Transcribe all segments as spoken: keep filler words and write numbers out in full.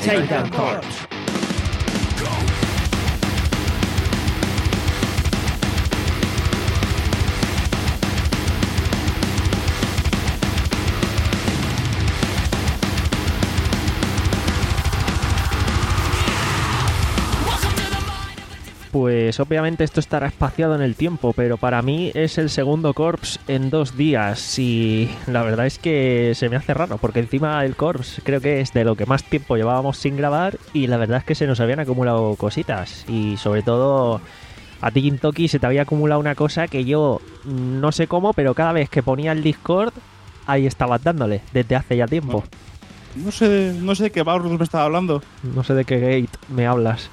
Chaigan Corps. Pues obviamente esto estará espaciado en el tiempo, pero para mí es el segundo Corps en dos días y la verdad es que se me hace raro, porque encima el Corps creo que es de lo que más tiempo llevábamos sin grabar y la verdad es que se nos habían acumulado cositas y sobre todo a ti, Gintoki, se te había acumulado una cosa que yo no sé cómo, pero cada vez que ponía el Discord ahí estabas dándole desde hace ya tiempo. No sé, no sé de qué Baurus me estaba hablando. No sé de qué gate me hablas.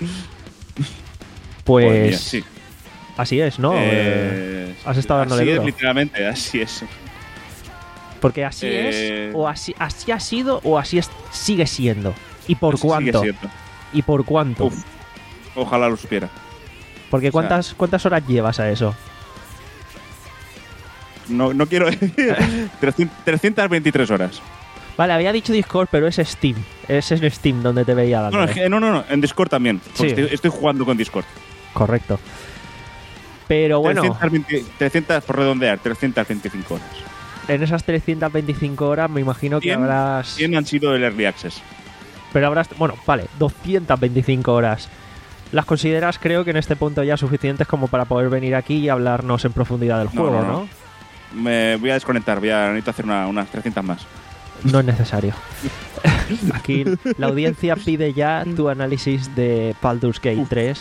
Pues, pues mira, sí. Así es, ¿no? Eh, Has estado dándole así duro. Es, literalmente, así es. Porque así eh... es, o así, así ha sido, o así es, sigue siendo. ¿Y por así cuánto? Sigue siendo. ¿Y por cuánto? Uf, ojalá lo supiera. Porque ¿cuántas, o sea, ¿cuántas horas llevas a eso? No, no quiero decir. trescientas veintitrés horas. Vale, había dicho Discord, pero es Steam. Es en Steam donde te veía dando. No, no, no, no, en Discord también. Sí. Estoy, estoy jugando con Discord. Correcto. Pero bueno. trescientas veinte, trescientas, por redondear, trescientas veinticinco horas. En esas trescientas veinticinco horas me imagino que habrás. cien han sido el Early Access. Pero habrás. Bueno, vale, doscientas veinticinco horas. ¿Las consideras, creo que en este punto ya suficientes como para poder venir aquí y hablarnos en profundidad del juego, no? no, ¿no? no. Me voy a desconectar, voy a necesito hacer una, unas trescientas más. No es necesario. Aquí la audiencia pide ya tu análisis de Baldur's Gate Uf. tres.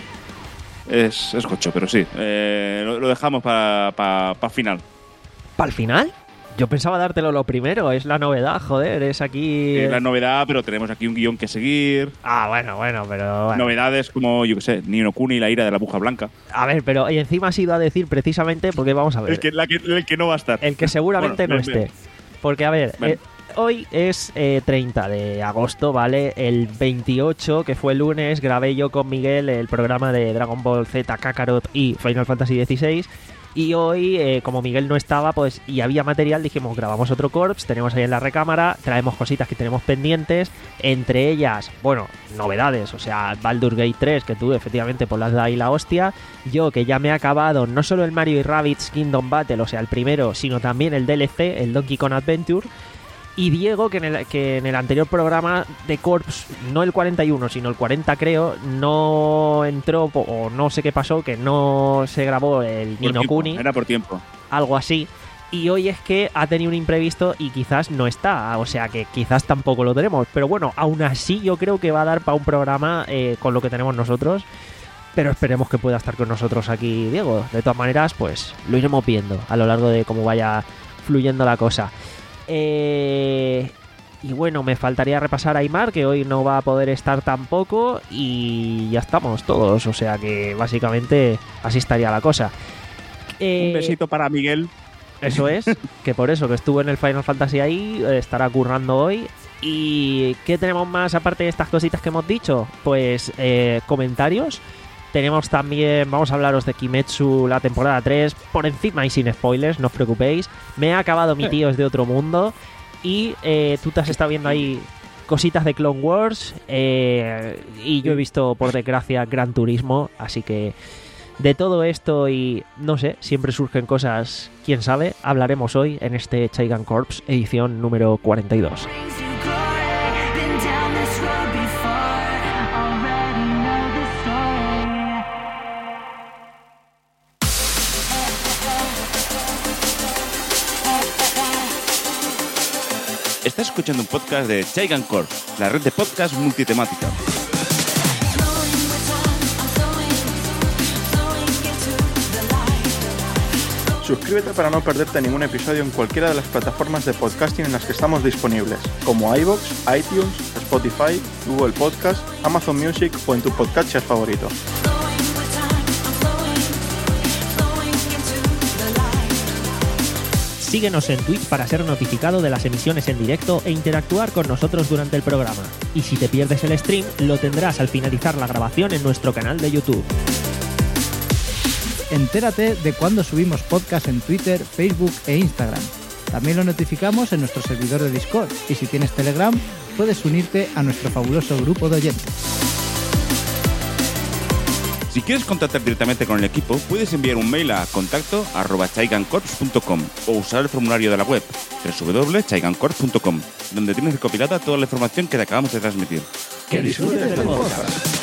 Es, es gocho, pero sí. Eh, lo, lo dejamos para pa, pa final. ¿Para el final? Yo pensaba dártelo lo primero. Es la novedad, joder. Es aquí... Es la novedad, pero tenemos aquí un guión que seguir. Ah, bueno, bueno, pero... Bueno. Novedades como, yo qué sé, Ni no Kuni y la ira de la aguja blanca. A ver, pero y encima has ido a decir precisamente... Porque vamos a ver... El que, la que, el que no va a estar. El que seguramente bueno, no bien, esté. Bien. Porque, a ver... Bueno. Eh, hoy es eh, treinta de agosto, ¿vale? El veintiocho, que fue el lunes, grabé yo con Miguel el programa de Dragon Ball Z, Kakarot y Final Fantasy dieciséis. Y hoy, eh, como Miguel no estaba, pues y había material, dijimos, grabamos otro Corps, tenemos ahí en la recámara, traemos cositas que tenemos pendientes, entre ellas, bueno, novedades, o sea, Baldur's Gate tres, que tú efectivamente pues las da ahí la hostia, yo que ya me he acabado no solo el Mario y Rabbids Kingdom Battle, o sea, el primero, sino también el D L C, el Donkey Kong Adventure. Y Diego, que en, el, que en el anterior programa de Corps, no el cuarenta y uno, sino el cuarenta creo, no entró, o no sé qué pasó, que no se grabó el Ni no Kuni. Era por tiempo. Algo así. Y hoy es que ha tenido un imprevisto y quizás no está, o sea que quizás tampoco lo tenemos. Pero bueno, aún así yo creo que va a dar para un programa eh, con lo que tenemos nosotros. Pero esperemos que pueda estar con nosotros aquí Diego. De todas maneras, pues lo iremos viendo a lo largo de cómo vaya fluyendo la cosa. Eh, y bueno, me faltaría repasar a Aymar, que hoy no va a poder estar tampoco, y ya estamos todos, o sea que básicamente así estaría la cosa. Eh, Un besito para Miguel. Eso es, que por eso que estuvo en el Final Fantasy ahí, estará currando hoy. ¿Y qué tenemos más aparte de estas cositas que hemos dicho? Pues eh, comentarios. Tenemos también, vamos a hablaros de Kimetsu la temporada tres, por encima y sin spoilers, no os preocupéis. Me ha acabado mi tío es de otro mundo. Y eh, tú te has estado viendo ahí cositas de Clone Wars. Eh, y yo he visto, por desgracia, Gran Turismo. Así que de todo esto y no sé, siempre surgen cosas, quién sabe. Hablaremos hoy en este Chaigan Corps edición número cuarenta y dos. Estás escuchando un podcast de Chaigan Corps, la red de podcast multitemática. Suscríbete para no perderte ningún episodio en cualquiera de las plataformas de podcasting en las que estamos disponibles, como iVoox, iTunes, Spotify, Google Podcast, Amazon Music o en tu podcatcher favorito. Síguenos en Twitch para ser notificado de las emisiones en directo e interactuar con nosotros durante el programa. Y si te pierdes el stream, lo tendrás al finalizar la grabación en nuestro canal de YouTube. Entérate de cuando subimos podcast en Twitter, Facebook e Instagram. También lo notificamos en nuestro servidor de Discord y si tienes Telegram, puedes unirte a nuestro fabuloso grupo de oyentes. Si quieres contactar directamente con el equipo, puedes enviar un mail a contacto arroba chaigancorps punto com o usar el formulario de la web doble u doble u doble u punto chaigancorps punto com, donde tienes recopilada toda la información que te acabamos de transmitir. ¡Que disfrutes del podcast!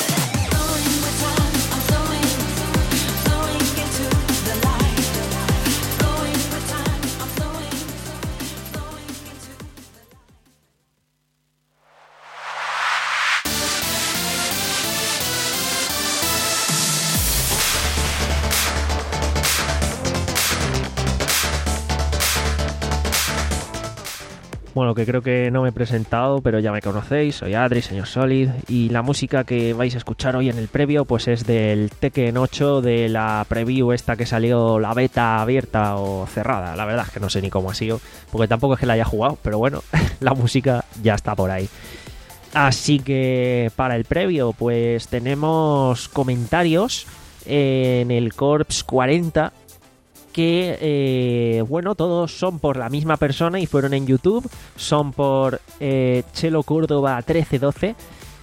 Bueno, que creo que no me he presentado, pero ya me conocéis, soy Adri, señor Solid, y la música que vais a escuchar hoy en el previo pues es del Tekken ocho, de la preview esta que salió, la beta abierta o cerrada, la verdad es que no sé ni cómo ha sido, porque tampoco es que la haya jugado, pero bueno, la música ya está por ahí. Así que para el previo pues tenemos comentarios en el Corps cuarenta, que, eh, bueno, todos son por la misma persona y fueron en YouTube, son por eh, Chelo Córdoba trece doce,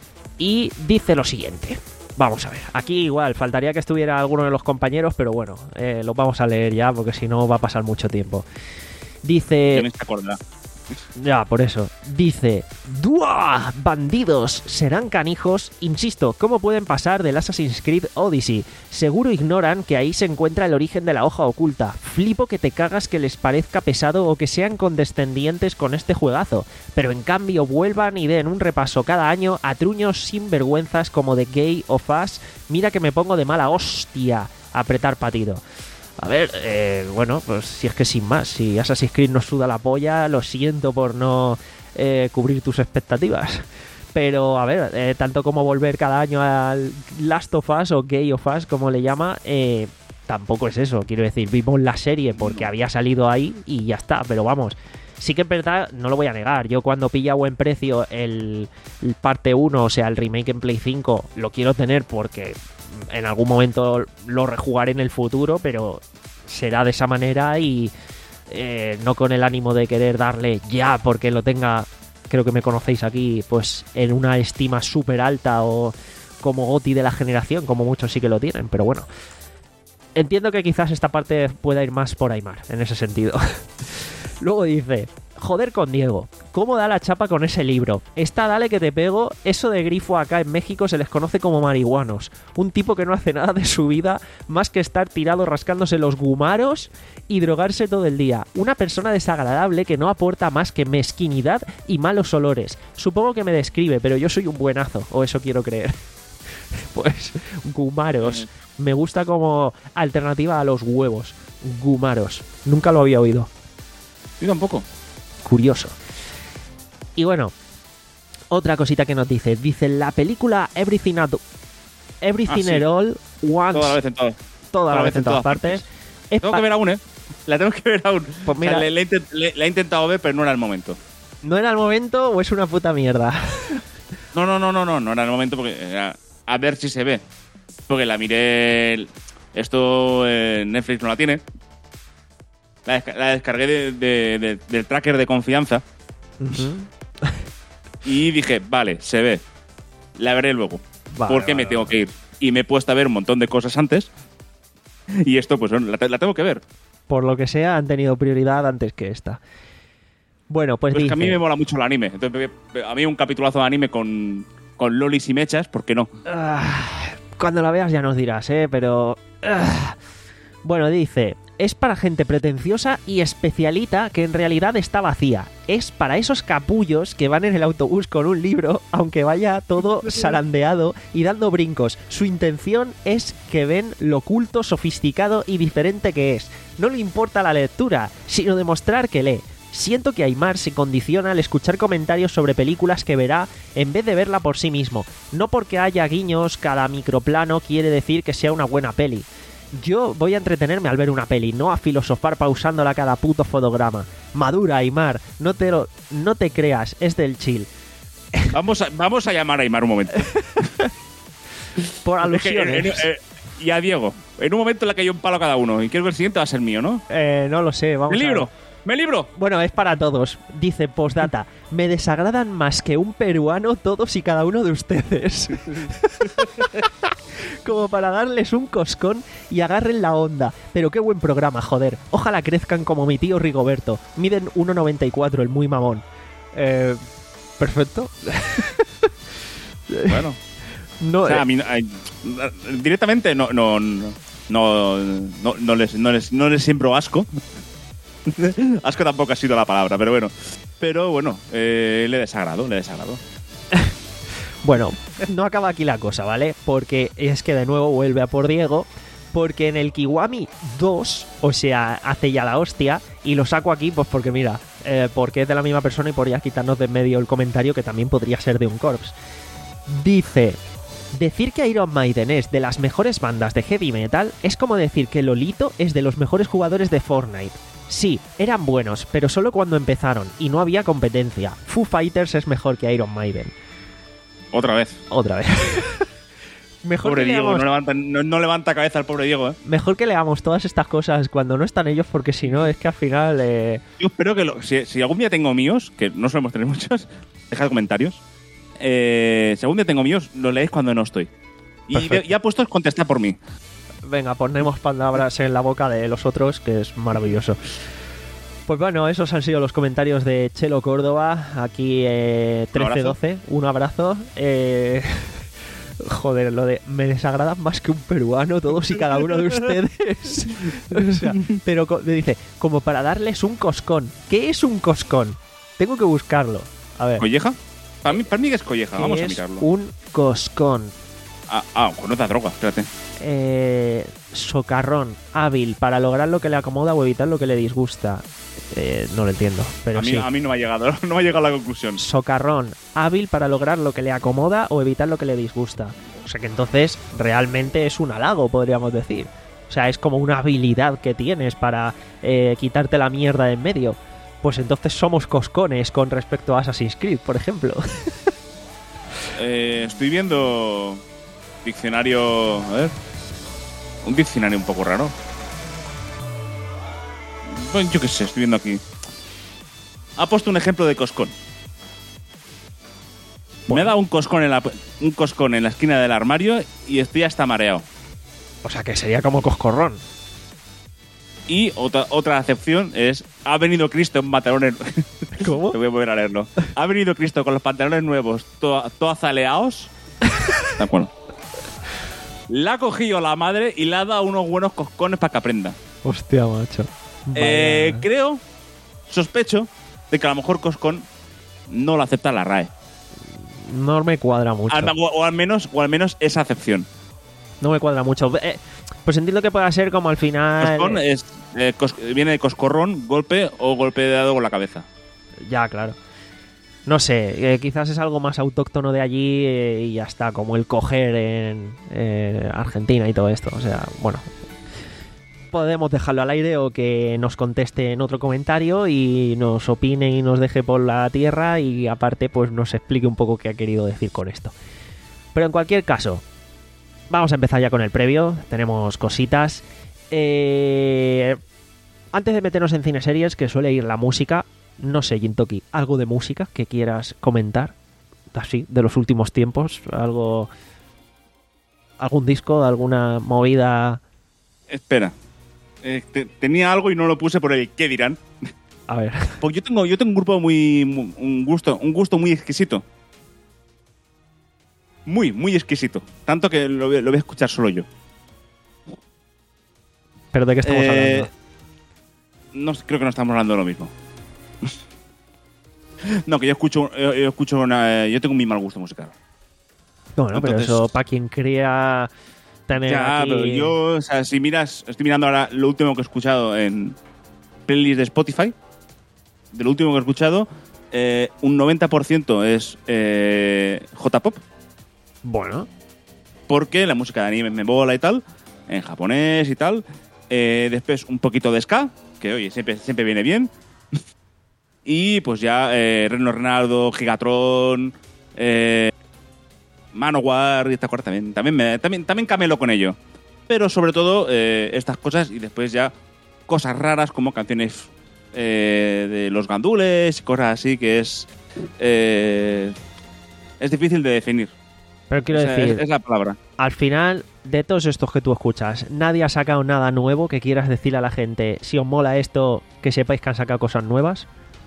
y dice lo siguiente. Vamos a ver, aquí igual faltaría que estuviera alguno de los compañeros, pero bueno, eh, lo vamos a leer ya porque si no va a pasar mucho tiempo. Dice... ¿Quién se acuerda? Ya, por eso. Dice: ¡Duah! Bandidos, serán canijos. Insisto, ¿cómo pueden pasar del Assassin's Creed Odyssey? Seguro ignoran que ahí se encuentra el origen de la hoja oculta. Flipo que te cagas que les parezca pesado o que sean condescendientes con este juegazo. Pero en cambio vuelvan y den un repaso cada año a truños sinvergüenzas como The Gay of Us. Mira que me pongo de mala hostia. Apretar patido. A ver, eh, bueno, pues si es que sin más, si Assassin's Creed nos suda la polla, lo siento por no eh, cubrir tus expectativas. Pero, a ver, eh, tanto como volver cada año al Last of Us o Gay of Us, como le llama, eh, tampoco es eso. Quiero decir, vimos la serie porque había salido ahí y ya está, pero vamos. Sí que es verdad, no lo voy a negar, yo cuando pilla a buen precio el, el parte uno, o sea, el remake en Play cinco, lo quiero tener porque en algún momento lo rejugaré en el futuro, pero será de esa manera y eh, no con el ánimo de querer darle ya porque lo tenga, creo que me conocéis aquí, pues en una estima súper alta o como GOTY de la generación, como muchos sí que lo tienen, pero bueno. Entiendo que quizás esta parte pueda ir más por Aimar, en ese sentido. Luego dice: joder con Diego, ¿cómo da la chapa con ese libro? Está dale que te pego, eso de grifo acá en México se les conoce como marihuanos. Un tipo que no hace nada de su vida más que estar tirado rascándose los gumaros y drogarse todo el día. Una persona desagradable que no aporta más que mezquinidad y malos olores. Supongo que me describe, pero yo soy un buenazo, o eso quiero creer. Pues, gumaros. Me gusta como alternativa a los huevos. Gumaros. Nunca lo había oído. Yo tampoco. Curioso. Y bueno, otra cosita que nos dice. Dice, la película Everything at Everything Ah, sí. at All Once. Toda la vez en todas. Toda la vez en todas partes. Es Tengo pa- que ver aún, ¿eh? La tengo que ver aún. Pues mira- O sea, le- le he intent- le- la he intentado ver, pero no era el momento. ¿No era el momento o es una puta mierda? No, no, no, no, no, no era el momento porque era a ver si se ve. Porque la miré. Esto eh, Netflix no la tiene. La, desca- la descargué de- de- de- del tracker de confianza Ujú. y dije, vale, se ve. La veré luego. Vale, porque vale, me tengo vale. que ir. Y me he puesto a ver un montón de cosas antes. Y esto, pues, la, te- la tengo que ver. Por lo que sea, han tenido prioridad antes que esta. Bueno, pues Pues dice... que a mí me mola mucho el anime. Entonces, a mí un capitulazo de anime con, con lolis y mechas, ¿por qué no? Ah, cuando la veas ya nos dirás, ¿eh? Pero... ah. Bueno, dice... Es para gente pretenciosa y especialita que en realidad está vacía. Es para esos capullos que van en el autobús con un libro, aunque vaya todo zarandeado y dando brincos. Su intención es que ven lo culto, sofisticado y diferente que es. No le importa la lectura, sino demostrar que lee. Siento que Aimar se condiciona al escuchar comentarios sobre películas que verá en vez de verla por sí mismo. No porque haya guiños, cada microplano quiere decir que sea una buena peli. Yo voy a entretenerme al ver una peli, no a filosofar pausándola cada puto fotograma. Madura, Aimar, no te, lo, no te creas, es del chill. Vamos a, vamos a llamar a Aimar un momento. Por Es que, alusiones. eh, eh, eh, y a Diego. En un momento le cayó un palo a cada uno. Y creo que el siguiente va a ser mío, ¿no? Eh, no lo sé, vamos ¿El a libro? ver. ¡Me libro! Bueno, es para todos. Dice postdata, me desagradan más que un peruano todos y cada uno de ustedes. Como para darles un coscón y agarren la onda. Pero qué buen programa, joder. Ojalá crezcan como mi tío Rigoberto. Miden uno noventa y cuatro, el muy mamón. Eh, perfecto. Bueno. No, o sea, eh, a mí, a- directamente no, no, no, no, no, no les, no, les, no les siembro asco. Asco tampoco ha sido la palabra, pero bueno. Pero bueno, eh, le desagrado, le desagrado. Bueno, no acaba aquí la cosa, ¿vale? Porque es que de nuevo vuelve a por Diego. Porque en el Kiwami dos, o sea, hace ya la hostia. Y lo saco aquí, pues porque mira, eh, porque es de la misma persona y por ya quitarnos de en medio el comentario que también podría ser de un corps. Dice: decir que Iron Maiden es de las mejores bandas de heavy metal es como decir que Lolito es de los mejores jugadores de Fortnite. Sí, eran buenos, pero solo cuando empezaron y no había competencia. Foo Fighters es mejor que Iron Maiden. Otra vez. Otra vez. Mejor Pobre que, Diego, leamos, no levanta, no, no levanta cabeza el pobre Diego, ¿eh? mejor que leamos todas estas cosas cuando no están ellos, porque si no es que al final... Eh... Yo espero que lo- si, si algún día tengo míos, que no solemos tener muchos, dejad comentarios. Eh, si algún día tengo míos, lo leéis cuando no estoy. Y Perfecto. de- ya puestos, contestad por mí. Venga, ponemos palabras en la boca de los otros, que es maravilloso. Pues bueno, esos han sido los comentarios de Chelo Córdoba. Aquí eh, Un trece abrazo. doce. Un abrazo. Eh, joder, lo de me desagradan más que un peruano todos y cada uno de ustedes. O sea, pero co- me dice, como para darles un coscón. ¿Qué es un coscón? Tengo que buscarlo. A ver. ¿Colleja? Para mí, para mí que es colleja, ¿qué vamos a es mirarlo. un coscón? Ah, ah, con otra droga, espérate. Eh, socarrón, hábil, para lograr lo que le acomoda o evitar lo que le disgusta. Eh, no lo entiendo, pero A mí, sí. a mí no me ha llegado, no me ha llegado a la conclusión. Socarrón, hábil para lograr lo que le acomoda o evitar lo que le disgusta. O sea que entonces realmente es un halago, podríamos decir. O sea, es como una habilidad que tienes para eh, quitarte la mierda de en medio. Pues entonces somos coscones con respecto a Assassin's Creed, por ejemplo. Eh, estoy viendo diccionario. A ver. Un diccionario un poco raro. Bueno, yo qué sé, estoy viendo aquí. Ha puesto un ejemplo de coscón. Me ha dado un coscón, en la, un coscón en la esquina del armario y estoy hasta mareado. O sea que sería como coscorrón. Y otra, otra acepción es: ha venido Cristo en pantalones. ¿Cómo? Te voy a volver a leerlo. Ha venido Cristo con los pantalones nuevos, todo, todo azaleados. De acuerdo. Le ha cogido la madre y le ha dado unos buenos coscones para que aprenda. Hostia, macho. Eh, Vaya. creo, sospecho, de que a lo mejor coscón no lo acepta la R A E. No me cuadra mucho. Al- o, o al menos, o al menos esa acepción. No me cuadra mucho. Eh, pues entiendo que pueda ser como al final. Coscón eh, es, eh, cos- viene de coscorrón, golpe o golpe dado con la cabeza. Ya, claro. No sé, eh, quizás es algo más autóctono de allí eh, y ya está, como el coger en eh, Argentina y todo esto. O sea, bueno. Podemos dejarlo al aire o que nos conteste en otro comentario y nos opine y nos deje por la tierra y aparte pues nos explique un poco qué ha querido decir con esto. Pero en cualquier caso, vamos a empezar ya con el previo. Tenemos cositas. Eh, antes de meternos en cine series, que suele ir la música, no sé, Jintoki, algo de música que quieras comentar, así, de los últimos tiempos, algo, algún disco, alguna movida. Espera. Eh, te- tenía algo y no lo puse por el ¿qué dirán? A ver, Porque yo tengo, yo tengo un grupo muy, muy- un gusto, un gusto muy exquisito. Muy, muy exquisito. Tanto que lo, voy- lo voy a escuchar solo yo. pero ¿de qué estamos Eh, hablando? No, sé, creo que no estamos hablando de lo mismo. No, que yo escucho, yo, yo escucho una, yo tengo muy mal gusto musical. Bueno, pero entonces- eso para quien crea tener Ya, aquí... pero yo, o sea, si miras, estoy mirando ahora lo último que he escuchado en playlist de Spotify. De lo último que he escuchado, eh, un noventa por ciento es eh, J-pop, Bueno, porque la música de anime me mola y tal, en japonés y tal. Eh, después un poquito de ska, que oye, siempre, siempre viene bien. Y pues ya eh, Reno Renaldo, Gigatron, eh, Manowar y estas cosas también. También, me, también, también camelo con ello. Pero sobre todo eh, estas cosas y después ya cosas raras como canciones eh, de los gandules y cosas así que es eh, es difícil de definir. Pero quiero O sea, decir, es, es la palabra. al final, de todos estos que tú escuchas, nadie ha sacado nada nuevo que quieras decirle a la gente, si os mola esto, que sepáis que han sacado cosas nuevas.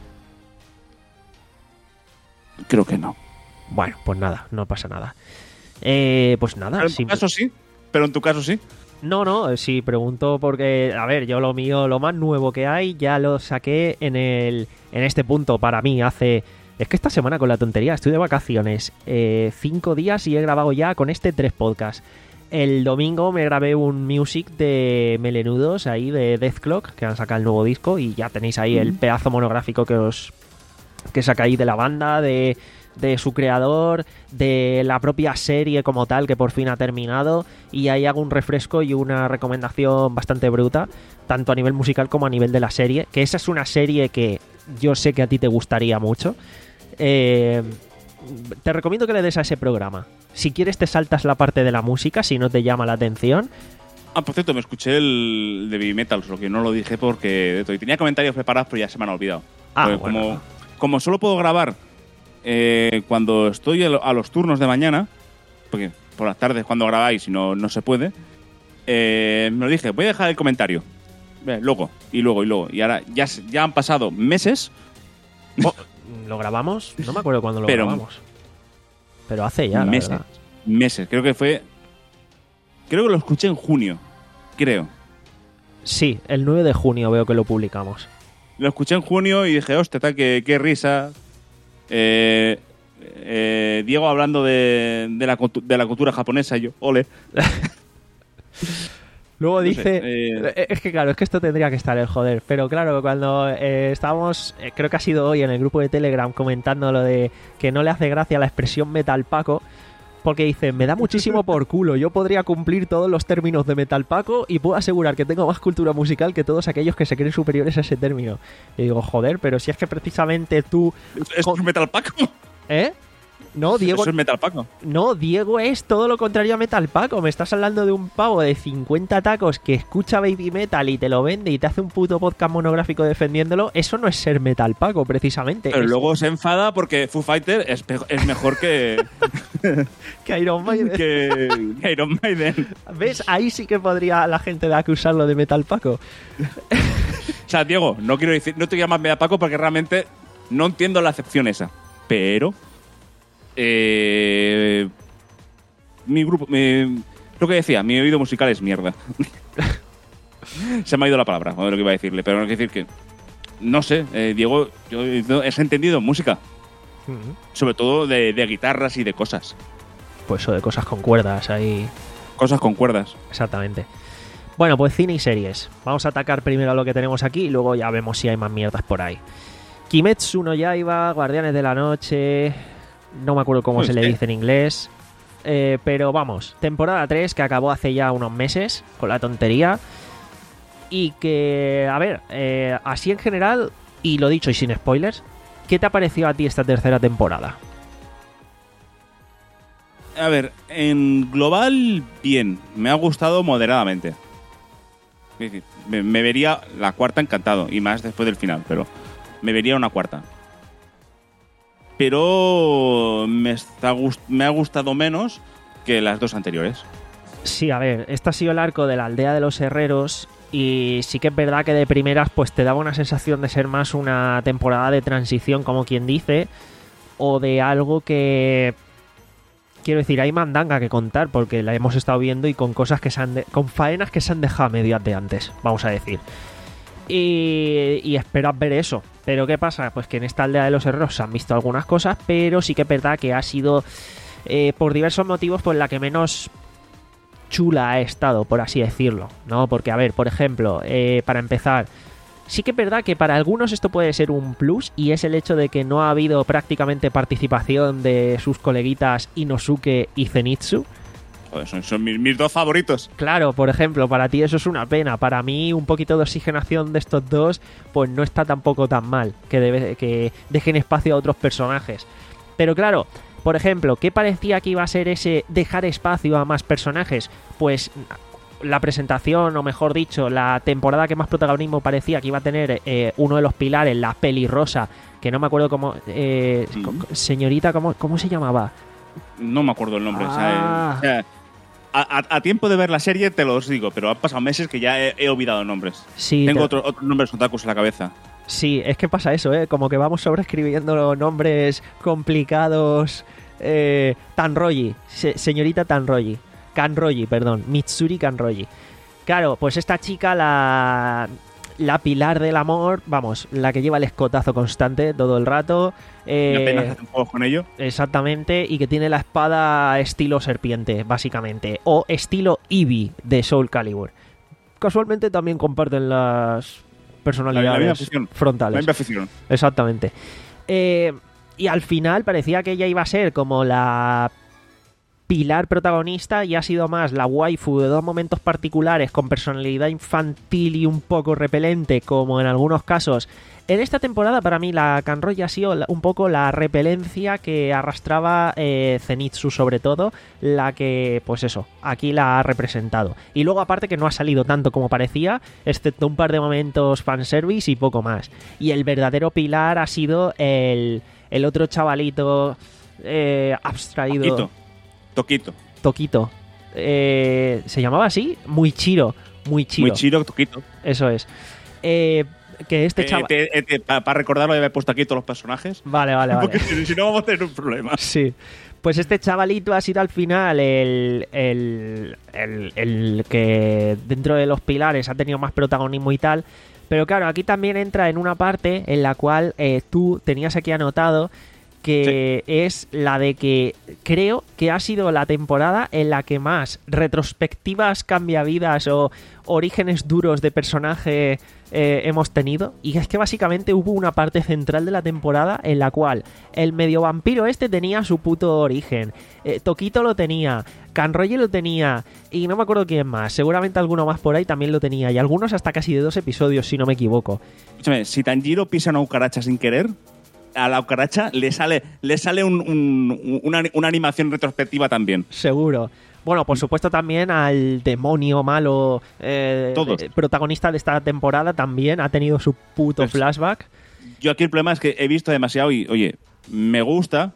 Creo que no. Bueno, pues nada, no pasa nada. Eh, pues nada. Pero en tu simple- caso sí. Pero en tu caso sí. No, no, sí, pregunto porque, a ver, yo lo mío, lo más nuevo que hay, ya lo saqué en el en este punto para mí hace... Es que esta semana con la tontería, estoy de vacaciones, eh, cinco días y he grabado ya con este tres podcasts. El domingo me grabé un music de Melenudos ahí de Death Clock, que han sacado el nuevo disco y ya tenéis ahí el pedazo monográfico que os que sacáis de la banda, de, de su creador, de la propia serie como tal que por fin ha terminado, y ahí hago un refresco y una recomendación bastante bruta, tanto a nivel musical como a nivel de la serie, que esa es una serie que yo sé que a ti te gustaría mucho. Eh, te recomiendo que le des a ese programa. Si quieres te saltas la parte de la música si no te llama la atención. Ah, por cierto, me escuché el de Baby Metal, solo que no lo dije porque y tenía comentarios preparados, pero ya se me han olvidado. Ah, Porque bueno. como, como solo puedo grabar eh, cuando estoy a lo- a los turnos de mañana, porque por las tardes cuando grabáis y no, no se puede, eh, me lo dije, voy a dejar el comentario. Ve, Luego, y luego, y luego. Y ahora ya, se- ya han pasado meses. ¿Lo grabamos? No me acuerdo cuándo lo Pero- grabamos. Pero hace ya, la meses. verdad. Meses. Creo que fue. Creo que lo escuché en junio. Creo. Sí, el nueve de junio veo que lo publicamos. Lo escuché en junio y dije, hostia, tal, qué, qué risa. Eh, eh, Diego hablando de, de, la, cultu- de la cultura japonesa, y yo, ole. Luego No sé, dice... eh, eh, Es que claro, es que esto tendría que estar el joder. Pero claro, cuando eh, estábamos, eh, creo que ha sido hoy en el grupo de Telegram comentando lo de que no le hace gracia la expresión Metal Paco, porque dice, me da muchísimo por culo, yo podría cumplir todos los términos de Metal Paco y puedo asegurar que tengo más cultura musical que todos aquellos que se creen superiores a ese término. Y digo, joder, pero si es que precisamente tú... ¿Eso con- es Metal Paco? ¿Eh? No, Diego... Eso es Metal Paco. No, Diego es todo lo contrario a Metal Paco. Me estás hablando de un pavo de cincuenta tacos que escucha Baby Metal y te lo vende y te hace un puto podcast monográfico defendiéndolo. Eso no es ser Metal Paco, precisamente. Pero es luego se enfada porque Foo Fighter es, pe- es mejor que, que Iron Maiden. que, que Iron Maiden. ¿Ves? Ahí sí que podría la gente de acusarlo de Metal Paco. O sea, Diego, no quiero decir, no te llamas Metal Paco porque realmente no entiendo la acepción esa. Pero eh, mi grupo, mi- lo que decía, mi oído musical es mierda. Se me ha ido la palabra, o lo que iba a decirle, pero no quiero decir que no sé, eh, Diego, yo he entendido música, sobre todo de, de guitarras y de cosas, Pues eso de cosas con cuerdas ahí. cosas con cuerdas. Exactamente. Bueno, pues cine y series. Vamos a atacar primero a lo que tenemos aquí y luego ya vemos si hay más mierdas por ahí. Kimetsu no Yaiba, Guardianes de la Noche... No me acuerdo cómo Pues se le sí. dice en inglés. Eh, pero vamos, temporada tres que acabó hace ya unos meses con la tontería. Y que, a ver, eh, así en general, y lo dicho y sin spoilers, ¿qué te ha parecido a ti esta tercera temporada? A ver, en global, bien. Me ha gustado moderadamente. Es decir, Me, me vería la cuarta encantado, y más después del final, pero me vería una cuarta. Pero me, está, gust- me ha gustado menos que las dos anteriores. Sí, a ver, este ha sido el arco de la aldea de los herreros y sí que es verdad que de primeras pues te daba una sensación de ser más una temporada de transición, como quien dice, o de algo que... Quiero decir, hay mandanga que contar porque la hemos estado viendo y con cosas que se han... de- con faenas que se han dejado a medias de antes, vamos a decir. Y, y esperas ver eso. Pero ¿qué pasa? Pues que en esta aldea de los herreros se han visto algunas cosas, pero sí que es verdad que ha sido, eh, por diversos motivos, pues la que menos chula ha estado, por así decirlo, ¿no? Porque, a ver, por ejemplo, eh, para empezar, sí que es verdad que para algunos esto puede ser un plus y es el hecho de que no ha habido prácticamente participación de sus coleguitas Inosuke y Zenitsu. Joder, son, son mis, mis dos favoritos. Claro, por ejemplo, para ti eso es una pena. Para mí un poquito de oxigenación de estos dos pues no está tampoco tan mal, que, debe, que dejen espacio a otros personajes. Pero claro, por ejemplo, ¿qué parecía que iba a ser ese dejar espacio a más personajes? Pues la presentación, o mejor dicho, la temporada que más protagonismo parecía que iba a tener eh, uno de los pilares, la pelirrosa, que no me acuerdo cómo... Eh, mm. Señorita, ¿cómo, ¿cómo se llamaba? No me acuerdo el nombre. Ah. O sea, eh, a, a, a tiempo de ver la serie te los digo, pero han pasado meses que ya he, he olvidado nombres. Sí, Tengo te... otros otro nombres otakus en la cabeza. Sí, es que pasa eso, ¿eh? Como que vamos sobreescribiendo nombres complicados. Eh, Tanroji, se, señorita Tanroji. Kanroji, perdón. Mitsuri Kanroji. Claro, pues esta chica, la... la pilar del amor, vamos, la que lleva el escotazo constante todo el rato. Eh, y apenas hacen juegos con ello. Exactamente, y que tiene la espada estilo serpiente, básicamente. O estilo Eevee de Soul Calibur. Casualmente también comparten las personalidades la, la frontales. La misma afición. Exactamente. Eh, y al final parecía que ella iba a ser como la pilar protagonista y ha sido más la waifu de dos momentos particulares con personalidad infantil y un poco repelente, como en algunos casos. En esta temporada, para mí, la Kanroji ha sido un poco la repelencia que arrastraba eh, Zenitsu, sobre todo, la que, pues eso, aquí la ha representado. Y luego, aparte, que no ha salido tanto como parecía, excepto un par de momentos fanservice y poco más. Y el verdadero pilar ha sido el, el otro chavalito eh, abstraído. Toquito. Toquito. Toquito. Eh, ¿Se llamaba así? Muy chiro. Muy chiro. Muy chiro, Toquito. Eso es. Eh... que este chaval... Eh, eh, eh, Para pa recordarlo, ya me he puesto aquí todos los personajes. Vale, vale, vale. Porque si, si no vamos a tener un problema. Sí. Pues este chavalito ha sido al final el, el, el, el que dentro de los pilares ha tenido más protagonismo y tal. Pero claro, aquí también entra en una parte en la cual eh, tú tenías aquí anotado que sí. Es la de que creo que ha sido la temporada en la que más retrospectivas cambiavidas o orígenes duros de personaje eh, hemos tenido. Y es que básicamente hubo una parte central de la temporada en la cual el medio vampiro este tenía su puto origen, eh, Toquito lo tenía, Kanroji lo tenía y no me acuerdo quién más, seguramente alguno más por ahí también lo tenía, y algunos hasta casi de dos episodios si no me equivoco. Escúchame, si Tanjiro pisa una cucaracha sin querer, a la cucaracha le sale, le sale un, un, una, una animación retrospectiva también. Seguro. Bueno, por supuesto también al demonio malo eh, eh, protagonista de esta temporada también ha tenido su puto pues, flashback. Yo aquí el problema es que he visto demasiado y, oye, me gusta,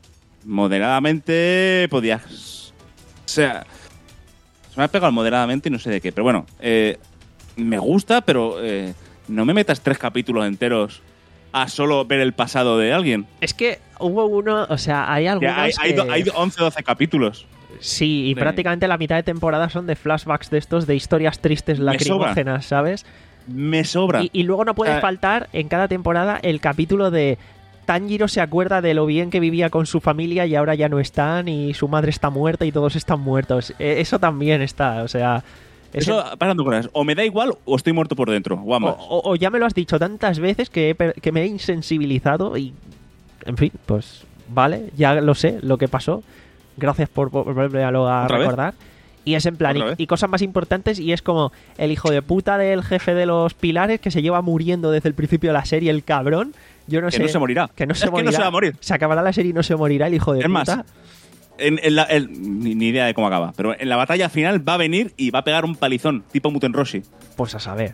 moderadamente podías... O sea, se me ha pegado moderadamente y no sé de qué, pero bueno, eh, me gusta, pero eh, no me metas tres capítulos enteros a solo ver el pasado de alguien. Es que hubo uno, o sea, hay algunos hay, hay, que... hay once o doce capítulos. Sí, y de... prácticamente la mitad de temporada son de flashbacks de estos, de historias tristes lacrimógenas, ¿sabes? Me sobra. Y, y luego no puede o sea, faltar en cada temporada el capítulo de Tanjiro se acuerda de lo bien que vivía con su familia y ahora ya no están y su madre está muerta y todos están muertos. Eso también está, o sea... Eso, Ese... pasando cosas, o me da igual o estoy muerto por dentro. O, o, o ya me lo has dicho tantas veces que, he, que me he insensibilizado y, en fin, pues vale, ya lo sé, lo que pasó. Gracias por volverme a, lo a recordar. Vez? Y es en plan, y, y cosas más importantes, y es como el hijo de puta del jefe de los pilares que se lleva muriendo desde el principio de la serie, el cabrón. Yo no que sé. Que no se morirá. Que no se es morirá. Que no se va a morir. Se acabará la serie y no se morirá el hijo de es puta. Más, En, en la, el, ni, ni idea de cómo acaba, pero en la batalla final va a venir y va a pegar un palizón, tipo Muten Roshi. Pues a saber.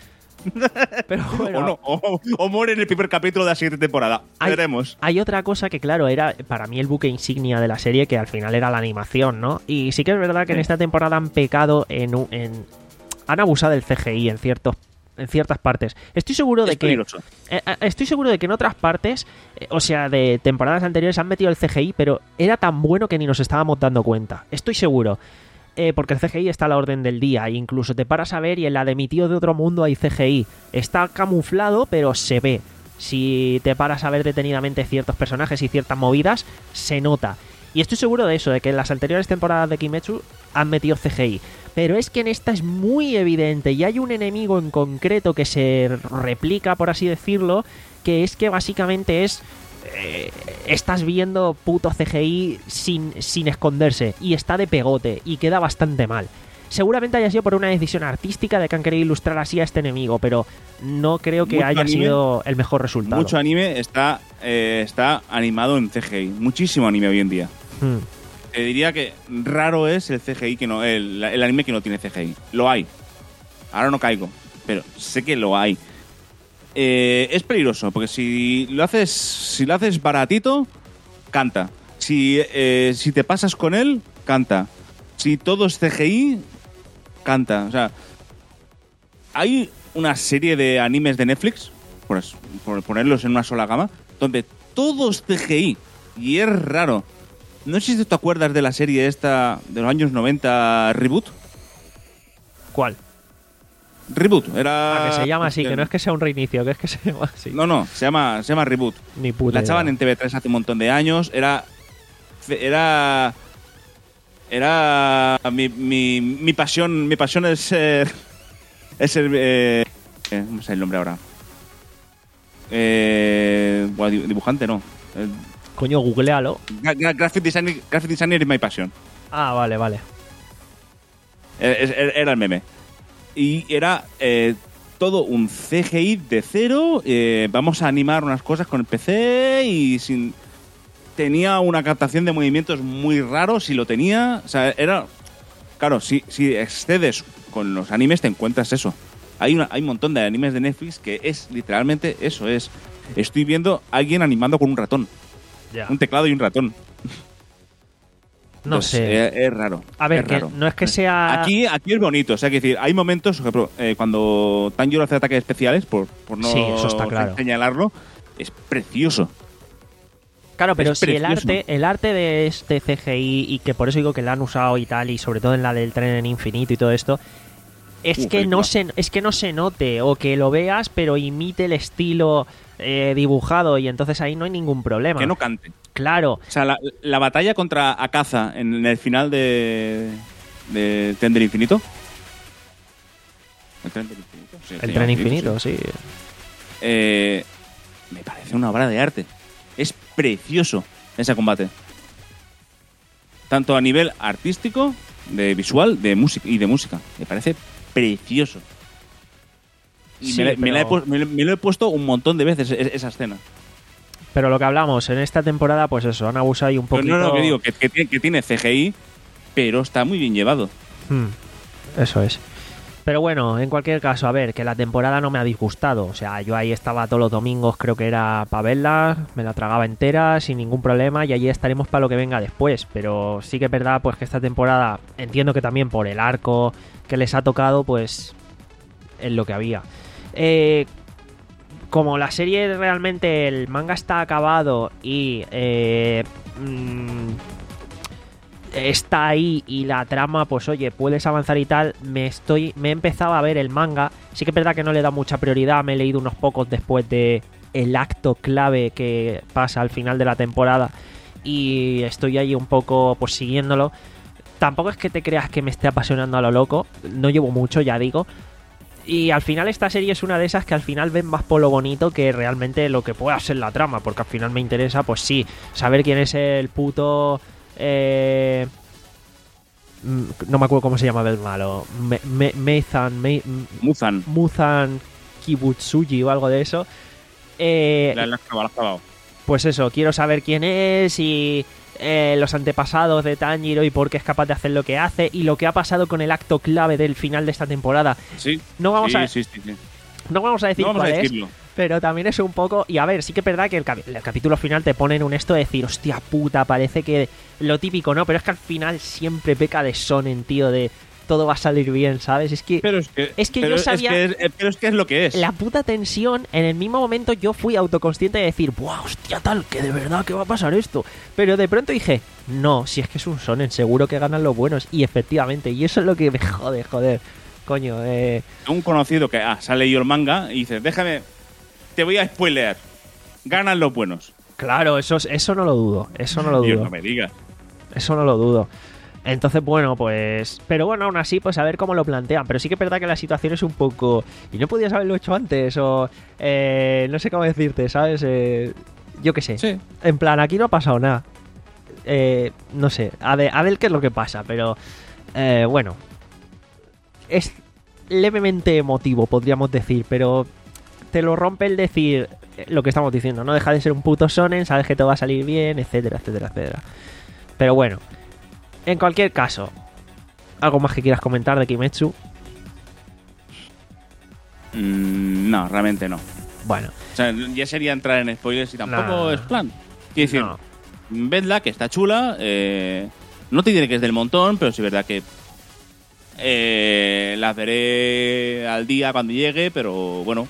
Pero bueno, o no, o, o muere en el primer capítulo de la siguiente temporada. Hay, Veremos. Hay otra cosa que, claro, era para mí el buque insignia de la serie, que al final era la animación, ¿no? Y sí que es verdad que sí. En esta temporada han pecado en, en... han abusado del C G I en ciertos en ciertas partes. Estoy seguro de es que peligroso. eh, estoy seguro de que en otras partes, eh, o sea, de temporadas anteriores han metido el C G I, pero era tan bueno que ni nos estábamos dando cuenta. Estoy seguro. Eh, porque el C G I está a la orden del día, e incluso te paras a ver y en la de Mi tío de otro mundo hay C G I. Está camuflado, pero se ve. Si te paras a ver detenidamente ciertos personajes y ciertas movidas, se nota. Y estoy seguro de eso, de que en las anteriores temporadas de Kimetsu han metido C G I. Pero es que en esta es muy evidente y hay un enemigo en concreto que se replica, por así decirlo, que es que básicamente es... Eh, estás viendo puto C G I sin, sin esconderse y está de pegote y queda bastante mal. Seguramente haya sido por una decisión artística de que han querido ilustrar así a este enemigo, pero no creo que mucho haya anime, sido el mejor resultado. Mucho anime está, eh, está animado en C G I, muchísimo anime hoy en día. Hmm. te diría que raro es el C G I que no, el, el anime que no tiene C G I. Lo hay. Ahora no caigo, pero sé que lo hay. Eh, es peligroso, porque si lo haces, si lo haces baratito, canta. Si, eh, si te pasas con él, canta. Si todo es C G I, canta. O sea, hay una serie de animes de Netflix, por, por ponerlos en una sola gama, donde todo es C G I. Y es raro. No sé si te acuerdas de la serie esta de los años noventa, Reboot. ¿Cuál? Reboot, era... Ah, que se llama así, que no es que sea un reinicio, que es que se llama así. No, no, se llama, se llama Reboot. Ni puta La echaban idea. en T V tres hace un montón de años. Era... Era... Era... Mi, mi, mi pasión mi pasión es ser... Es ser... Eh, ¿Cómo es el nombre ahora? Eh, bueno, dibujante, no. Eh, Coño, googlealo. gra- gra- graphic, designer, graphic designer is my passion. Ah, vale, vale. Eh, Era el meme. Y era eh, todo un C G I de cero. Eh, vamos a animar unas cosas con el P C y sin... Tenía una captación de movimientos muy raros, si lo tenía. O sea, era... Claro, si, si excedes con los animes te encuentras eso. Hay, una, hay un montón de animes de Netflix que es literalmente eso. Es estoy viendo a alguien animando con un ratón. Ya. Un teclado y un ratón. No Entonces, sé. Es, es raro. A ver, es que raro. no es que sea... Aquí, aquí es bonito, o sea, que decir, hay momentos, por ejemplo, eh, cuando Tanjiro hace ataques especiales, por, por no Sí, eso está claro. señalarlo, es precioso. Claro, pero es si el precioso. arte, el arte de este C G I, y que por eso digo que la han usado y tal, y sobre todo en la del tren en infinito y todo esto, es Uh, que película. no se, es que no se note, o que lo veas, pero imite el estilo eh, dibujado, y entonces ahí no hay ningún problema. Que no cante. Claro, O sea, la, la batalla contra Akaza en el final de, de Tren del Infinito. ¿El Tren del Infinito? Sí, el se tren llama infinito, sí. sí. Eh, me parece una obra de arte. Es precioso ese combate. Tanto a nivel artístico, de visual, de música y de música. Me parece precioso. Y Sí, me, la- me la he pero- pu- me lo- me lo he puesto un montón de veces e- esa escena. Pero lo que hablamos, en esta temporada, pues eso, han abusado ahí un Pero poquito... no, no, que digo, que, que tiene, que tiene C G I, pero está muy bien llevado. Hmm, eso es. Pero bueno, en cualquier caso, a ver, que la temporada no me ha disgustado. O sea, yo ahí estaba todos los domingos, creo que era para verla, me la tragaba entera sin ningún problema y allí estaremos para lo que venga después. Pero sí que es verdad, pues que esta temporada, entiendo que también por el arco que les ha tocado, pues es lo que había. Eh, como la serie realmente, el manga está acabado y... Eh, mm, está ahí y la trama, pues oye, puedes avanzar y tal, me estoy me he empezado a ver el manga. Sí que es verdad que no le da mucha prioridad, me he leído unos pocos después de el acto clave que pasa al final de la temporada y estoy ahí un poco pues siguiéndolo. Tampoco es que te creas que me esté apasionando a lo loco, no llevo mucho, ya digo. Y al final esta serie es una de esas que al final ven más por lo bonito que realmente lo que pueda ser la trama, porque al final me interesa, pues sí, saber quién es el puto... Eh, no me acuerdo cómo se llamaba el malo. Me, me, Meizan, Me- Muzan. Muzan Kibutsuji o algo de eso. Eh, La, la, has clavado, la has clavado. pues eso, quiero saber quién es y eh, los antepasados de Tanjiro y por qué es capaz de hacer lo que hace y lo que ha pasado con el acto clave del final de esta temporada. Sí. No vamos sí, a sí, sí, sí. no vamos a decir No vamos a cuál es, decirlo. pero también es un poco... Y a ver, sí que es verdad que el, capi- el capítulo final te pone en un esto de decir, hostia puta, parece que lo típico, ¿no? Pero es que al final siempre peca de sonen, tío, de todo va a salir bien, ¿sabes? Es que Pero es que, Es que pero yo sabía- Es que es, pero es que es lo que es. la puta tensión, en el mismo momento yo fui autoconsciente de decir, ¡buah, hostia tal, que de verdad que va a pasar esto! Pero de pronto dije, no, si es que es un sonen, seguro que ganan los buenos. Y efectivamente, y eso es lo que me jode, joder. Coño, eh... Un conocido que ah, se ha leído el manga y dice, déjame, te voy a spoilear. Ganan los buenos. Claro, eso, es- eso no lo dudo, eso no lo Dios, dudo. no me digas. Eso no lo dudo. Entonces, bueno, pues... Pero bueno, aún así, pues a ver cómo lo plantean. Pero sí que es verdad que la situación es un poco... Y no podías haberlo hecho antes, o... eh, no sé cómo decirte, ¿sabes? Eh, yo qué sé. Sí. En plan, aquí no ha pasado nada. Eh, no sé, a ver, a ver qué es lo que pasa, pero... eh, bueno. Es levemente emotivo, podríamos decir, pero... Te lo rompe el decir eh, lo que estamos diciendo. No deja de ser un puto sonen, sabes que te va a salir bien, etcétera, etcétera, etcétera. Pero bueno... En cualquier caso, ¿algo más que quieras comentar de Kimetsu? Mm, no, realmente no. Bueno. O sea, ya sería entrar en spoilers y tampoco No. es plan. Quiero decir, No. vedla, que está chula. Eh, no te diré que es del montón, pero sí es verdad que eh, las veré al día cuando llegue, pero bueno.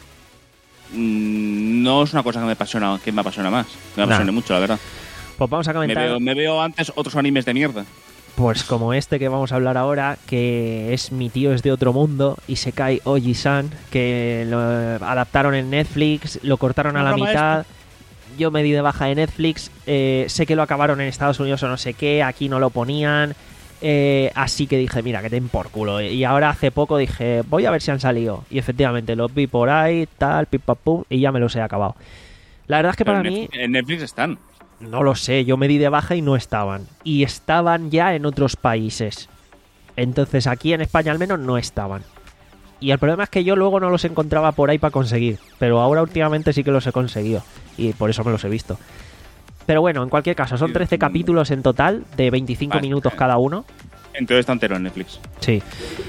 Mm, no es una cosa que me apasiona, que me apasiona más. Que me Nah. apasione mucho, la verdad. Pues vamos a Me comentar, veo, me veo antes otros animes de mierda. pues como este que vamos a hablar ahora, que es Mi tío es de otro mundo, Isekai Oji-san, que lo adaptaron en Netflix, lo cortaron a la Broma mitad. Yo me di de baja de Netflix, eh, sé que lo acabaron en Estados Unidos o no sé qué, aquí no lo ponían, eh, así que dije, mira, que te den por culo. Y ahora hace poco dije, voy a ver si han salido. Y efectivamente, los vi por ahí, tal, pim pam pum, y ya me los he acabado. La verdad es que Pero para en mí... Netflix, en Netflix están. No lo sé, yo me di de baja y no estaban. Y estaban ya en otros países. Entonces aquí en España al menos no estaban. Y el problema es que yo luego no los encontraba por ahí para conseguir. Pero ahora últimamente sí que los he conseguido. Y por eso me los he visto. Pero bueno, en cualquier caso, son trece capítulos en total, de veinticinco Vale. minutos cada uno. Entonces está entero en Netflix. Sí.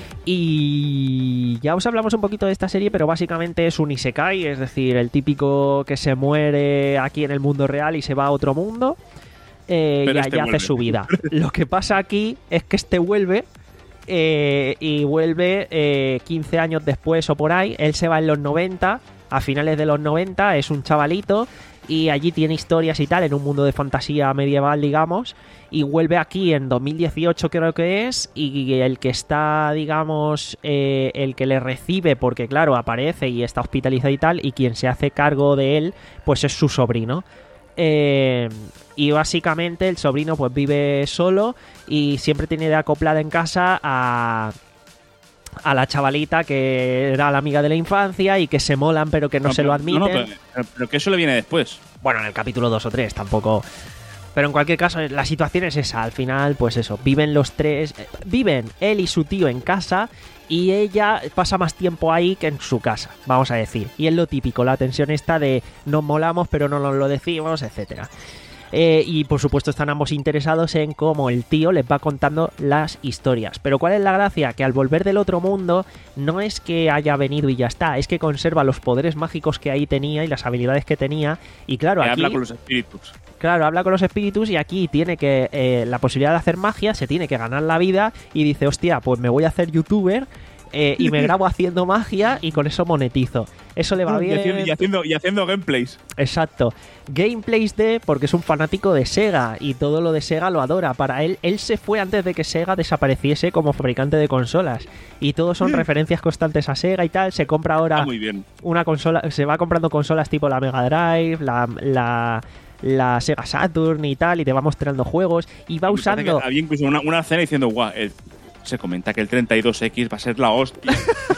Y ya os hablamos un poquito de esta serie, pero básicamente es un isekai, es decir, el típico que se muere aquí en el mundo real y se va a otro mundo, eh, Pero y este allá hace vuelve. su vida. Lo que pasa aquí es que este vuelve, eh, y vuelve eh, quince años después o por ahí. Él se va en los noventa, a finales de los noventa, es un chavalito, y allí tiene historias y tal, en un mundo de fantasía medieval, digamos, y vuelve aquí en dos mil dieciocho creo que es, y el que está, digamos, eh, el que le recibe, porque claro, aparece y está hospitalizado y tal, y quien se hace cargo de él, pues es su sobrino. Eh, y básicamente el sobrino pues vive solo y siempre tiene de acoplada en casa a... a la chavalita que era la amiga de la infancia y que se molan pero que no, No, se pero- lo admiten. No, no, pero, pero que eso le viene después. Bueno, en el capítulo dos o tres tampoco. Pero en cualquier caso, la situación es esa. Al final, pues eso, viven los tres. eh, Viven él y su tío en casa. Y ella pasa más tiempo ahí que en su casa, vamos a decir. Y es lo típico, la tensión esta de nos molamos pero no nos lo decimos, etcétera. Eh, y por supuesto están ambos interesados en cómo el tío les va contando las historias. Pero ¿cuál es la gracia? Que al volver del otro mundo no es que haya venido y ya está, es que conserva los poderes mágicos que ahí tenía y las habilidades que tenía. Y claro, Que aquí... habla con los espíritus. Claro, habla con los espíritus y aquí tiene que eh, la posibilidad de hacer magia, se tiene que ganar la vida y dice, hostia, pues me voy a hacer youtuber eh, y me grabo haciendo magia y con eso monetizo. Eso le va Y bien. haciendo, y haciendo, y haciendo gameplays. Exacto. Gameplays de, porque es un fanático de Sega y todo lo de Sega lo adora. Para él, él se fue antes de que Sega desapareciese como fabricante de consolas. Y todos son referencias constantes a Sega y tal. Se compra ahora Ah, muy bien. una consola, se va comprando consolas tipo la Mega Drive, la, la, la Sega Saturn y tal, y te va mostrando juegos y va Me parece usando... que había incluso una, una escena diciendo, guau, el- se comenta que el treinta y dos equis va a ser la hostia.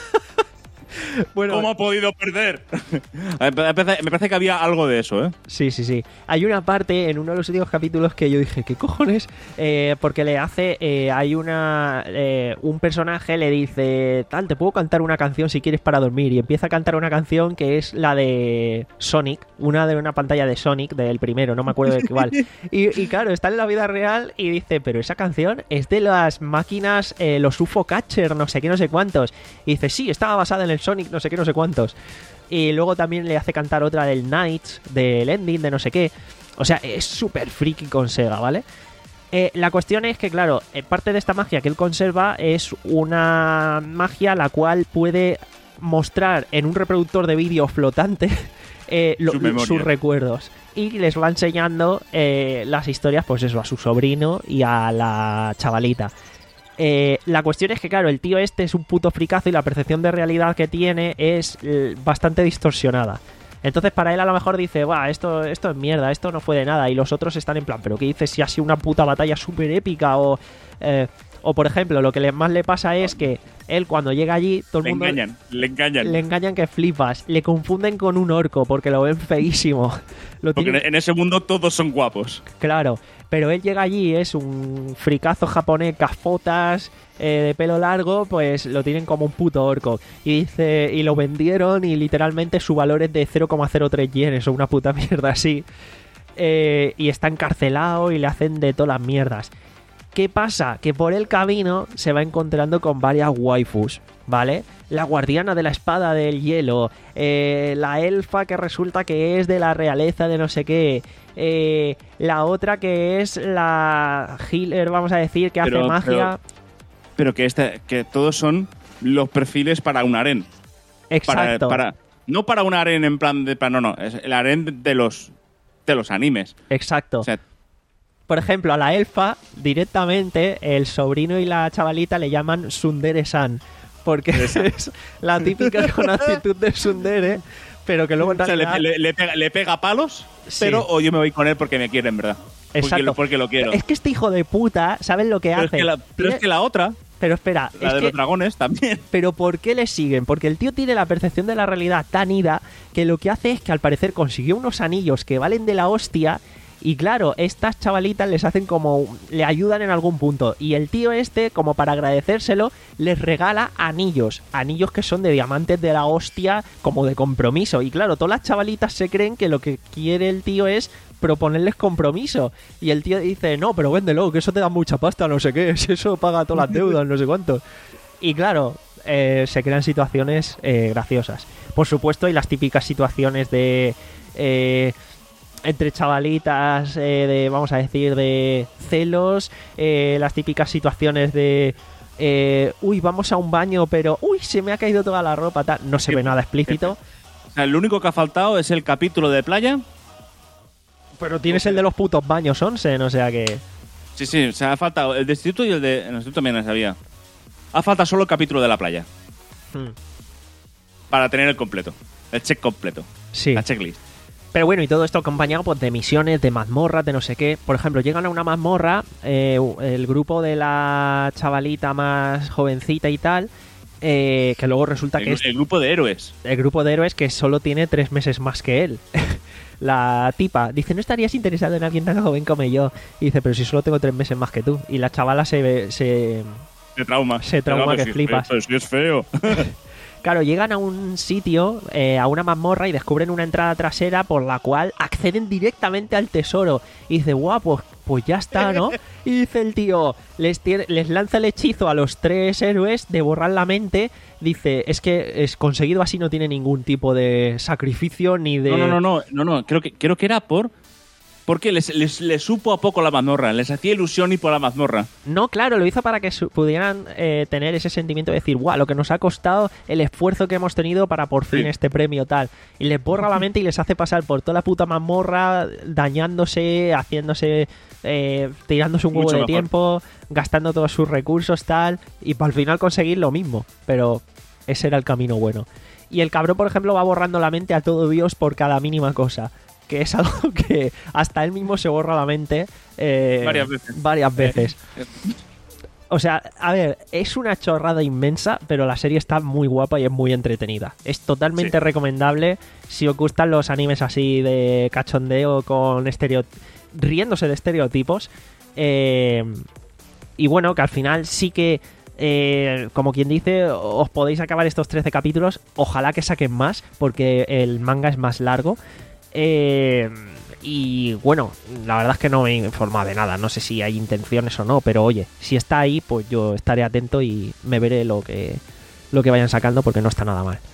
Bueno, ¿Cómo ha podido perder? me parece me parece que había algo de eso, ¿eh? sí, sí, sí. Hay una parte en uno de los últimos capítulos que yo dije, ¿qué cojones? Eh, porque le hace, eh, hay una, eh, un personaje le dice, tal, te puedo cantar una canción si quieres para dormir. Y empieza a cantar una canción que es la de Sonic, una de una pantalla de Sonic, del primero, no me acuerdo de cuál. Y, y claro, está en la vida real y dice, pero esa canción es de las máquinas, eh, los U F O Catcher, no sé qué, no sé cuántos. Y dice, sí, estaba basada en el Sonic, no sé qué, no sé cuántos. Y luego también le hace cantar otra del Knights, del Ending, de no sé qué. O sea, es súper friki con Sega, ¿vale? Eh, la cuestión es que, claro, eh, parte de esta magia que él conserva es una magia la cual puede mostrar en un reproductor de vídeo flotante eh, lo- Su memoria. sus recuerdos. Y les va enseñando eh, las historias, pues eso, a su sobrino y a la chavalita. Eh, la cuestión es que, claro, el tío este es un puto fricazo y la percepción de realidad que tiene es eh, bastante distorsionada. Entonces para él a lo mejor dice, va, esto, esto es mierda, esto no fue de nada. Y los otros están en plan, pero ¿qué dices si ha sido una puta batalla súper épica? O, eh, o por ejemplo, lo que le, más le pasa es que él cuando llega allí, todo el Le mundo engañan, le engañan. le engañan que flipas. Le confunden con un orco porque lo ven feísimo. Lo Porque tienen- en ese mundo todos son guapos. Claro, pero él llega allí, es un fricazo japonés, cafotas, eh, de pelo largo, pues lo tienen como un puto orco. Y dice, y lo vendieron y literalmente su valor es de cero coma cero tres yenes o una puta mierda así. Eh, y está encarcelado y le hacen de todas las mierdas. ¿Qué pasa? Que por el camino se va encontrando con varias waifus, ¿vale? La guardiana de la espada del hielo, eh, la elfa que resulta que es de la realeza de no sé qué, eh, la otra que es la healer, vamos a decir, que Pero- hace magia. Pero, pero que, este, que todos son los perfiles para un harén. Para, Exacto. para, no para un harén en plan de... No, no, es el harén de los, de los animes. Exacto. O sea, Por ejemplo, a la elfa, directamente, el sobrino y la chavalita le llaman Sundere-san. Porque es la típica con actitud de Sundere, pero que luego en o sea, le, realidad... le- le pega, le pega palos, Sí. pero o yo me voy con él porque me quiere, en verdad. Porque Exacto. lo, porque lo quiero. Es que este hijo de puta, ¿saben lo que pero, es hace? que la, pero es que la otra, Pero espera, la es de que... los dragones, también. Pero ¿por qué le siguen? Porque el tío tiene la percepción de la realidad tan ida que lo que hace es que al parecer consiguió unos anillos que valen de la hostia y claro, estas chavalitas les hacen como... le ayudan en algún punto y el tío este, como para agradecérselo, les regala anillos. Anillos que son de diamantes de la hostia como de compromiso. Y claro, todas las chavalitas se creen que lo que quiere el tío es proponerles compromiso. Y el tío dice, no, pero véndelo, que eso te da mucha pasta, no sé qué, eso paga todas las deudas, no sé cuánto. Y claro, eh, se crean situaciones eh, graciosas. Por supuesto, hay las típicas situaciones de... eh, entre chavalitas, eh, de, vamos a decir, de celos, eh, las típicas situaciones de... eh, uy, vamos a un baño, pero... uy, se me ha caído toda la ropa, tal. No se ve nada explícito. O sea, lo único que ha faltado es el capítulo de playa. Pero tienes el de los putos baños, Onsen, o sea que... Sí, sí, o sea, ha faltado el de instituto y el de... El instituto también lo sabía. Ha faltado solo el capítulo de la playa. Hmm. Para tener el completo. El check completo. Sí. La checklist. Pero bueno, y todo esto acompañado pues, de misiones, de mazmorras, de no sé qué. Por ejemplo, llegan a una mazmorra, eh, el grupo de la chavalita más jovencita y tal, eh, que luego resulta El, que es el grupo de héroes. el grupo de héroes que solo tiene tres meses más que él. La tipa dice, ¿no estarías interesado en alguien tan joven como yo? Y dice, pero si solo tengo tres meses más que tú. Y la chavala se ve, se... De trauma. Se trauma que si flipas. Es feo, si es feo. Claro, llegan a un sitio, eh, a una mazmorra y descubren una entrada trasera por la cual acceden directamente al tesoro. Y dice, guau, pues, pues ya está, ¿no? Y dice el tío, les, tiene- les lanza el hechizo a los tres héroes de borrar la mente. Dice, es que es conseguido así no tiene ningún tipo de sacrificio ni de... No, no, no, no, no, no. Creo que, creo que era por... Porque les, les, les supo a poco la mazmorra. Les hacía ilusión ir por la mazmorra. No, claro, lo hizo para que su- pudieran eh, tener ese sentimiento de decir, guau, lo que nos ha costado, el esfuerzo que hemos tenido para por fin Sí. este premio tal. Y les borra la mente y les hace pasar por toda la puta mazmorra, dañándose, haciéndose, eh, tirándose un huevo Mucho de mejor. tiempo, gastando todos sus recursos tal, y para al final conseguir lo mismo. Pero ese era el camino bueno. Y el cabrón, por ejemplo, va borrando la mente a todo Dios por cada mínima cosa. Que es algo que hasta él mismo se borra la mente eh, Varias veces. varias veces. O sea, a ver, es una chorrada inmensa, pero la serie está muy guapa y es muy entretenida. Es totalmente Sí. recomendable si os gustan los animes así de cachondeo con estereo... riéndose de estereotipos. Eh, y bueno, que al final sí que, eh, como quien dice, os podéis acabar estos trece capítulos. Ojalá que saquen más, porque el manga es más largo. Eh, y bueno, la verdad es que no me he informado de nada. No sé si hay intenciones o no, pero oye, si está ahí, pues yo estaré atento y me veré lo que, lo que vayan sacando, porque no está nada mal.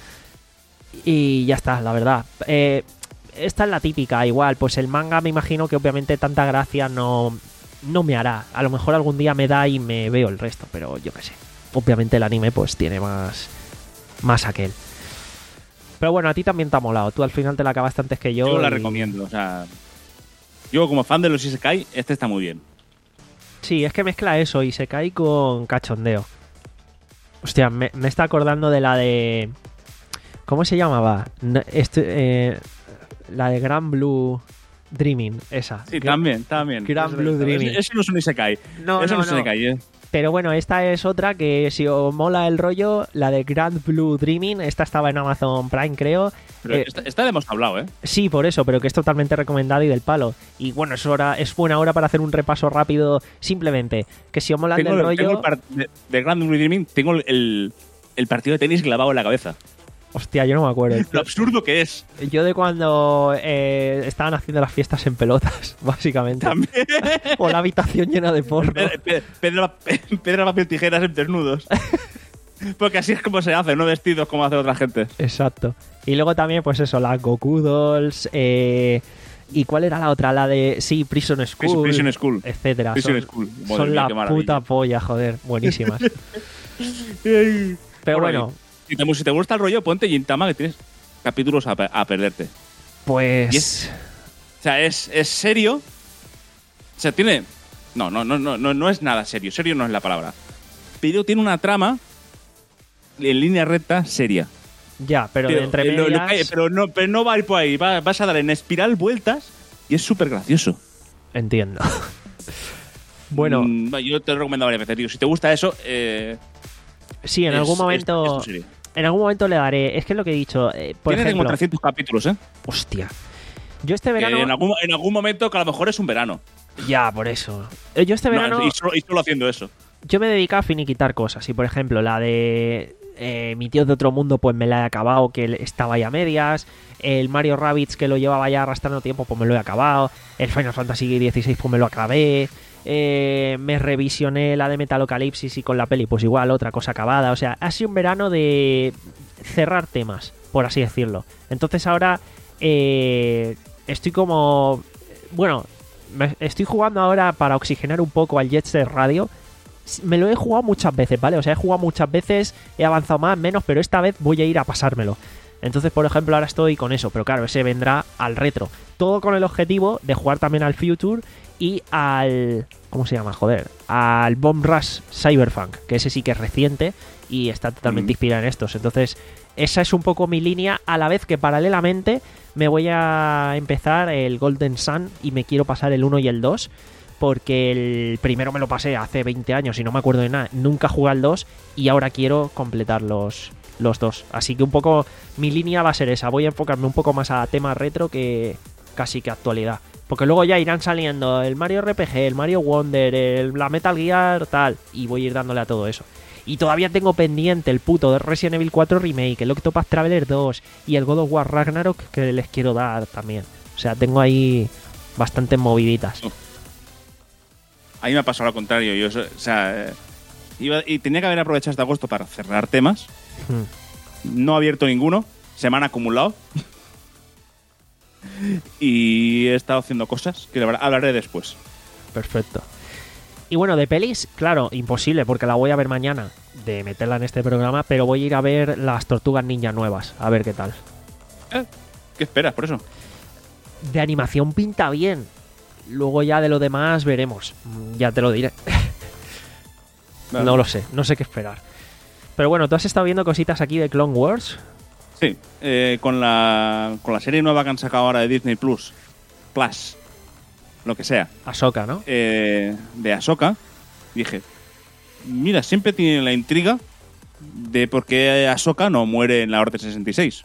Y ya está, la verdad. Eh, esta es la típica, igual. Pues el manga me imagino que obviamente tanta gracia no, no me hará. A lo mejor algún día me da y me veo el resto, pero yo qué sé. Obviamente el anime pues tiene más, más aquel. Pero bueno, a ti también te ha molado. Tú al final te la acabaste antes que yo. Yo la y- recomiendo. O sea, yo como fan de los Isekai, este está muy bien. Sí, es que mezcla eso y se cae con cachondeo. Hostia, me, me está acordando de la de... ¿Cómo se llamaba? No, este, eh, la de Grand Blue Dreaming, esa. Sí, Gra- también, también. Grand Eso- Blue eso- Dreaming. Eso no es un Isekai. No, eso no, no, es un no. Isekai, ¿eh? Pero bueno, esta es otra que si os mola el rollo, la de Grand Blue Dreaming, esta estaba en Amazon Prime, creo. Pero Eh, esta, esta la hemos hablado, ¿eh? Sí, por eso, pero que es totalmente recomendada y del palo. Y bueno, es hora, es buena hora para hacer un repaso rápido, simplemente. Que si os mola el Tengo, del el- tengo rollo... el par- de, de Grand Blue Dreaming, tengo el, el partido de tenis clavado en la cabeza. Hostia, yo no me acuerdo. Lo absurdo que es. Yo de cuando eh, estaban haciendo las fiestas en pelotas, básicamente. También. O la habitación llena de porno. Pedra, pe- pedra, pe- pedra, papel, tijeras en desnudos. Porque así es como se hace, no vestidos como hace otra gente. Exacto. Y luego también, pues eso, las Goku Dolls. Eh, ¿Y cuál era la otra? La de, sí, Prison School. Prison School. Etcétera. Prison son School. Madre son mía, la qué maravilla. puta polla, joder. Buenísimas. Pero bueno, Si te, si te gusta el rollo, ponte Gintama, que tienes capítulos a, pe- a perderte. pues... Y es- O sea, es, es serio. O sea, tiene. No, no, no, no, no, no es nada serio. Serio no es la palabra. Pero tiene una trama en línea recta seria. Ya, pero de entre eh, lo- lo medias... que- pero, no, pero no va a ir por ahí. Va- vas a dar en espiral vueltas y es súper gracioso. Entiendo. Bueno, Mm, yo te lo recomiendo varias veces. Digo, si te gusta eso, eh, sí, en es- algún es- momento... es tu serie. en algún momento le daré... Es que es lo que he dicho. eh, por Tiene como ejemplo... trescientos capítulos, ¿eh? Hostia. Yo este Que verano... en, algún, en algún momento que a lo mejor es un verano. Ya, por eso. Eh, Yo este No, verano... y, solo, y solo haciendo eso. Yo me dedico a finiquitar cosas. Y por ejemplo, la de eh, Mi tío de otro mundo, pues me la he acabado, que estaba ya a medias. El Mario Rabbids, que lo llevaba ya arrastrando tiempo, pues me lo he acabado. El Final Fantasy dieciséis, pues me lo acabé. Eh, me revisioné la de Metalocalypsis y con la peli, pues igual, otra cosa acabada. O sea, ha sido un verano de cerrar temas, por así decirlo. Entonces ahora eh, estoy como... Bueno, me estoy jugando ahora para oxigenar un poco al Jet Set Radio. Me lo he jugado muchas veces, ¿vale? O sea, he jugado muchas veces, he avanzado más, menos, pero esta vez voy a ir a pasármelo. Entonces, por ejemplo, ahora estoy con eso, pero claro, ese vendrá al retro. Todo con el objetivo de jugar también al Future y al... ¿Cómo se llama? Joder. Al Bomb Rush Cyberpunk, que ese sí que es reciente y está totalmente Mm. inspirado en estos. Entonces, esa es un poco mi línea, a la vez que paralelamente me voy a empezar el Golden Sun y me quiero pasar el uno y el dos. Porque el primero me lo pasé hace veinte años y no me acuerdo de nada. Nunca jugué al dos y ahora quiero completar los, los dos. Así que un poco mi línea va a ser esa. Voy a enfocarme un poco más a temas retro que casi que actualidad. Porque luego ya irán saliendo el Mario R P G, el Mario Wonder, el, la Metal Gear, tal. Y voy a ir dándole a todo eso. Y todavía tengo pendiente el puto de Resident Evil cuatro Remake, el Octopath Traveler dos y el God of War Ragnarok que les quiero dar también. O sea, tengo ahí bastantes moviditas. A mí me ha pasado lo contrario. Yo, o sea, eh, iba- y tenía que haber aprovechado este agosto para cerrar temas. Hmm. No he abierto ninguno. Se me han acumulado. Y he estado haciendo cosas que la verdad hablaré después. Perfecto. Y bueno, de pelis, claro, imposible porque la voy a ver mañana de meterla en este programa, pero voy a ir a ver las Tortugas Ninja nuevas, a ver qué tal. Eh, ¿Qué esperas por eso? De animación pinta bien. Luego ya de lo demás veremos. Mm, Ya te lo diré. Vale. No lo sé, no sé qué esperar. Pero bueno, ¿tú has estado viendo cositas aquí de Clone Wars? Sí, eh, con, la, con la serie nueva que han sacado ahora de Disney Plus, Plus, lo que sea, Ahsoka, ¿no? eh, de Ahsoka, dije, mira, siempre tiene la intriga de por qué Ahsoka no muere en la Orden sesenta y seis.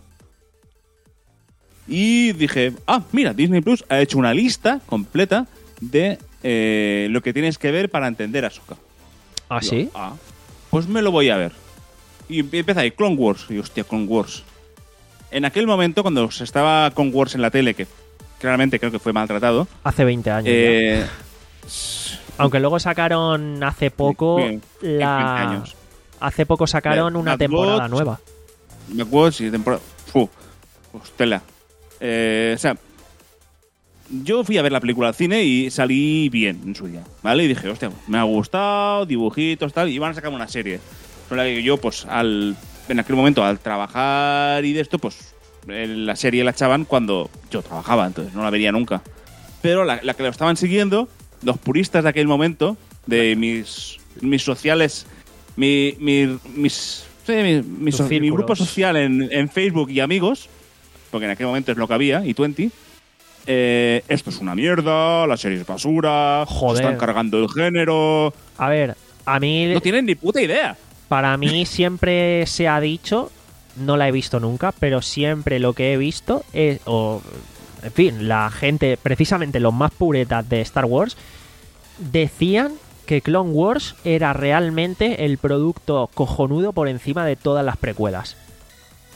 Y dije, ah, mira, Disney Plus ha hecho una lista completa de eh, lo que tienes que ver para entender a Ahsoka. ¿Ah, Digo, sí? ah, pues me lo voy a ver. Y empieza ahí, Clone Wars. Y hostia, Clone Wars. En aquel momento, cuando se estaba Clone Wars en la tele, que claramente creo que fue maltratado, Hace veinte años. ya. eh, Aunque luego sacaron hace poco Bien, veinte la... años. Hace poco sacaron Bien, una Mad temporada Bots. nueva. me acuerdo si temporada. Fu, hostela. Eh, o sea, yo fui a ver la película al cine y salí bien en su día, ¿vale? Y dije, hostia, me ha gustado, dibujitos, tal, y van a sacar una serie. Solo que yo, pues, al, en aquel momento, al trabajar y de esto, pues, eh, la serie la echaban cuando yo trabajaba, entonces no la vería nunca. Pero la, la que lo estaban siguiendo, los puristas de aquel momento, de mis, mis sociales, mi, mi, mis, sí, mi, mi, Tus so- mi círculos. grupo social en, en Facebook y amigos, porque en aquel momento es lo que había, y veinte, eh, esto es una mierda, la serie es basura, Joder. están cargando el género, A ver, a mí... no tienen ni puta idea. Para mí siempre se ha dicho, no la he visto nunca, pero siempre lo que he visto es, o, en fin, la gente, precisamente los más puretas de Star Wars, decían que Clone Wars era realmente el producto cojonudo por encima de todas las precuelas. O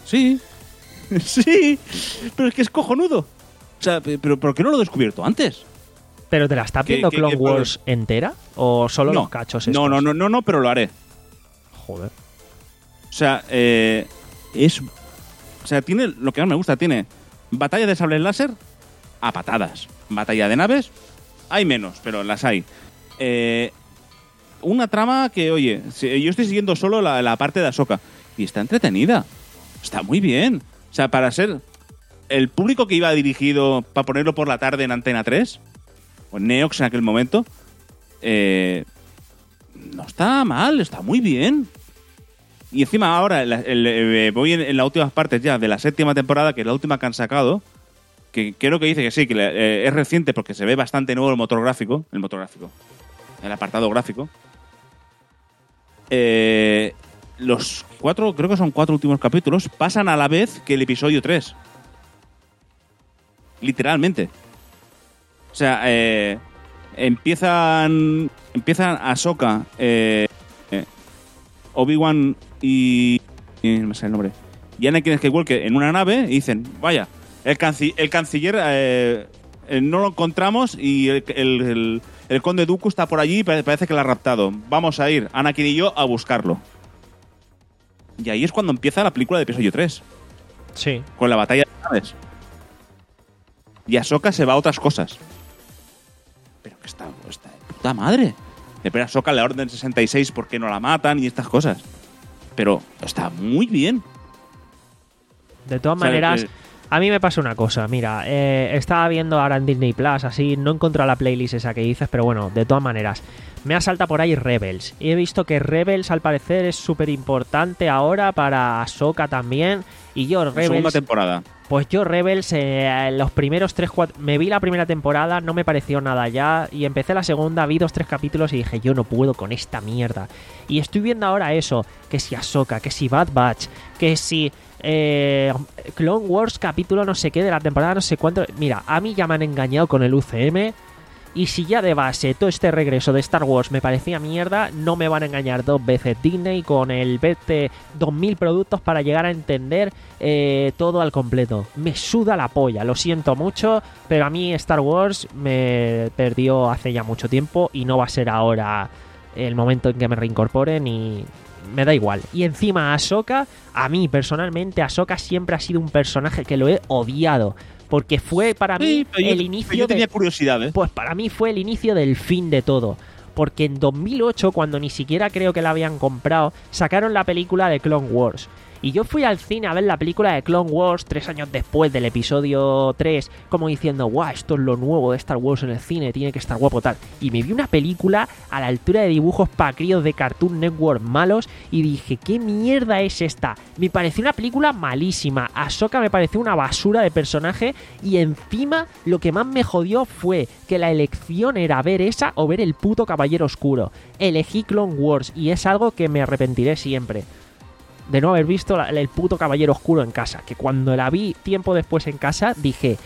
Sí. Sí. Pero es que es cojonudo. O sea, pero ¿por qué no lo he descubierto antes? ¿Pero te la estás ¿Qué- viendo qué- Clone qué- Wars entera? ¿O solo No. los cachos estos? No, no, no, no, no, pero lo haré. Joder. O sea, eh, es... O sea, tiene lo que más me gusta. Tiene batalla de sables láser a patadas. Batalla de naves, hay menos, pero las hay. Eh, una trama que, oye, si- yo estoy siguiendo solo la, la parte de Ahsoka. Y está entretenida. Está muy bien. O sea, para ser el público que iba dirigido para ponerlo por la tarde en Antena tres, o en Neox en aquel momento, eh, no está mal, está muy bien. Y encima ahora el- el- el- voy en, en las últimas partes ya de la séptima temporada, que es la última que han sacado, que creo que dice que sí, que eh, es reciente porque se ve bastante nuevo el motor gráfico, el motor gráfico, el apartado gráfico. Eh, los cuatro, creo que son cuatro últimos capítulos, pasan a la vez que el episodio tres. Literalmente. O sea, eh, empiezan empiezan Ahsoka, eh, eh, Obi-Wan y, y no me sale el nombre, y Anakin Skywalker en una nave y dicen, vaya, el, canci- el canciller eh, eh, no lo encontramos y el, el, el- el conde Dooku está por allí y pare- parece que lo ha raptado. Vamos a ir, Anakin y yo, a buscarlo. Y ahí es cuando empieza la película de episodio tres, Sí. con la batalla de naves. Y Ahsoka se va a otras cosas. Pero que está, está de puta madre. Pero Ahsoka la Orden sesenta y seis, ¿por qué no la matan? Y estas cosas. Pero está muy bien. De todas O sea, maneras, eh, a mí me pasa una cosa. Mira, eh, estaba viendo ahora en Disney Plus, así, no he encontrado la playlist esa que dices, pero bueno, de todas maneras, me ha saltado por ahí Rebels. Y he visto que Rebels, al parecer, es súper importante ahora para Ahsoka también. Y yo, la segunda Rebels, temporada. pues yo, Rebels, eh, los primeros tres, cuatro... Me vi la primera temporada, no me pareció nada ya. Y empecé la segunda, vi dos, tres capítulos y dije, yo no puedo con esta mierda. Y estoy viendo ahora eso, que si Ahsoka, que si Bad Batch, que si... Eh, Clone Wars capítulo no sé qué de la temporada no sé cuánto. Mira, a mí ya me han engañado con el U C M. Y si ya de base todo este regreso de Star Wars me parecía mierda, no me van a engañar dos veces Disney con el vete dos mil productos para llegar a entender eh, todo al completo. Me suda la polla, lo siento mucho, pero a mí Star Wars me perdió hace ya mucho tiempo y no va a ser ahora el momento en que me reincorporen y me da igual. Y encima Ahsoka, a mí personalmente Ahsoka siempre ha sido un personaje que lo he odiado. Porque fue para mí Sí, pero yo- el pero inicio yo tenía de... curiosidad, ¿eh? Pues para mí fue el inicio del fin de todo. Porque en dos mil ocho, cuando ni siquiera creo que la habían comprado, sacaron la película de Clone Wars. Y yo fui al cine a ver la película de Clone Wars tres años después del episodio tres, como diciendo, guau, esto es lo nuevo de Star Wars en el cine, tiene que estar guapo tal. Y me vi una película a la altura de dibujos para críos de Cartoon Network malos y dije, ¿qué mierda es esta? Me pareció una película malísima. Ahsoka me pareció una basura de personaje y encima lo que más me jodió fue que la elección era ver esa o ver el puto Caballero Oscuro. Elegí Clone Wars y es algo que me arrepentiré siempre de no haber visto la- el puto Caballero Oscuro en casa. Que cuando la vi tiempo después en casa dije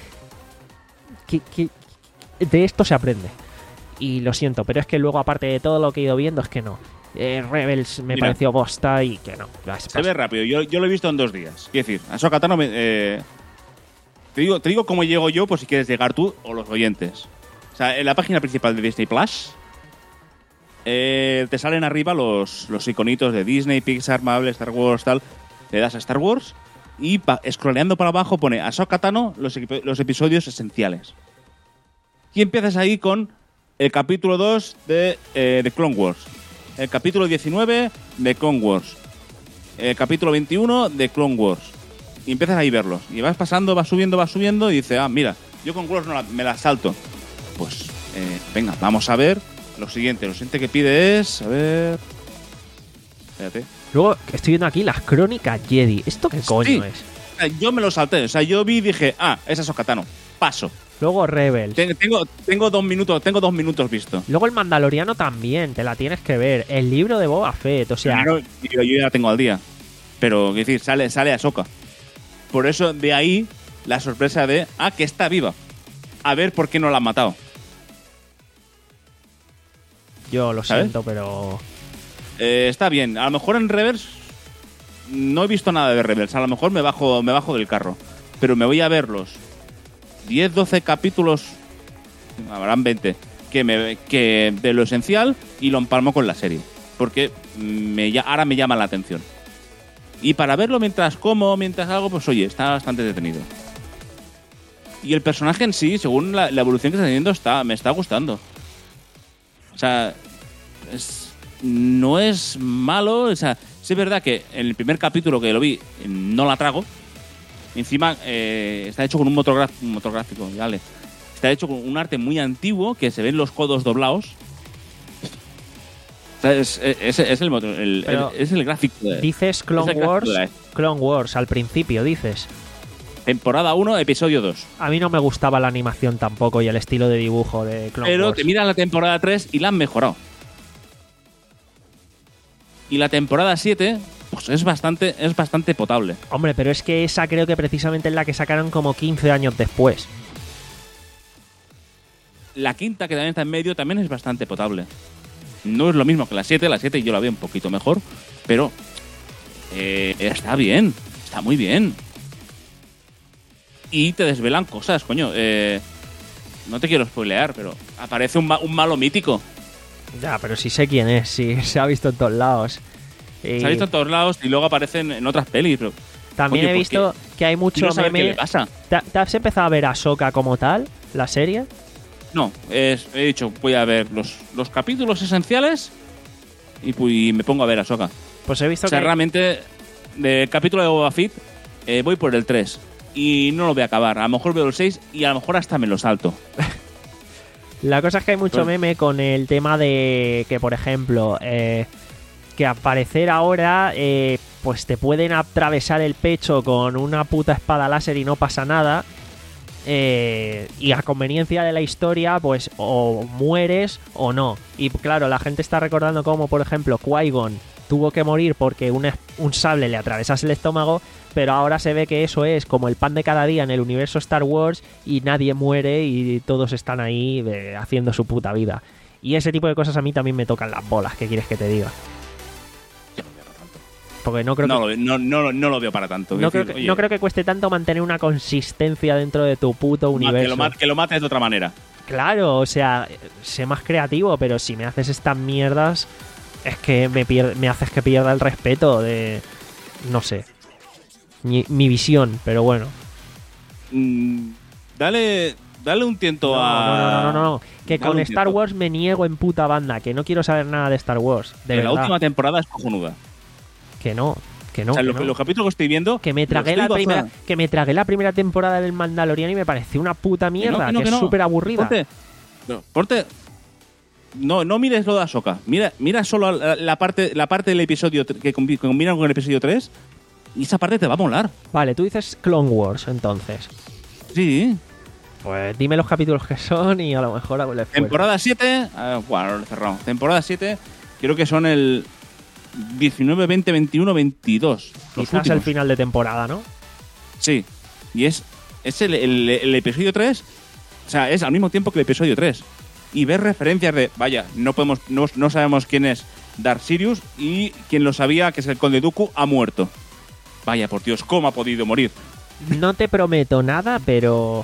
que, que de esto se aprende. Y lo siento, pero es que luego aparte de todo lo que he ido viendo es que no. Eh, Rebels me Mira. pareció bosta y que no. Las- Se ve rápido. Yo, yo lo he visto en dos días. Quiero decir, Ahsoka Tano me, eh, te, digo, te digo cómo llego yo, por si quieres llegar tú o los oyentes. O sea, en la página principal de Disney Plus eh, te salen arriba los, los iconitos de Disney, Pixar, Marvel, Star Wars, tal. Le das a Star Wars y pa, scrolleando para abajo pone Ahsoka Tano, los, epi- los episodios esenciales. Y empiezas ahí con el capítulo dos de, eh, de Clone Wars. El capítulo diecinueve de Clone Wars. El capítulo veintiuno de Clone Wars. Y empiezas ahí a verlos. Y vas pasando, vas subiendo, vas subiendo y dices, ah, mira, yo con Wars no la- me la salto. Pues, eh, venga, vamos a ver lo siguiente. Lo siguiente que pide es, a ver... Espérate. Luego estoy viendo aquí las crónicas Jedi. ¿Esto qué coño Sí. es? O sea, yo me lo salté. O sea, yo vi y dije, ah, esa es Ahsoka Tano. Paso. Luego Rebels. Ten- Tengo, tengo dos minutos, tengo dos minutos visto. Luego el Mandaloriano también, te la tienes que ver. El libro de Boba Fett, o sea... Primero, yo, yo ya la tengo al día. Pero, es decir, sale, sale Ahsoka. Por eso, de ahí, la sorpresa de, ah, que está viva. A ver por qué no la han matado. Yo lo ¿Sabes? siento, pero... Eh, está bien. A lo mejor en Reverse no he visto nada de Rebels. A lo mejor me bajo, me bajo del carro. Pero me voy a ver los diez, doce capítulos, habrán veinte, que, me, que de lo esencial y lo empalmo con la serie. Porque me, ahora me llama la atención. Y para verlo mientras como, mientras hago, pues oye, está bastante detenido. Y el personaje en sí, según la, la evolución que está teniendo, está, me está gustando. O sea, es, no es malo. O sea, sí es verdad que en el primer capítulo que lo vi no la trago. Encima eh, está hecho con un motor, graf, un motor gráfico, vale. Está hecho con un arte muy antiguo que se ven los codos doblados. O sea, es, es, es, el, motor, el, el, es el gráfico. De, dices Clone Wars, Clone Wars al principio, dices. Temporada uno, episodio dos. A mí no me gustaba la animación tampoco y el estilo de dibujo de Clone Pero Wars. te miras la temporada tres y la han mejorado. Y la temporada siete, pues es bastante, es bastante potable. Hombre, pero es que esa creo que precisamente es la que sacaron como quince años después. La quinta, que también está en medio, también es bastante potable. No es lo mismo que la siete. La siete yo la veo un poquito mejor, pero eh, está bien. Está muy bien. Y te desvelan cosas, coño. Eh, no te quiero spoilear, pero aparece un, ma un malo mítico. Ya, pero sí sé quién es, sí, se ha visto en todos lados. Y se ha visto en todos lados y luego aparecen en otras pelis. Pero, también coño, he visto que hay mucho no meme. ¿Qué le pasa? ¿Te, ¿Te has empezado a ver a Ahsoka como tal, la serie? No, es, he dicho, voy a ver los, los capítulos esenciales y, y me pongo a ver a Ahsoka. Pues he visto o sea, que... realmente, del capítulo de Boba Fett, eh, voy por el tres. Y no lo voy a acabar. A lo mejor veo el seis y a lo mejor hasta me lo salto. La cosa es que hay mucho pues, meme con el tema de que, por ejemplo, eh, que al parecer ahora eh, pues te pueden atravesar el pecho con una puta espada láser y no pasa nada. Eh, y a conveniencia de la historia, pues o mueres o no. Y claro, la gente está recordando cómo, por ejemplo, Qui-Gon tuvo que morir porque un, un sable le atravesase el estómago, pero ahora se ve que eso es como el pan de cada día en el universo Star Wars y nadie muere y todos están ahí de, haciendo su puta vida. Y ese tipo de cosas a mí también me tocan las bolas, ¿qué quieres que te diga? Porque no creo no, que... Lo, no, no, no lo veo para tanto. No, decir, creo que, oye, no creo que cueste tanto mantener una consistencia dentro de tu puto universo. Que lo, que lo mates de otra manera. Claro, o sea, sé más creativo, pero si me haces estas mierdas, es que me, pier me haces que pierda el respeto de... No sé. Mi, mi visión, pero bueno. Mm, dale... Dale un tiento no, a... No, no, no, no, no. Que Dale con un Star tiento. Wars me niego en puta banda. Que no quiero saber nada de Star Wars. De que verdad. la última temporada es cojonuda. Que no, que no. O sea, que lo, no. los capítulos que estoy viendo... Que me tragué la primera, que me tragué la primera temporada del Mandalorian y me pareció una puta mierda. Que, no, que, no, que, que es súper no. aburrida. Ponte, no, ponte, no, no mires lo de Ahsoka. Mira, mira solo la, la parte, la parte del episodio que combinan con el episodio tres y esa parte te va a molar. Vale, tú dices Clone Wars, entonces. Sí. Pues dime los capítulos que son y a lo mejor hago el esfuerzo. Temporada siete, uh, bueno, lo he cerrado. Temporada siete, creo que son el diecinueve, veinte, veintiuno, veintidós. Los Quizás últimos. el final de temporada, ¿no? Sí. Y es, es el, el, el episodio tres, o sea, es al mismo tiempo que el episodio tres. Y ves referencias de, vaya, no podemos, no, no sabemos quién es Darth Sirius y quien lo sabía, que es el Conde Dooku, ha muerto. Vaya, por Dios, ¿cómo ha podido morir? No te prometo nada, pero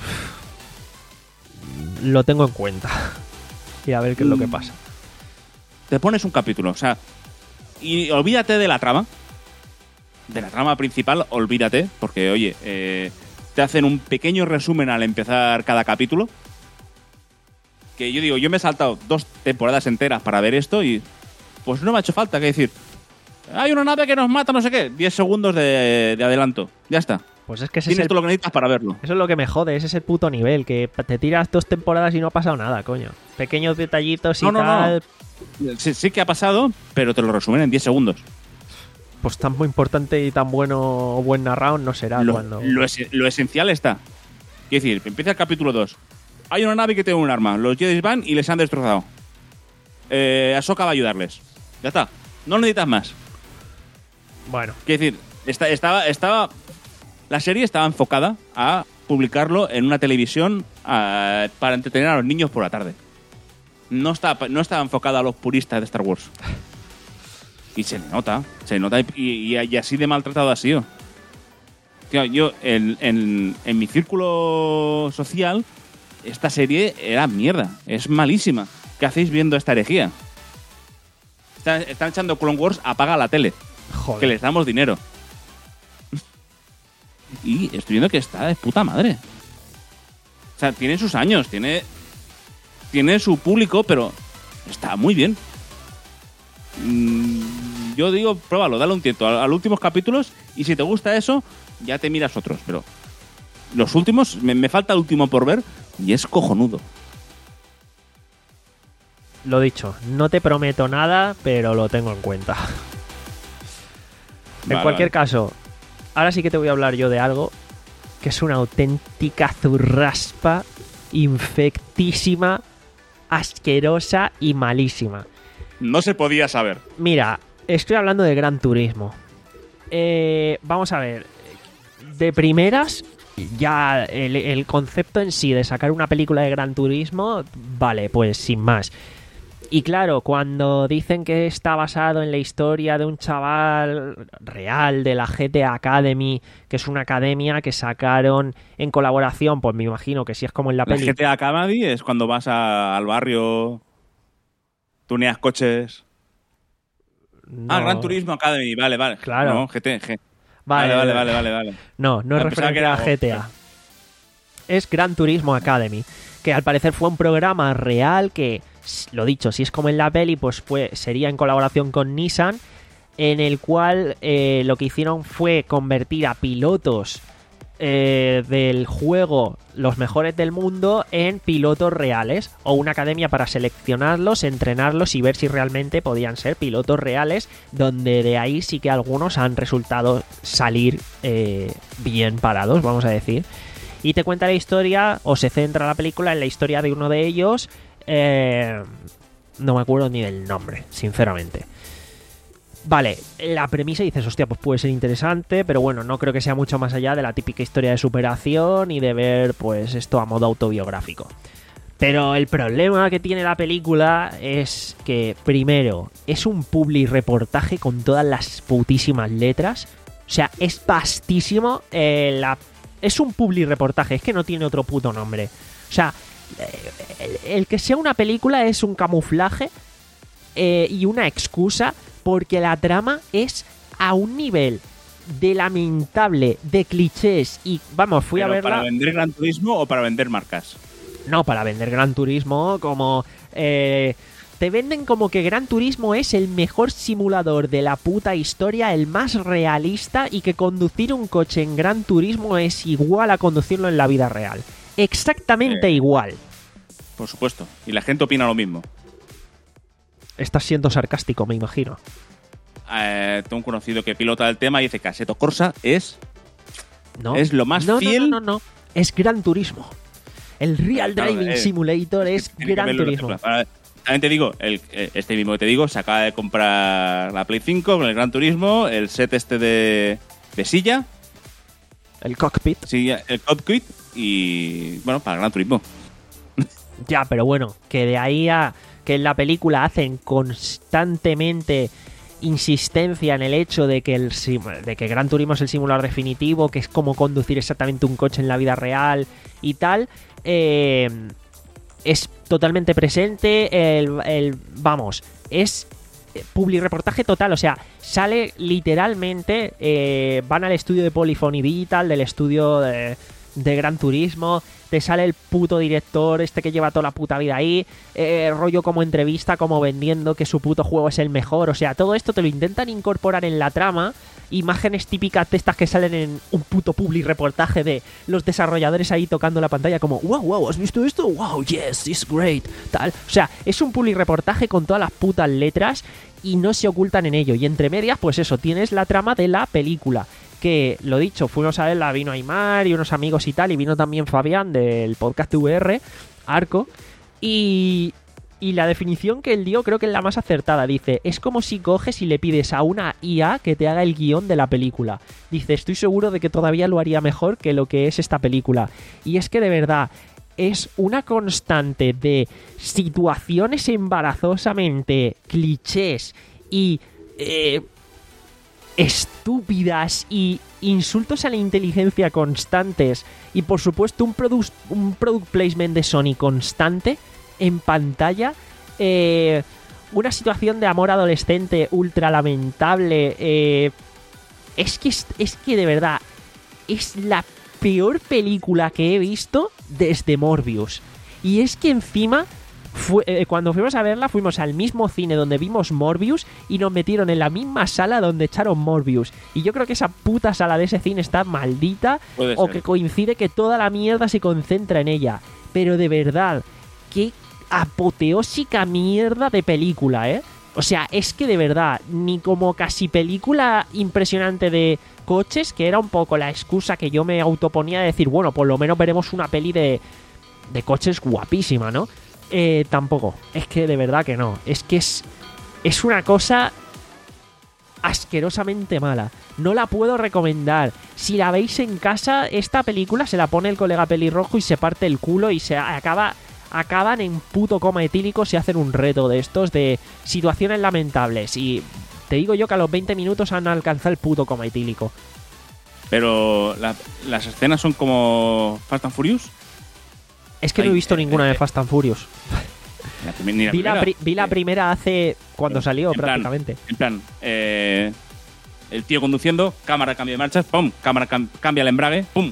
lo tengo en cuenta. Y a ver qué es lo que pasa. Te pones un capítulo, o sea, y olvídate de la trama. De la trama principal, olvídate, porque, oye, eh, te hacen un pequeño resumen al empezar cada capítulo. Que yo digo, yo me he saltado dos temporadas enteras para ver esto y pues no me ha hecho falta, que decir, hay una nave que nos mata, no sé qué, diez segundos de, de adelanto, ya está. Pues es que ese Tienes es el, todo lo que necesitas para verlo. Eso es lo que me jode, ese es el puto nivel, que te tiras dos temporadas y no ha pasado nada, coño. Pequeños detallitos y no, no, tal. No. Sí, sí que ha pasado, pero te lo resumen en diez segundos. Pues tan muy importante y tan bueno o buen narrado no será lo, cuando... Lo, es, lo esencial está. Quiero decir, empieza el capítulo dos. Hay una nave que tiene un arma. Los Jedi van y les han destrozado. Eh, Ahsoka va a ayudarles. Ya está. No necesitas más. Bueno. Quiero decir, esta, estaba, estaba... La serie estaba enfocada a publicarlo en una televisión a, para entretener a los niños por la tarde. No estaba, no estaba enfocada a los puristas de Star Wars. Y se le nota, se le nota y, y, y así de maltratado ha sido. Tío, yo, en, en, en mi círculo social, esta serie era mierda, es malísima. ¿Qué hacéis viendo esta herejía? Están, están echando Clone Wars, apaga la tele. Joder. Que les damos dinero. Y estoy viendo que está de puta madre. O sea, tiene sus años, tiene, tiene su público, pero está muy bien. Mm, yo digo, pruébalo, dale un tiento a, a los últimos capítulos y si te gusta eso, ya te miras otros. Pero los últimos, me, me falta el último por ver y es cojonudo. Lo dicho, no te prometo nada, pero lo tengo en cuenta. En Vale, cualquier vale. caso, ahora sí que te voy a hablar yo de algo que es una auténtica zurraspa infectísima, asquerosa y malísima. No se podía saber. Mira, estoy hablando de Gran Turismo. Eh, vamos a ver. De primeras, ya el, el concepto en sí de sacar una película de Gran Turismo, vale, pues sin más. Y claro, cuando dicen que está basado en la historia de un chaval real de la G T A Academy, que es una academia que sacaron en colaboración, pues me imagino que si es como en la, La peli. G T A Academy es cuando vas a- al barrio, tuneas coches. No. Ah, Gran Turismo Academy, vale, vale. Claro. No, G T, G. Vale, Vale, vale, vale, vale, vale. No, no es Ah, pensaba que referencia a era G T A. Es Gran Turismo Academy, que al parecer fue un programa real que, lo dicho, si es como en la peli, pues fue, sería en colaboración con Nissan, en el cual eh, lo que hicieron fue convertir a pilotos eh, del juego, los mejores del mundo, en pilotos reales, o una academia para seleccionarlos, entrenarlos y ver si realmente podían ser pilotos reales, donde de ahí sí que algunos han resultado salir eh, bien parados, vamos a decir. Y te cuenta la historia, o se centra la película en la historia de uno de ellos. Eh, no me acuerdo ni del nombre, sinceramente. Vale, la premisa dices, hostia, pues puede ser interesante, pero bueno, no creo que sea mucho más allá de la típica historia de superación y de ver, pues, esto a modo autobiográfico. Pero el problema que tiene la película es que, primero, es un publi reportaje con todas las putísimas letras. O sea, es vastísimo. Eh, la, es un publi reportaje, es que no tiene otro puto nombre. O sea, eh, el, el que sea una película es un camuflaje eh, y una excusa, porque la trama es a un nivel de lamentable, de clichés. Y vamos, fui Pero a verla. ¿para vender Gran Turismo o para vender marcas? No, para vender Gran Turismo como... Eh, te venden como que Gran Turismo es el mejor simulador de la puta historia, el más realista, y que conducir un coche en Gran Turismo es igual a conducirlo en la vida real. Exactamente Eh. igual. Por supuesto. Y la gente opina lo mismo. Estás siendo sarcástico, me imagino. Eh, tengo un conocido que pilota el tema y dice que Assetto Corsa es... ¿No? Es lo más no, fiel- No, no, no, no. Es Gran Turismo. El Real Claro, Driving eh, Simulator es Tiene que Gran verlo en la Turismo. película. Ahora, también te digo, el, este mismo que te digo, se acaba de comprar la Play cinco con el Gran Turismo, el set este de, de silla, El cockpit. silla, el cockpit y, bueno, para el Gran Turismo. Ya, pero bueno, que de ahí a que en la película hacen constantemente insistencia en el hecho de que el sim- de que Gran Turismo es el simulador definitivo, que es como conducir exactamente un coche en la vida real y tal, eh, es totalmente presente. El, el- vamos, es publi reportaje total, o sea, sale literalmente, eh, van al estudio de Polyphony Digital, del estudio de, de Gran Turismo, te sale el puto director este que lleva toda la puta vida ahí, eh, rollo como entrevista, como vendiendo que su puto juego es el mejor. O sea, todo esto te lo intentan incorporar en la trama, imágenes típicas de estas que salen en un puto public reportaje de los desarrolladores ahí tocando la pantalla como wow, wow, ¿has visto esto? Wow, yes, it's great, tal. O sea, es un public reportaje con todas las putas letras y no se ocultan en ello. Y entre medias, pues eso, tienes la trama de la película, que, lo dicho, fuimos a verla, vino Aymar y unos amigos y tal, y vino también Fabián del podcast V R, Arco, y, y la definición que él dio creo que es la más acertada. Dice, es como si coges y le pides a una I A que te haga el guión de la película. Dice, estoy seguro de que todavía lo haría mejor que lo que es esta película. Y es que de verdad es una constante de situaciones embarazosamente clichés y eh, estúpidas y insultos a la inteligencia constantes y por supuesto un product, un product placement de Sony constante en pantalla, eh, una situación de amor adolescente ultra lamentable, eh, es que es, es que de verdad es la peor película que he visto desde Morbius. Y es que encima Fue, eh, cuando fuimos a verla, fuimos al mismo cine donde vimos Morbius y nos metieron en la misma sala donde echaron Morbius. Y yo creo que esa puta sala de ese cine está maldita, Puede o ser. que coincide que toda la mierda se concentra en ella. Pero de verdad, qué apoteósica mierda de película, ¿eh? O sea, es que de verdad, ni como casi película impresionante de coches, que era un poco la excusa que yo me autoponía de decir, bueno, por lo menos veremos una peli de, de coches guapísima, ¿no? Eh, tampoco, es que de verdad que no. Es que es, es una cosa asquerosamente mala. No la puedo recomendar. Si la veis en casa, esta película se la pone el colega pelirrojo y se parte el culo y se acaba, acaban en puto coma etílico si hacen un reto de estos de situaciones lamentables. Y te digo yo que a los veinte minutos han alcanzado el puto coma etílico. Pero la- las escenas son como Fast and Furious. Es que no he Ay, visto eh, ninguna eh, de Fast and Furious. La prim- ni la Vi la, primera. pri- vi la Eh, primera hace cuando salió en plan, prácticamente. En plan, eh, el tío conduciendo, cámara, cambio de marchas, pum, cámara, cam- cambia el embrague, pum.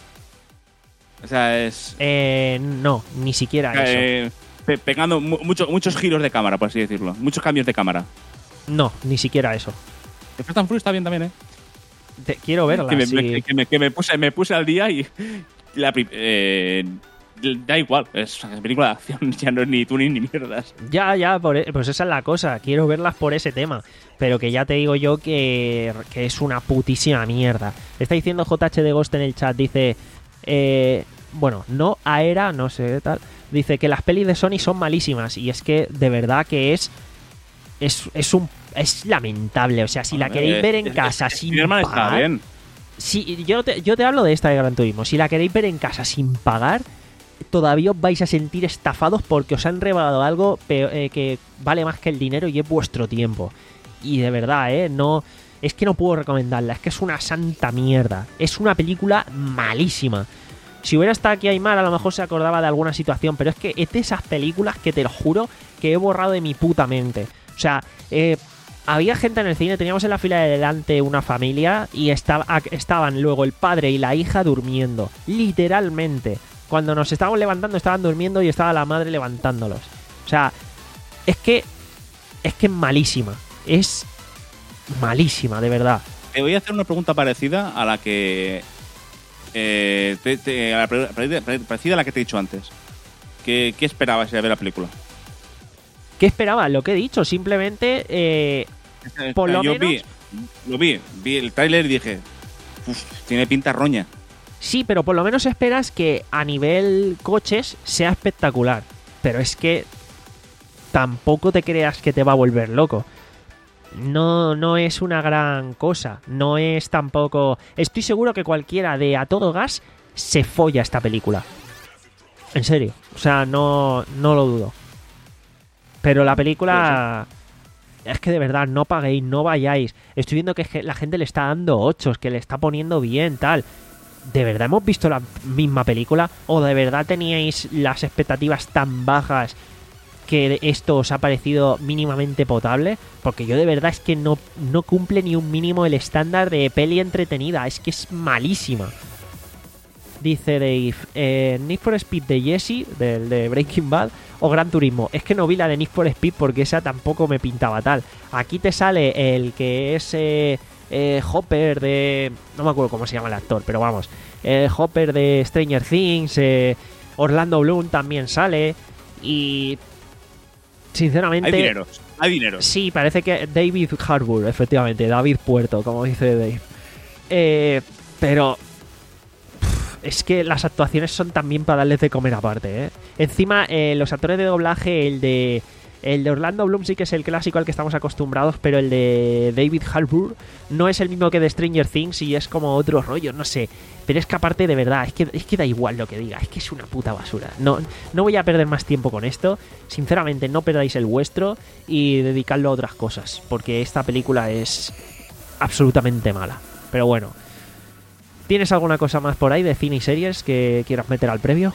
O sea, es Eh, no, ni siquiera eso. eh, pe- pegando mu- mucho- muchos giros de cámara, por así decirlo. Muchos cambios de cámara. No, ni siquiera eso. El Fast and Furious está bien también, ¿eh? Te- quiero verla. que me, sí. me- que me- que me puse, me puse al día y la pri- eh, da igual, es una película de acción, ya no es ni tú ni, ni mierdas. Ya, ya, por e- pues esa es la cosa. Quiero verlas por ese tema. Pero que ya te digo yo que, que es una putísima mierda. Está diciendo J H de Ghost en el chat. Dice, eh, bueno, no Aera, no sé tal. Dice que las pelis de Sony son malísimas. Y es que de verdad que es. Es, es un. Es lamentable. O sea, si la queréis ver en casa sin Spider-Man está pagar. bien. Si, yo, te, yo te hablo de esta de Gran Turismo. Si la queréis ver en casa sin pagar, todavía os vais a sentir estafados porque os han regalado algo peo- eh, que vale más que el dinero y es vuestro tiempo. Y de verdad, ¿eh? No, es que no puedo recomendarla. Es que es una santa mierda. Es una película malísima. Si hubiera estado aquí Aymar, a lo mejor se acordaba de alguna situación. Pero es que es de esas películas que te lo juro que he borrado de mi puta mente. O sea, eh... había gente en el cine, teníamos en la fila de delante una familia y estaba, estaban luego el padre y la hija durmiendo. Literalmente. Cuando nos estábamos levantando estaban durmiendo y estaba la madre levantándolos. O sea, es que es que es malísima. Es malísima, de verdad. Te voy a hacer una pregunta parecida a la que. Eh, te- te- a la pre- pre- pre- parecida a la que te he dicho antes. ¿Qué, qué esperabas de ver la película? ¿Qué esperaba? Lo que he dicho, simplemente eh, Por lo Yo menos- vi, lo vi, vi el tráiler y dije, "Uf, tiene pinta roña". sí, pero por lo menos esperas que a nivel coches sea espectacular. Pero es que tampoco te creas que te va a volver loco. No, no es una gran cosa. No es tampoco... Estoy seguro que cualquiera de A Todo Gas se folla esta película. En serio. O sea, no, no lo dudo. Pero la película... Es que de verdad, no paguéis, no vayáis. Estoy viendo que, es que la gente le está dando ochos, que le está poniendo bien, tal. ¿De verdad hemos visto la misma película? ¿O de verdad teníais las expectativas tan bajas que esto os ha parecido mínimamente potable? Porque yo de verdad es que no, no cumple ni un mínimo el estándar de peli entretenida. Es que es malísima. Dice Dave, eh, Need for Speed de Jesse, del de Breaking Bad, o Gran Turismo. Es que no vi la de Need for Speed porque esa tampoco me pintaba tal. Aquí te sale el que es eh, eh, Hopper de... No me acuerdo cómo se llama el actor, pero vamos. Eh, Hopper de Stranger Things, eh, Orlando Bloom también sale. Y... Sinceramente... Hay dinero, hay dinero. Sí, parece que David Harbour, efectivamente, David Puerto, como dice Dave. Eh, pero pff, es que las actuaciones son también para darles de comer aparte, ¿eh? Encima, eh, los actores de doblaje, el de El de Orlando Bloom sí que es el clásico al que estamos acostumbrados, pero el de David Harbour no es el mismo que de Stranger Things y es como otro rollo, no sé. Pero es que aparte, de verdad, es que, es que da igual lo que diga, es que es una puta basura. No, no voy a perder más tiempo con esto. Sinceramente, no perdáis el vuestro y dedicadlo a otras cosas, porque esta película es absolutamente mala. Pero bueno, ¿tienes alguna cosa más por ahí de cine y series que quieras meter al previo?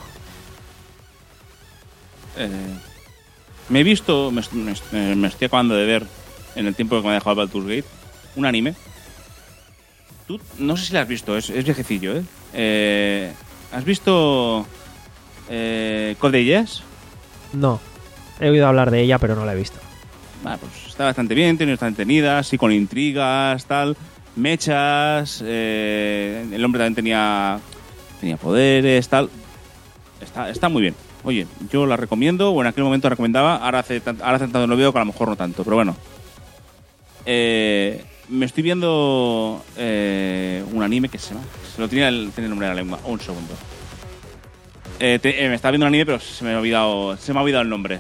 Eh, me he visto, me, me, me estoy acabando de ver en el tiempo que me ha dejado Baldur's Gate, un anime. Tú, no sé si lo has visto, es, es viejecillo, ¿eh? eh ¿Has visto eh, Code Geass? No, he oído hablar de ella, pero no la he visto. Bueno, pues está bastante bien, tiene bastante entretenida, así con intrigas, tal, mechas, eh, el hombre también tenía, tenía poderes, tal. Está, está muy bien. Oye, yo la recomiendo, o en aquel momento la recomendaba, ahora hace, ahora hace tanto no veo que a lo mejor no tanto, pero bueno. Eh, me estoy viendo eh, un anime que se llama... Se lo tenía el, tenía el nombre de la lengua. Un segundo. Eh, te, eh, me estaba viendo un anime, pero se me ha olvidado, se me ha olvidado el nombre.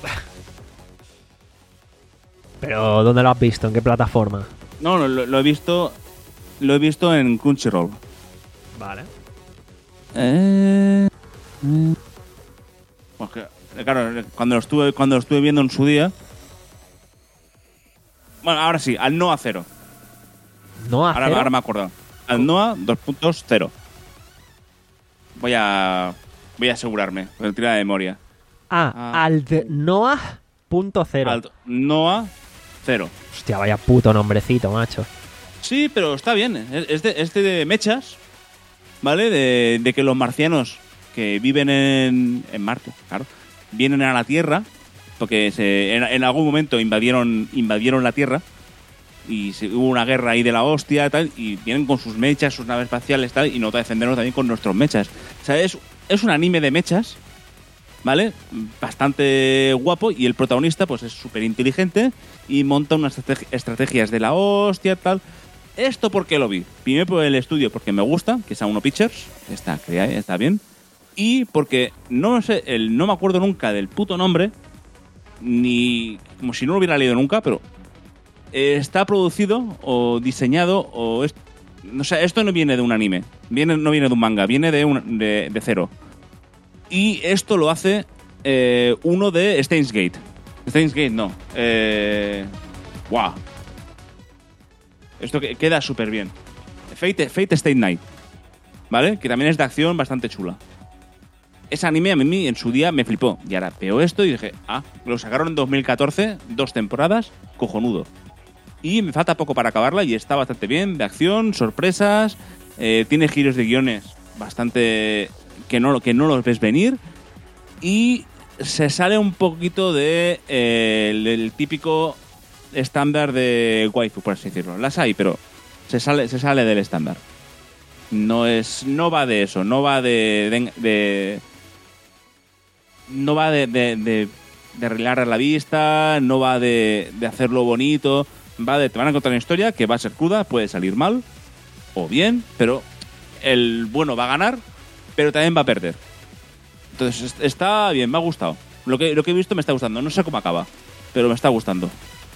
¿Pero dónde lo has visto? ¿En qué plataforma? No, no lo, lo he visto... Lo he visto en Crunchyroll. Vale. Eh... Pues que, claro, cuando lo estuve cuando lo estuve viendo en su día... Bueno, ahora sí, al Noah cero. ¿Noah ahora, cero? ahora me acuerdo. Al Noah dos punto cero. Voy a... Voy a asegurarme, porque tira de memoria. Ah, Ah. Alt Noah punto cero. Al Noah cero. Hostia, vaya puto nombrecito, macho. Sí, pero está bien. Es es de, es de mechas, ¿vale? De, de que los marcianos que viven en, en Marte, claro, vienen a la Tierra, porque se, en, en algún momento invadieron, invadieron la Tierra y se, hubo una guerra ahí de la hostia y tal, y vienen con sus mechas, sus naves espaciales tal, y nosotros defendernos también con nuestros mechas. O sea, es, es un anime de mechas, ¿vale? Bastante guapo, y el protagonista pues es súper inteligente y monta unas estrategi- estrategias de la hostia tal. ¿Esto por qué lo vi? Primero por el estudio, porque me gusta, que es A uno Pictures, está, está bien. Y porque no sé, el, no me acuerdo nunca del puto nombre, ni como si no lo hubiera leído nunca, pero eh, está producido o diseñado o es, no sé, esto no viene de un anime, viene, no viene de un manga, viene de, un, de, de cero. Y esto lo hace eh, uno de Steins Gate. Steins Gate no. Eh, wow. Esto que, queda súper bien. Fate, Fate Stay Night, ¿vale? Que también es de acción bastante chula. Ese anime a mí en su día me flipó. Y ahora veo esto y dije, ah, lo sacaron en dos mil catorce, dos temporadas, cojonudo. Y me falta poco para acabarla y está bastante bien, de acción, sorpresas, eh, tiene giros de guiones bastante que no, que no los ves venir y se sale un poquito de eh, el, el típico estándar de waifu, por así decirlo. Las hay, pero se sale, se sale del estándar. No es, no va de eso, no va de, de, de no va de, de, de, de arreglar a la vista, no va de, de hacerlo bonito, va de te van a contar una historia que va a ser cruda, puede salir mal o bien, pero el bueno va a ganar, pero también va a perder. Entonces está bien, me ha gustado. Lo que, lo que he visto me está gustando, no sé cómo acaba, pero me está gustando.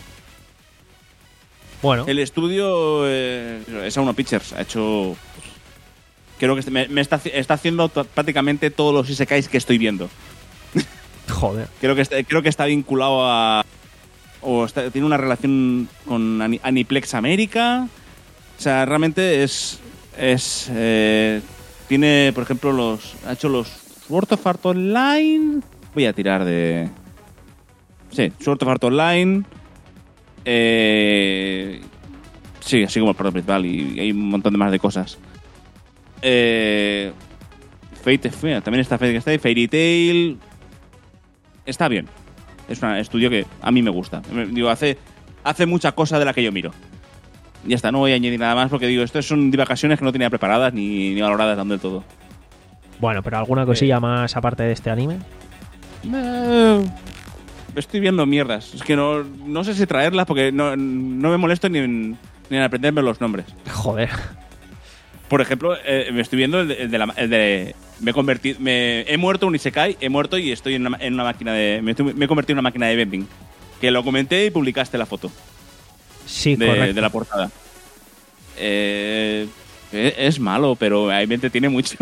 Bueno, El estudio eh, es A uno Pictures, ha hecho... Creo que me, me está, está haciendo t- prácticamente todos los isekais que estoy viendo. joder. Creo que está, creo que está vinculado a... O está, tiene una relación con Ani- Aniplex América. O sea, realmente es... es eh, tiene, por ejemplo, los... Ha hecho los Sword of Art Online. Voy a tirar de... Sí, Sword of Art Online. Eh, sí, así como el producto principal. Y, y hay un montón de más de cosas. Eh, Fate, también está Fate Stay, Fairy Tail. Está bien. Es un estudio que a mí me gusta. Digo, hace, hace mucha cosa de la que yo miro. Ya está, no voy a añadir nada más porque digo, esto son divagaciones que no tenía preparadas ni, ni valoradas aún del todo. Bueno, pero ¿alguna cosilla más aparte de este anime? Eh, estoy viendo mierdas. Es que no, no sé si traerlas porque no, no me molesto ni en, ni en aprenderme los nombres. Joder. Por ejemplo, eh, me estoy viendo el de, el de, la, el de me he convertido, me he muerto un isekai, he muerto y estoy en una, en una máquina de, me, estoy, me he convertido en una máquina de vending. Que lo comenté y publicaste la foto. Sí, de, correcto. de la portada. Eh, es malo, pero ahí me entretiene mucho.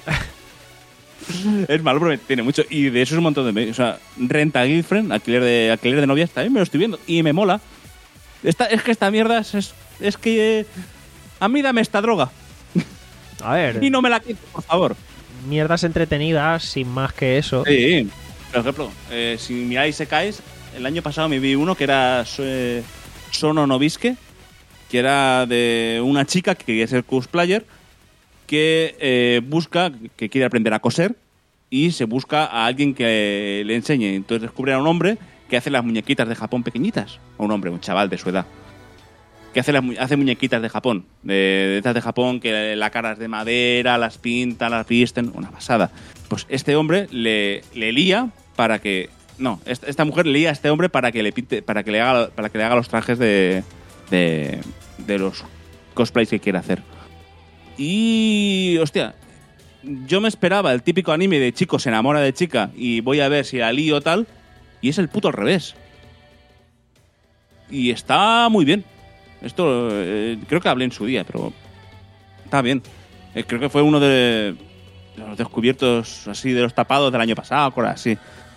Es malo, pero me entretiene mucho. Y de eso es un montón de medios. O sea, Renta Girlfriend, alquiler de, alquiler de novias, también me lo estoy viendo. Y me mola. Esta, es que esta mierda es, es, es que... Eh, a mí dame esta droga. A ver, Y no me la quites, por favor. mierdas entretenidas, sin más que eso. Sí. Por ejemplo, eh, si miráis Sekais, el año pasado me vi uno que era eh, Sono Nobiske, que era de una chica que quería ser cosplayer, que eh, busca, que quiere aprender a coser, y se busca a alguien que le enseñe. Entonces descubre a un hombre que hace las muñequitas de Japón pequeñitas. A un hombre, un chaval de su edad. Que hace, las, hace muñequitas de Japón. De, de estas de Japón, que la cara es de madera, las pintan, las visten. Una pasada. Pues este hombre le, le lía para que... No, esta, esta mujer le lía a este hombre para que le pinte, para que le haga, para que le haga los trajes de, de, de los cosplays que quiere hacer. Y... hostia, yo me esperaba el típico anime de chico se enamora de chica y voy a ver si la lío o tal, y es el puto al revés. Y está muy bien. Esto eh, creo que hablé en su día, pero está bien. Eh, creo que fue uno de, de los descubiertos así, de los tapados del año pasado, cosas así.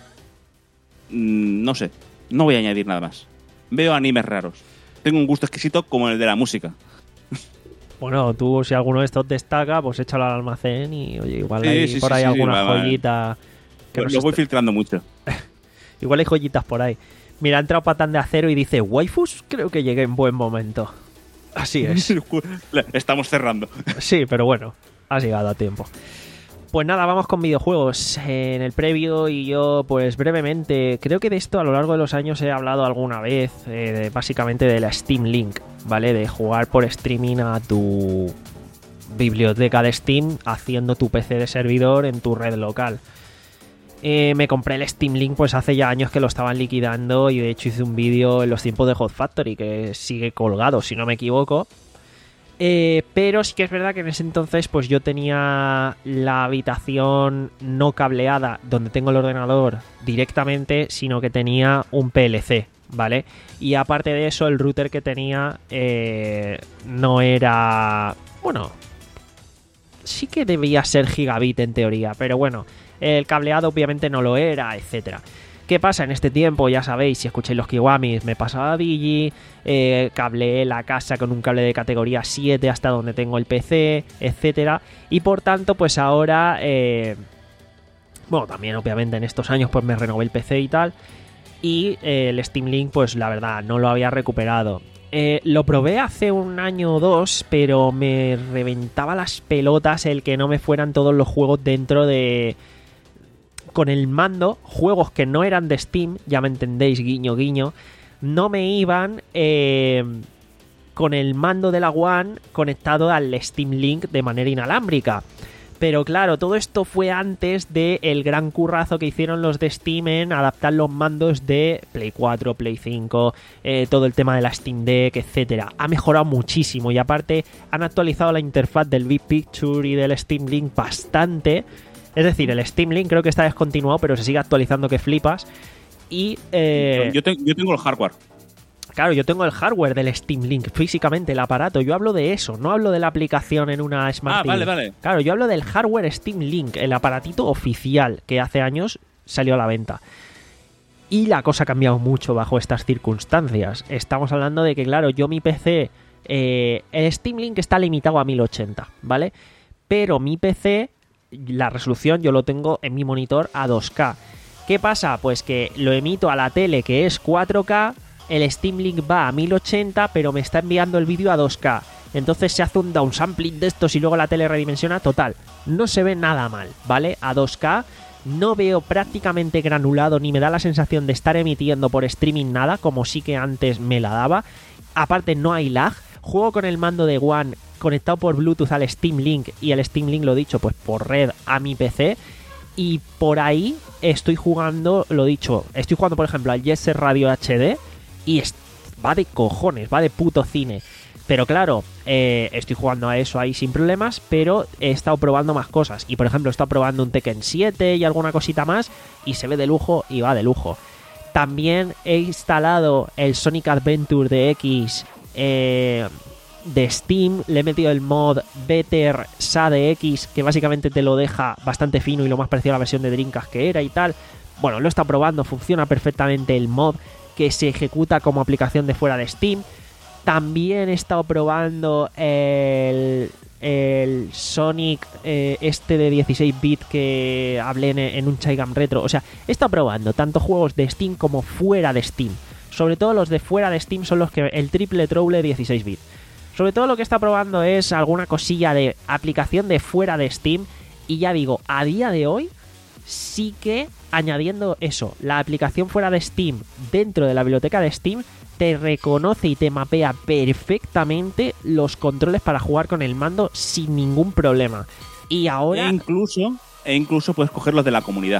Mm, no sé, no voy a añadir nada más. Veo animes raros. Tengo un gusto exquisito como el de la música. Bueno, tú si alguno de estos destaca, pues échalo al almacén y oye, igual Sí, hay sí, por sí, ahí sí, alguna sí, va, va. joyita. Que Lo, nos lo voy está- filtrando mucho. Igual hay joyitas por ahí. Mira, ha entrado Patán de Acero y dice, waifus, creo que llegué en buen momento. Así es. Estamos cerrando. Sí, pero bueno, has llegado a tiempo. Pues nada, vamos con videojuegos. En el previo y yo, pues brevemente, creo que de esto a lo largo de los años he hablado alguna vez, eh, de- básicamente de la Steam Link, ¿vale? De jugar por streaming a tu biblioteca de Steam haciendo tu P C de servidor en tu red local. Eh, me compré el Steam Link pues hace ya años que lo estaban liquidando y de hecho hice un vídeo en los tiempos de Hot Factory que sigue colgado, si no me equivoco. Eh, pero sí que es verdad que en ese entonces pues yo tenía la habitación no cableada donde tengo el ordenador directamente, sino que tenía un P L C, ¿vale? Y aparte de eso el router que tenía eh, no era... Bueno, sí que debía ser gigabit en teoría, pero bueno, el cableado obviamente no lo era, etcétera. ¿Qué pasa en este tiempo? Ya sabéis, si escucháis los Kiwamis, me pasaba Digi, eh, cableé la casa con un cable de categoría siete hasta donde tengo el P C, etcétera. Y por tanto, pues ahora, eh, bueno, también obviamente en estos años pues me renové el P C y tal. Y eh, el Steam Link, pues la verdad, no lo había recuperado. Eh, lo probé hace un año o dos, pero me reventaba las pelotas el que no me fueran todos los juegos dentro de... Con el mando, juegos que no eran de Steam, ya me entendéis, guiño, guiño, no me iban eh, con el mando de la One conectado al Steam Link de manera inalámbrica. Pero claro, todo esto fue antes del gran currazo que hicieron los de Steam en adaptar los mandos de Play cuatro, Play cinco, eh, todo el tema de la Steam Deck, etcétera. Ha mejorado muchísimo y aparte han actualizado la interfaz del Big Picture y del Steam Link bastante. Es decir, el Steam Link creo que está descontinuado, pero se sigue actualizando que flipas. Y eh, Yo, te- yo tengo el hardware. claro, yo tengo el hardware del Steam Link, físicamente el aparato. Yo hablo de eso, no hablo de la aplicación en una Smart Ah, T V. vale, vale. Claro, yo hablo del hardware Steam Link, el aparatito oficial que hace años salió a la venta. Y la cosa ha cambiado mucho bajo estas circunstancias. Estamos hablando de que, claro, yo mi P C, eh, el Steam Link está limitado a mil ochenta, ¿vale? Pero mi P C, la resolución yo lo tengo en mi monitor a dos K. ¿Qué pasa? Pues que lo emito a la tele que es cuatro K, el Steam Link va a mil ochenta, pero me está enviando el vídeo a dos K. Entonces se hace un downsampling de estos y luego la tele redimensiona. Total, no se ve nada mal, ¿vale? A dos K no veo prácticamente granulado ni me da la sensación de estar emitiendo por streaming nada, como sí que antes me la daba. Aparte no hay lag. Juego con el mando de One conectado por Bluetooth al Steam Link y el Steam Link, lo dicho, pues por red a mi P C. Y por ahí estoy jugando, lo dicho, estoy jugando por ejemplo al Jet Set Radio H D y es, va de cojones, va de puto cine. Pero claro, eh, estoy jugando a eso ahí sin problemas, pero he estado probando más cosas. Y por ejemplo he estado probando un Tekken siete y alguna cosita más y se ve de lujo y va de lujo. También he instalado el Sonic Adventure de X eh, de Steam. Le he metido el mod Better S A de X, que básicamente te lo deja bastante fino y lo más parecido a la versión de Dreamcast que era y tal. Bueno, lo he estado probando, funciona perfectamente el mod, que se ejecuta como aplicación de fuera de Steam. También he estado probando el, el Sonic eh, este de dieciséis bits que hablé en, en un Chaigam Retro. O sea, he estado probando tanto juegos de Steam como fuera de Steam. Sobre todo los de fuera de Steam son los que el triple trouble dieciséis bits. Sobre todo lo que he estado probando es alguna cosilla de aplicación de fuera de Steam. Y ya digo, a día de hoy sí que añadiendo eso, la aplicación fuera de Steam dentro de la biblioteca de Steam te reconoce y te mapea perfectamente los controles para jugar con el mando sin ningún problema. Y ahora... E incluso, e incluso puedes cogerlos de la comunidad.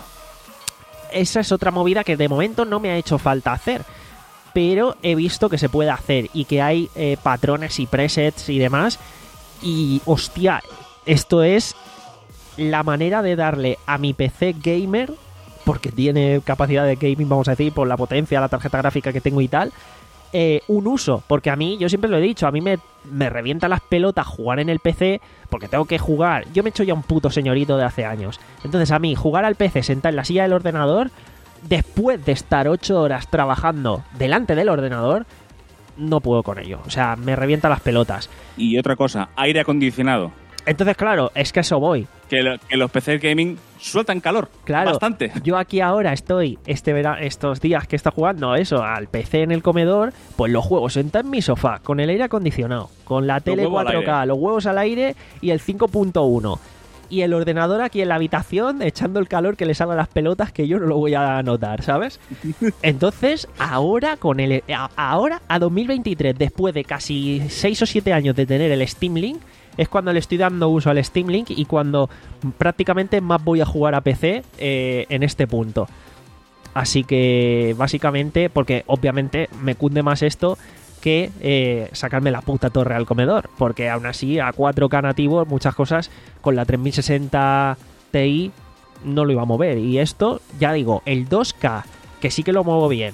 Esa es otra movida que de momento no me ha hecho falta hacer. Pero he visto que se puede hacer y que hay eh, patrones y presets y demás. Y, hostia, esto es la manera de darle a mi P C gamer, porque tiene capacidad de gaming, vamos a decir, por la potencia, la tarjeta gráfica que tengo y tal, eh, un uso. Porque a mí, yo siempre lo he dicho, a mí me, me revienta las pelotas jugar en el P C, porque tengo que jugar. Yo me he hecho ya un puto señorito de hace años. Entonces a mí, jugar al P C sentado en la silla del ordenador, después de estar ocho horas trabajando delante del ordenador, no puedo con ello. O sea, me revienta las pelotas. Y otra cosa, aire acondicionado. Entonces, claro, es que eso voy. Que, lo, que los P C gaming sueltan calor. Claro, bastante. Yo aquí ahora estoy, este vera, estos días que está jugando eso al P C en el comedor, pues los juegos sentado en mi sofá, con el aire acondicionado, con la tele cuatro K, los huevos al aire y el cinco punto uno. Y el ordenador aquí en la habitación echando el calor que le salga a las pelotas, que yo no lo voy a notar, ¿sabes? Entonces, ahora con el a, ahora a dos mil veintitrés, después de casi seis o siete años de tener el Steam Link, es cuando le estoy dando uso al Steam Link y cuando prácticamente más voy a jugar a P C eh, en este punto. Así que básicamente, porque obviamente me cunde más esto que eh, sacarme la puta torre al comedor, porque aún así a cuatro K nativo muchas cosas con la tres mil sesenta Ti no lo iba a mover. Y esto, ya digo, el dos K, que sí que lo muevo bien,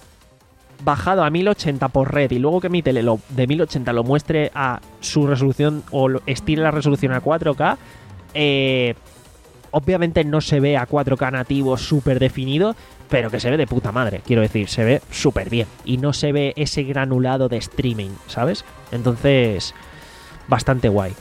bajado a mil ochenta por red y luego que mi tele lo, de mil ochenta lo muestre a su resolución o estire la resolución a cuatro K, eh, obviamente no se ve a cuatro K nativo súper definido, pero que se ve de puta madre, quiero decir, se ve súper bien y no se ve ese granulado de streaming, ¿sabes? Entonces, bastante guay.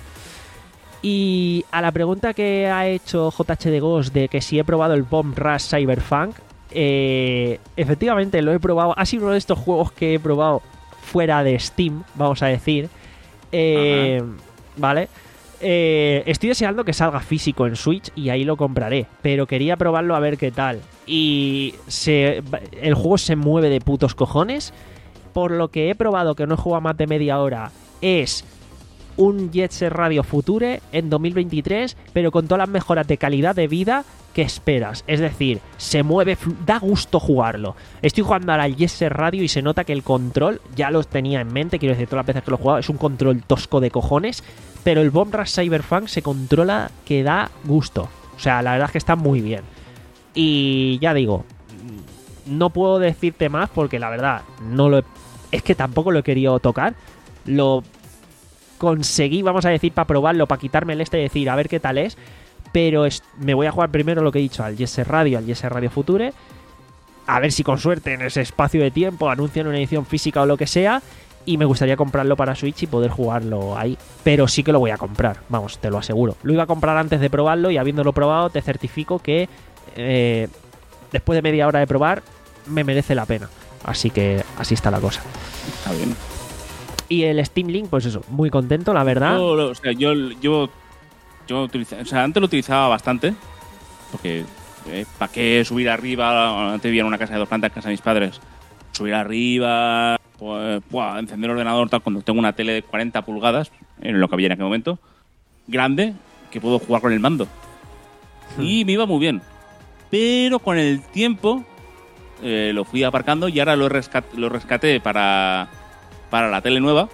Y a la pregunta que ha hecho J H de Ghost de que si he probado el Bomb Rush Cyberpunk, Eh, efectivamente lo he probado. Ha sido uno de estos juegos que he probado fuera de Steam, vamos a decir. eh, Vale. eh, Estoy deseando que salga físico en Switch y ahí lo compraré, pero quería probarlo a ver qué tal. Y se, el juego se mueve de putos cojones. Por lo que he probado, que no he jugado más de media hora, es un Jet Set Radio Future en dos mil veintitrés, pero con todas las mejoras de calidad de vida que esperas. Es decir, se mueve, da gusto jugarlo. Estoy jugando ahora al Jet Set Radio y se nota que el control ya los tenía en mente, quiero decir, todas las veces que lo he jugado, es un control tosco de cojones, pero el Bomb Rush Cyberpunk se controla que da gusto. O sea, la verdad es que está muy bien. Y ya digo, no puedo decirte más porque la verdad no lo he, es que tampoco lo he querido tocar. Lo conseguí, vamos a decir, para probarlo, para quitarme el este y decir a ver qué tal es, pero es, me voy a jugar primero lo que he dicho al Jet Set Radio, al Jet Set Radio Future, a ver si con suerte en ese espacio de tiempo anuncian una edición física o lo que sea, y me gustaría comprarlo para Switch y poder jugarlo ahí, pero sí que lo voy a comprar, vamos, te lo aseguro. Lo iba a comprar antes de probarlo y habiéndolo probado te certifico que eh, después de media hora de probar me merece la pena, así que así está la cosa. Está bien. Y el Steam Link, pues eso, muy contento, la verdad. Yo, o sea, yo, yo, yo utilizaba, o sea, antes lo utilizaba bastante, porque eh, ¿para qué subir arriba? Antes vivía en una casa de dos plantas, casa de mis padres. Subir arriba, pues, buah, encender el ordenador, tal, cuando tengo una tele de cuarenta pulgadas, en lo que había en aquel momento, grande, que puedo jugar con el mando. Hmm. Y me iba muy bien. Pero con el tiempo eh, lo fui aparcando y ahora lo, rescat, lo rescaté para... para la tele nueva,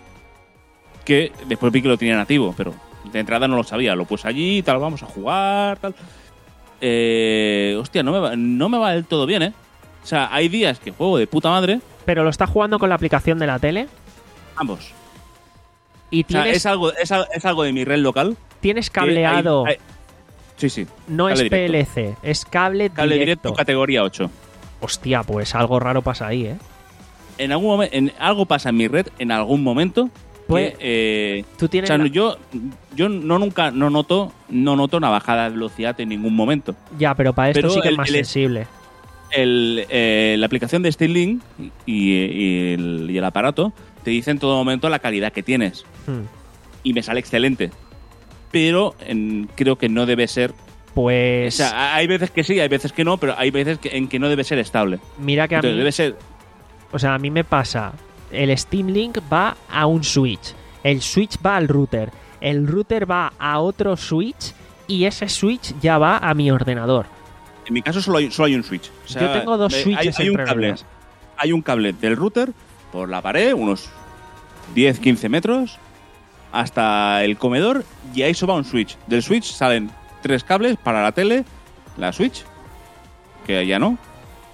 que después vi que lo tenía nativo, pero de entrada no lo sabía. Lo puse allí, tal, vamos a jugar, tal. Eh, hostia, no me, va, no me va del todo bien, ¿eh? O sea, hay días que juego de puta madre. Pero lo estás jugando con la aplicación de la tele Ambos. y O sea, tienes, es algo, es, al- es algo de mi red local. tienes que hay- cableado. hay- sí, sí. no cable es P L directo. C, es cable, Cable directo, directo. categoría ocho. Hostia, pues algo raro pasa ahí, ¿eh? En algún momento, en, algo pasa en mi red en algún momento. Pues, que, eh, Tú o tienes sea, la- yo, yo no nunca no noto, no noto una bajada de velocidad en ningún momento. Ya, pero para esto pero sí que el- es más el- sensible. El, eh, la aplicación de Steam Link y, y el, y el aparato te dice en todo momento la calidad que tienes. Hmm. Y me sale excelente. Pero en- creo que no debe ser. O Pues sea, hay veces que sí, hay veces que no, pero hay veces que, en que no debe ser estable. mira que a Entonces, mí, debe ser. o sea, a mí me pasa, el Steam Link va a un Switch, el Switch va al router, el router va a otro Switch y ese Switch ya va a mi ordenador. En mi caso solo hay, solo hay un switch. O sea, Yo tengo dos eh, switches hay, hay un entre cable. medias. Hay un cable del router por la pared, unos diez quince metros, hasta el comedor, y ahí eso va un switch. Del switch salen tres cables para la tele, la switch, que ya no,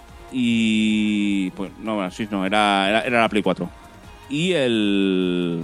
y... pues no, la switch no, era, era, era la Play cuatro. Y el...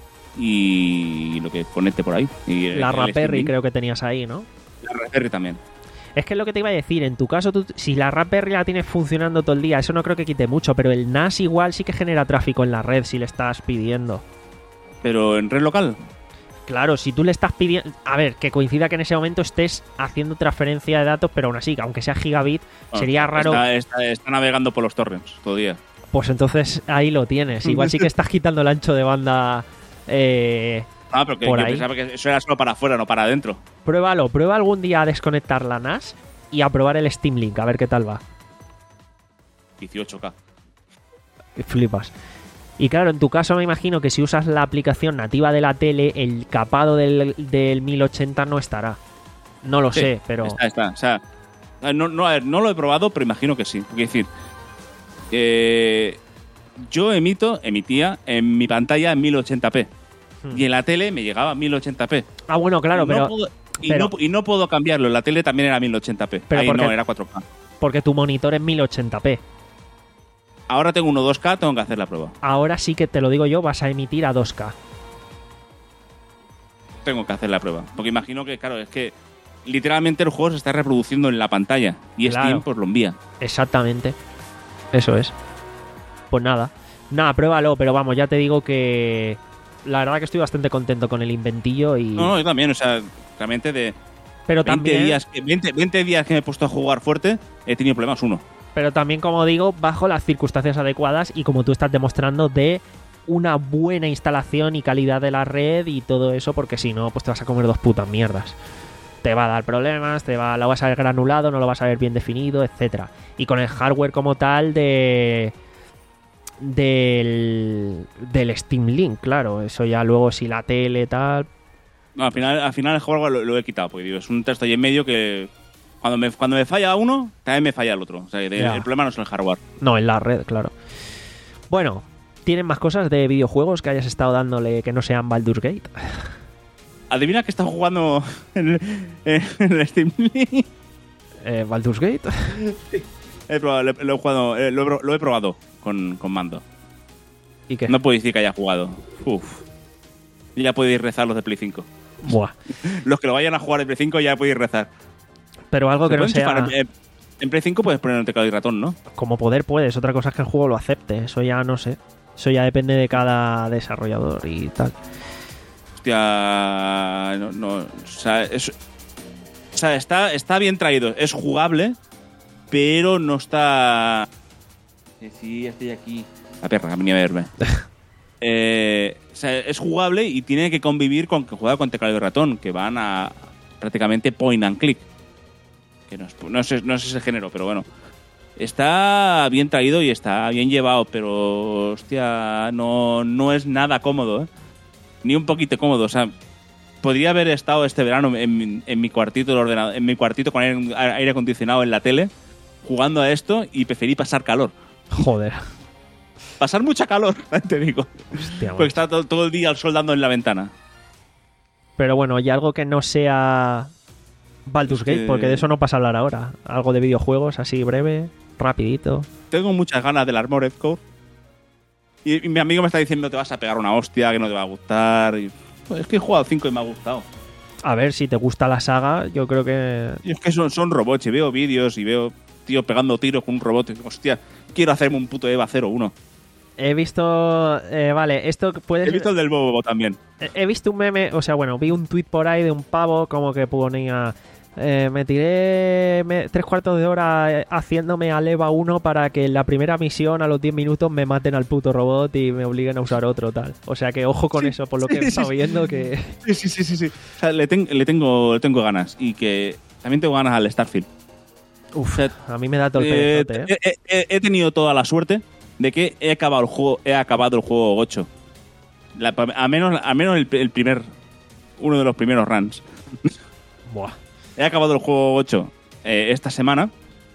y lo que conecte por ahí. Y el- La el Raspberry Steam Link. creo que tenías ahí, ¿no? La Raspberry también. Es que es lo que te iba a decir, en tu caso, tú- si la Raspberry la tienes funcionando todo el día, eso no creo que quite mucho, pero el N A S igual sí que genera tráfico en la red si le estás pidiendo. Pero en red local... Claro, si tú le estás pidiendo... A ver, que coincida que en ese momento estés haciendo transferencia de datos, pero aún así, aunque sea gigabit, Bueno, sería raro... Está, está- está navegando por los torrents todo el día. Pues entonces ahí lo tienes. Igual sí que estás quitando el ancho de banda... Eh, Ah, pero que por yo ahí. pensaba que eso era solo para afuera, no para adentro. pruébalo, prueba algún día a desconectar la N A S y a probar el Steam Link, a ver qué tal va. dieciocho K. Flipas. Y claro, en tu caso me imagino que si usas la aplicación nativa de la tele, el capado del, del mil ochenta no estará. No lo Sí, sé, pero... Está, está. O sea, no, no, a ver, no lo he probado, pero imagino que sí. Porque decir, eh, yo emito, emitía en mi pantalla en mil ochenta p. Hmm. Y en la tele me llegaba a mil ochenta p. Ah, bueno, claro, y pero... No puedo, y, pero- no, y no puedo cambiarlo. En la tele también era mil ochenta p. Pero Ahí porque- no, era cuatro K. Porque tu monitor es mil ochenta p. Ahora tengo uno dos K, tengo que hacer la prueba. Ahora sí que te lo digo yo, vas a emitir a dos K. Tengo que hacer la prueba. Porque imagino que, claro, es que literalmente el juego se está reproduciendo en la pantalla. Y Claro. Steam pues lo envía. Exactamente. Eso es. Pues nada. Nada, pruébalo, pero vamos, ya te digo que... La verdad que estoy bastante contento con el inventillo y... No, no, yo también, o sea, realmente de pero veinte, también... días, que- veinte, veinte días que me he puesto a jugar fuerte, he tenido problemas uno. Pero también, como digo, bajo las circunstancias adecuadas y como tú estás demostrando de una buena instalación y calidad de la red y todo eso, porque si no, pues te vas a comer dos putas mierdas. Te va a dar problemas, te va, lo vas a ver granulado, no lo vas a ver bien definido, etcétera. Y con el hardware como tal de del del Steam Link, claro, eso ya luego si la tele tal, No, al final, al final el juego lo, lo he quitado, porque digo, es un texto ahí en medio que cuando me, cuando me falla uno, también me falla el otro. O sea, que Ya. el problema no es el hardware. no en la red, claro. Bueno, ¿tienen más cosas de videojuegos que hayas estado dándole que no sean Baldur's Gate? Adivina que está jugando en el, en el Steam Link. Eh, ¿Baldur's Gate? He probado, lo, lo he jugado, eh, lo, he, pro- lo he probado con, con mando. ¿Y qué? No puedo decir que haya jugado. Uf. Ya podéis rezar los de Play cinco. Buah. Los que lo vayan a jugar de Play cinco ya podéis rezar. Pero algo que Se no puede sea... enchufar en, en Play cinco puedes poner un teclado y ratón, ¿no? Como poder puedes, otra cosa es que el juego lo acepte. Eso ya no sé. Eso ya depende de cada desarrollador y tal. Hostia, no, no, o sea, es- o sea, está, está bien traído, es jugable, pero no está... Eh, Sí, estoy aquí. La perra, que venía a verme. Eh, o sea, es jugable y tiene que convivir con que juega con teclado y ratón, que van a prácticamente point and click. Que no es, no es, no es ese género, pero bueno. Está bien traído y está bien llevado, pero hostia, no, no es nada cómodo, ¿eh? Ni un poquito cómodo. O sea, podría haber estado este verano en, mi- en mi cuartito de ordenador, en mi cuartito con aire, aire acondicionado en la tele, jugando a esto y preferí pasar calor. Joder. Pasar mucha calor, te digo. Hostia, Porque está todo, todo el día el sol dando en la ventana. Pero bueno, y algo que no sea Baldur's Es que- Gate, porque de eso no pasa a hablar ahora. Algo de videojuegos así breve. rapidito. Tengo muchas ganas del Armored Core. Y, y mi amigo me está diciendo te vas a pegar una hostia, que no te va a gustar. Y, pues, es que he jugado cinco y me ha gustado. A ver, si te gusta la saga, yo creo que... Y es que son, son robots y veo vídeos y veo tíos pegando tiros con un robot. Y digo, hostia, quiero hacerme un puto EVA cero uno. He visto... Eh, vale, esto puede... He visto el del Bobo también. He, he visto un meme, o sea, bueno, vi un tuit por ahí de un pavo como que ponía... Eh, me tiré me, tres cuartos de hora eh, haciéndome al EVA uno para que en la primera misión a los diez minutos me maten al puto robot y me obliguen a usar otro, tal. O sea que ojo con Sí, eso, por lo sí, que he estado sí, viendo que... Sí, sí, sí, sí. sí. O sea, le, ten- le, tengo, le tengo ganas. Y que también tengo ganas al Starfield. Uf, a mí me da todo el Eh, perezote, ¿eh? he, he- he tenido toda la suerte de que he acabado el juego, he acabado el juego ocho. La- a menos, a menos el, el primer, uno de los primeros runs. Buah. He acabado el juego ocho eh, esta semana.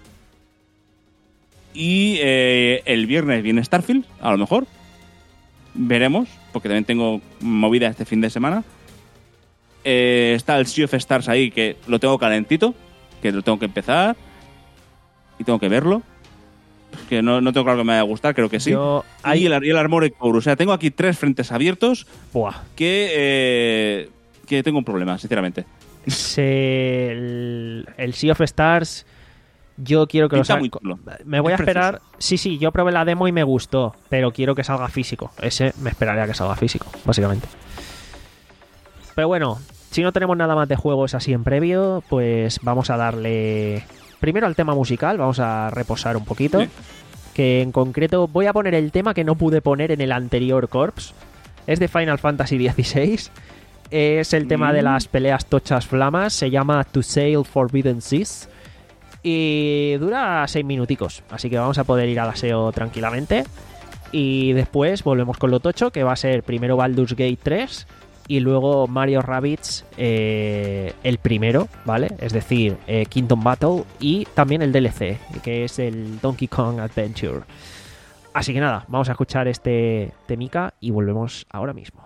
Y eh, el viernes viene Starfield, a lo mejor. Veremos, porque también tengo movida este fin de semana. Eh, está el Sea of Stars ahí, que lo tengo calentito, que lo tengo que empezar. Y tengo que verlo. Que no, no tengo claro que me vaya a gustar, creo que sí. Yo- Y, hay- el, y el Armored Core. O sea, tengo aquí tres frentes abiertos Buah. que, eh, que tengo un problema, sinceramente. Se- el, el Sea of Stars, yo quiero que lo Pinta saquen. muy chulo. Me voy a Es esperar. precioso. Sí, sí, yo probé la demo y me gustó, pero quiero que salga físico. Ese me esperaría que salga físico, básicamente. Pero bueno, si no tenemos nada más de juegos así en previo, pues vamos a darle primero al tema musical, vamos a reposar un poquito. Sí. Que en concreto voy a poner el tema que no pude poner en el anterior Corps. Es de Final Fantasy dieciséis. Es el tema Mm. de las peleas tochas flamas. Se llama To Sail Forbidden Seas. Y dura seis minuticos. Así que vamos a poder ir al aseo tranquilamente. Y después volvemos con lo tocho, que va a ser primero Baldur's Gate tres y luego Mario Rabbids eh, el primero, ¿vale? Es decir, eh, Kingdom Battle y también el D L C, que es el Donkey Kong Adventure. Así que nada, vamos a escuchar este temica y volvemos ahora mismo.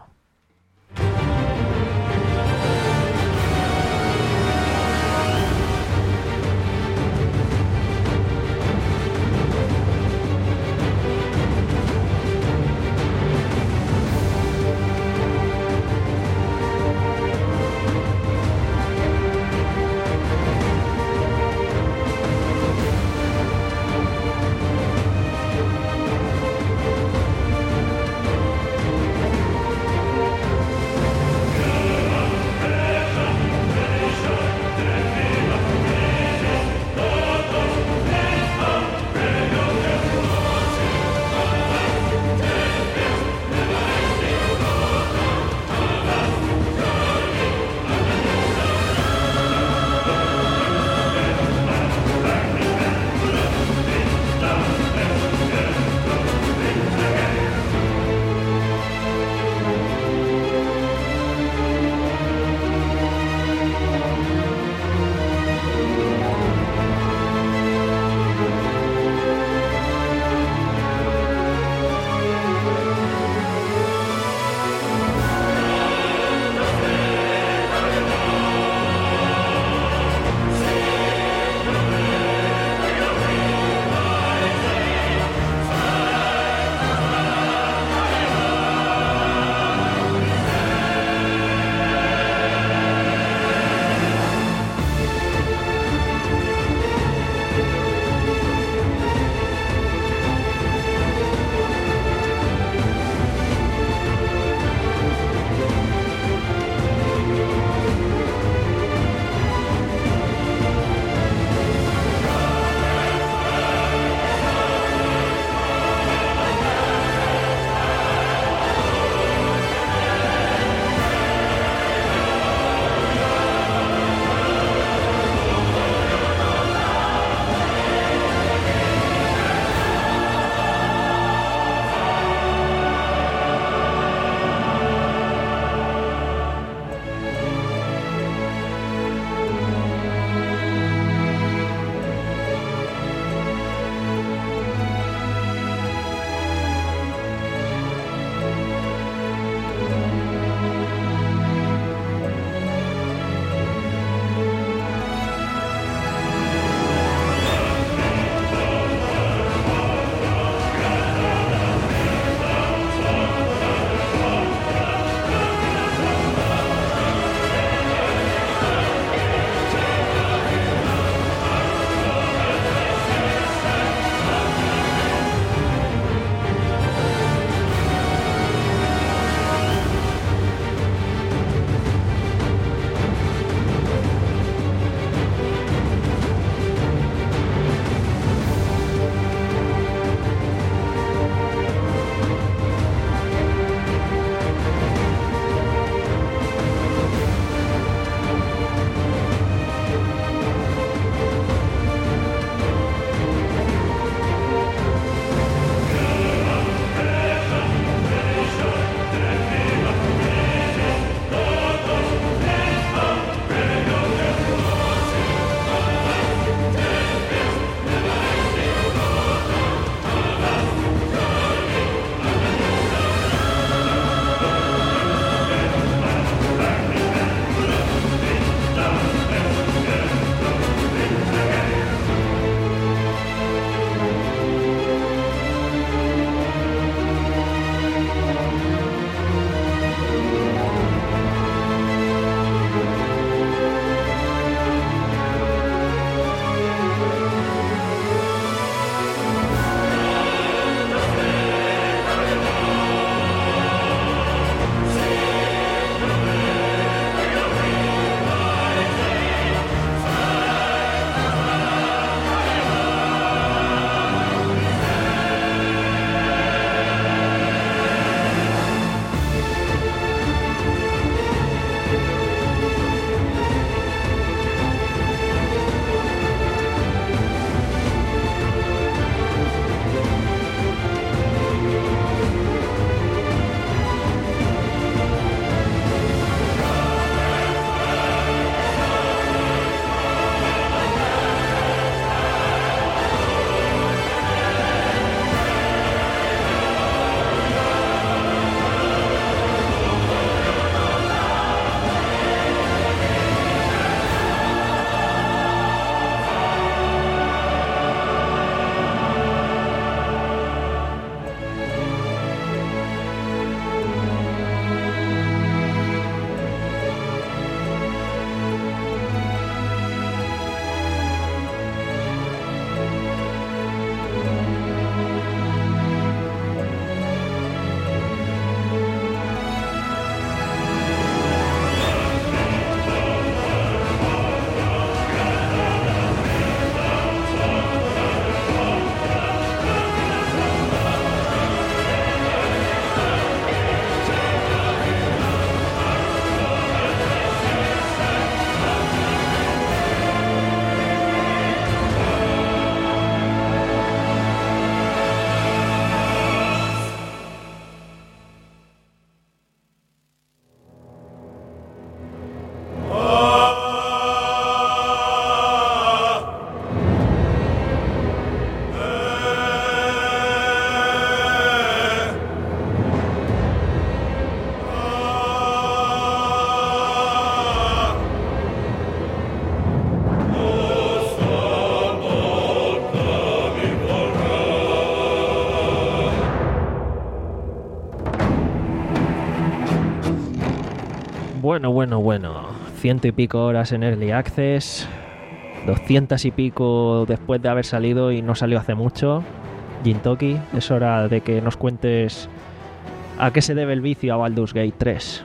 Bueno, bueno, bueno. Ciento y pico horas en Early Access. Doscientas y pico después de haber salido y no salió hace mucho. Gintoki, es hora de que nos cuentes a qué se debe el vicio a Baldur's Gate tres.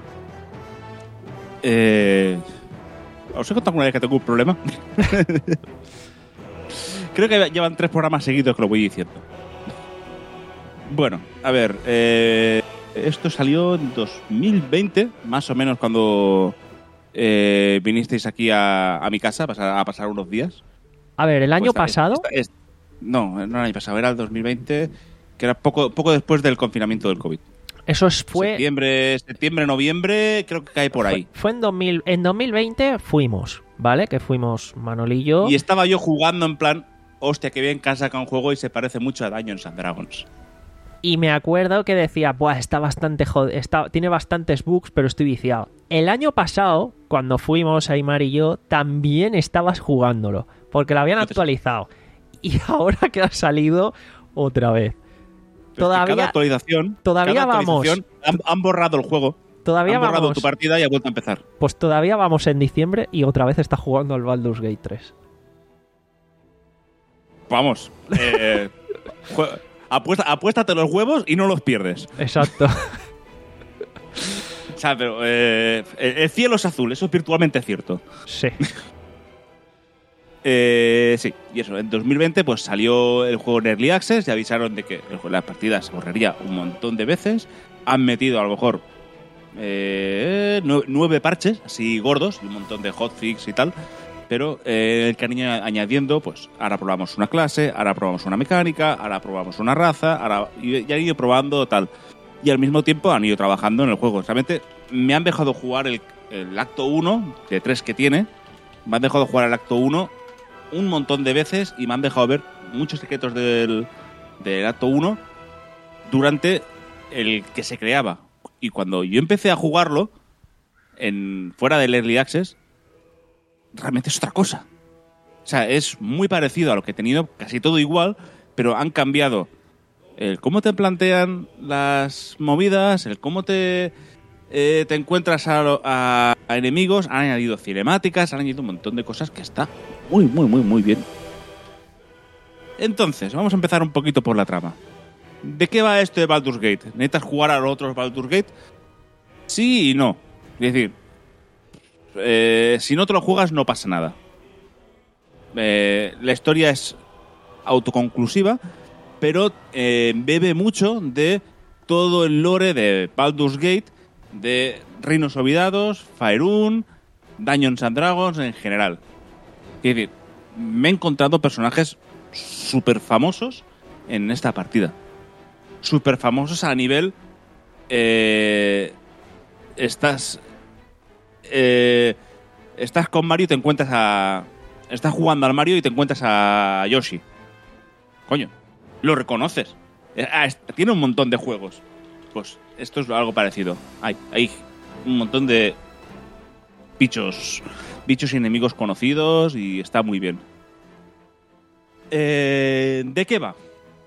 Eh... ¿Os he contado alguna vez que tengo un problema? Creo que llevan tres programas seguidos que lo voy diciendo. Bueno, a ver, eh, esto salió en dos mil veinte, más o menos cuando eh, vinisteis aquí a, a mi casa a pasar, a pasar unos días. A ver, ¿el año Pues, pasado? Esta, esta, no, no el año pasado, era el dos mil veinte, que era poco, poco después del confinamiento del COVID. Eso es, fue... Septiembre, septiembre, noviembre, creo que cae por ahí. Fue, fue en, dos mil, en dos mil veinte fuimos, ¿vale? Que fuimos Manolillo. Y estaba yo jugando en plan, hostia, que bien que han sacado un juego y se parece mucho a Dungeons and Dragons. Y me acuerdo que decía, buah, está bastante jod- está, tiene bastantes bugs, pero estoy viciado. El año pasado, cuando fuimos Aymar y yo, también estabas jugándolo, porque lo habían Entonces, actualizado. Y ahora que ha salido otra vez. Pero es que Todavía, cada actualización, todavía cada vamos. actualización han, han borrado el juego. Todavía han borrado vamos. tu partida y ha vuelto a empezar. Pues todavía vamos en diciembre y otra vez está jugando al Baldur's Gate tres. Vamos. Eh, jue- apuesta, apuéstate los huevos y no los pierdes. Exacto. O sea, pero eh, el cielo es azul, eso es virtualmente cierto. Sí. Eh, sí, y eso, en dos mil veinte pues salió el juego en Early Access y avisaron de que el- la partida se borraría un montón de veces. Han metido a lo mejor eh, nue- nueve parches así gordos y un montón de hotfix y tal. Pero eh, el que han ido añadiendo, pues ahora probamos una clase, ahora probamos una mecánica, ahora probamos una raza, ahora y ya han ido probando tal. Y al mismo tiempo han ido trabajando en el juego. Realmente me han dejado jugar el, el acto uno, de tres que tiene. Me han dejado jugar el acto uno un montón de veces y me han dejado ver muchos secretos del, del acto uno durante el que se creaba. Y cuando yo empecé a jugarlo, en, fuera del Early Access, realmente es otra cosa. O sea, es muy parecido a lo que he tenido, casi todo igual, pero han cambiado el cómo te plantean las movidas, el cómo te, eh, te encuentras a, a, a enemigos, han añadido cinemáticas, han añadido un montón de cosas que está muy, muy, muy, muy bien. Entonces, vamos a empezar un poquito por la trama. ¿De qué va esto de Baldur's Gate? ¿Necesitas jugar a los otros Baldur's Gate? Sí y no. Es decir, eh, si no te lo juegas no pasa nada. Eh, la historia es autoconclusiva, pero eh, bebe mucho de todo el lore de Baldur's Gate, de Reinos Olvidados, Faerun, Dungeons and Dragons en general. Es decir, me he encontrado personajes súper famosos en esta partida. Súper famosos a nivel... Eh, estás... Eh, estás con Mario y te encuentras a... Estás jugando al Mario y te encuentras a Yoshi. Coño, lo reconoces. Ah, tiene un montón de juegos. Pues esto es algo parecido. Hay, hay un montón de bichos, bichos y enemigos conocidos y está muy bien. Eh, ¿De qué va?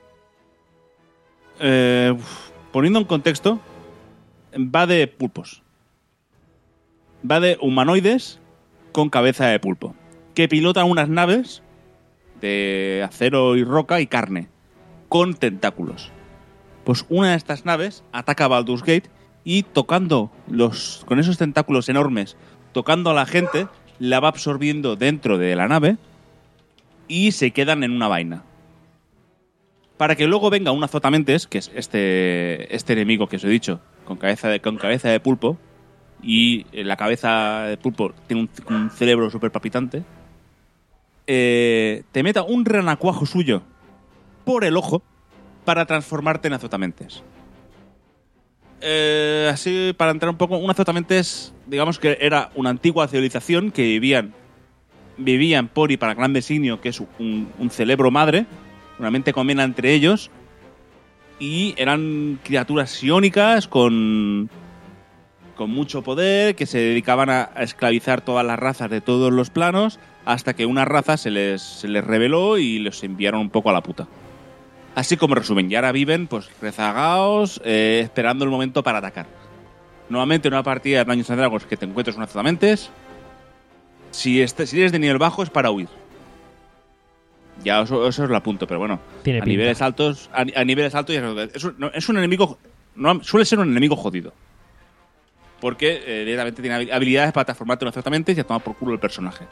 Eh, poniendo en contexto, va de pulpos. Va de humanoides con cabeza de pulpo, que pilotan unas naves de acero y roca y carne, con tentáculos. Pues una de estas naves ataca a Baldur's Gate y tocando los, con esos tentáculos enormes, tocando a la gente, la va absorbiendo dentro de la nave y se quedan en una vaina. Para que luego venga un azotamentes, que es este, este enemigo que os he dicho, con cabeza de, con cabeza de pulpo, y la cabeza de pulpo tiene un, un cerebro súper palpitante, eh, te meta un renacuajo suyo por el ojo para transformarte en azotamentes. Eh, así, para entrar un poco, un azotamentes, digamos que era una antigua civilización que vivían vivían por y para Gran Designio, que es un, un cerebro madre, una mente comena entre ellos, y eran criaturas psiónicas con, con mucho poder, que se dedicaban a, a esclavizar todas las razas de todos los planos, hasta que una raza se les, se les rebeló y los enviaron un poco a la puta. Así como resumen, y ahora viven pues rezagados, eh, esperando el momento para atacar. Nuevamente una partida de Dungeons and Dragons que te encuentres unos azotamentes. Si, este, si eres de nivel bajo es para huir. Ya eso, eso os lo apunto, pero bueno. Tiene a pinta. niveles altos, a, a niveles altos ya es, un, no, es un enemigo. No, suele ser un enemigo jodido. Porque eh, directamente tiene habilidades para transformarte en azotamentes y a tomar por culo el personaje.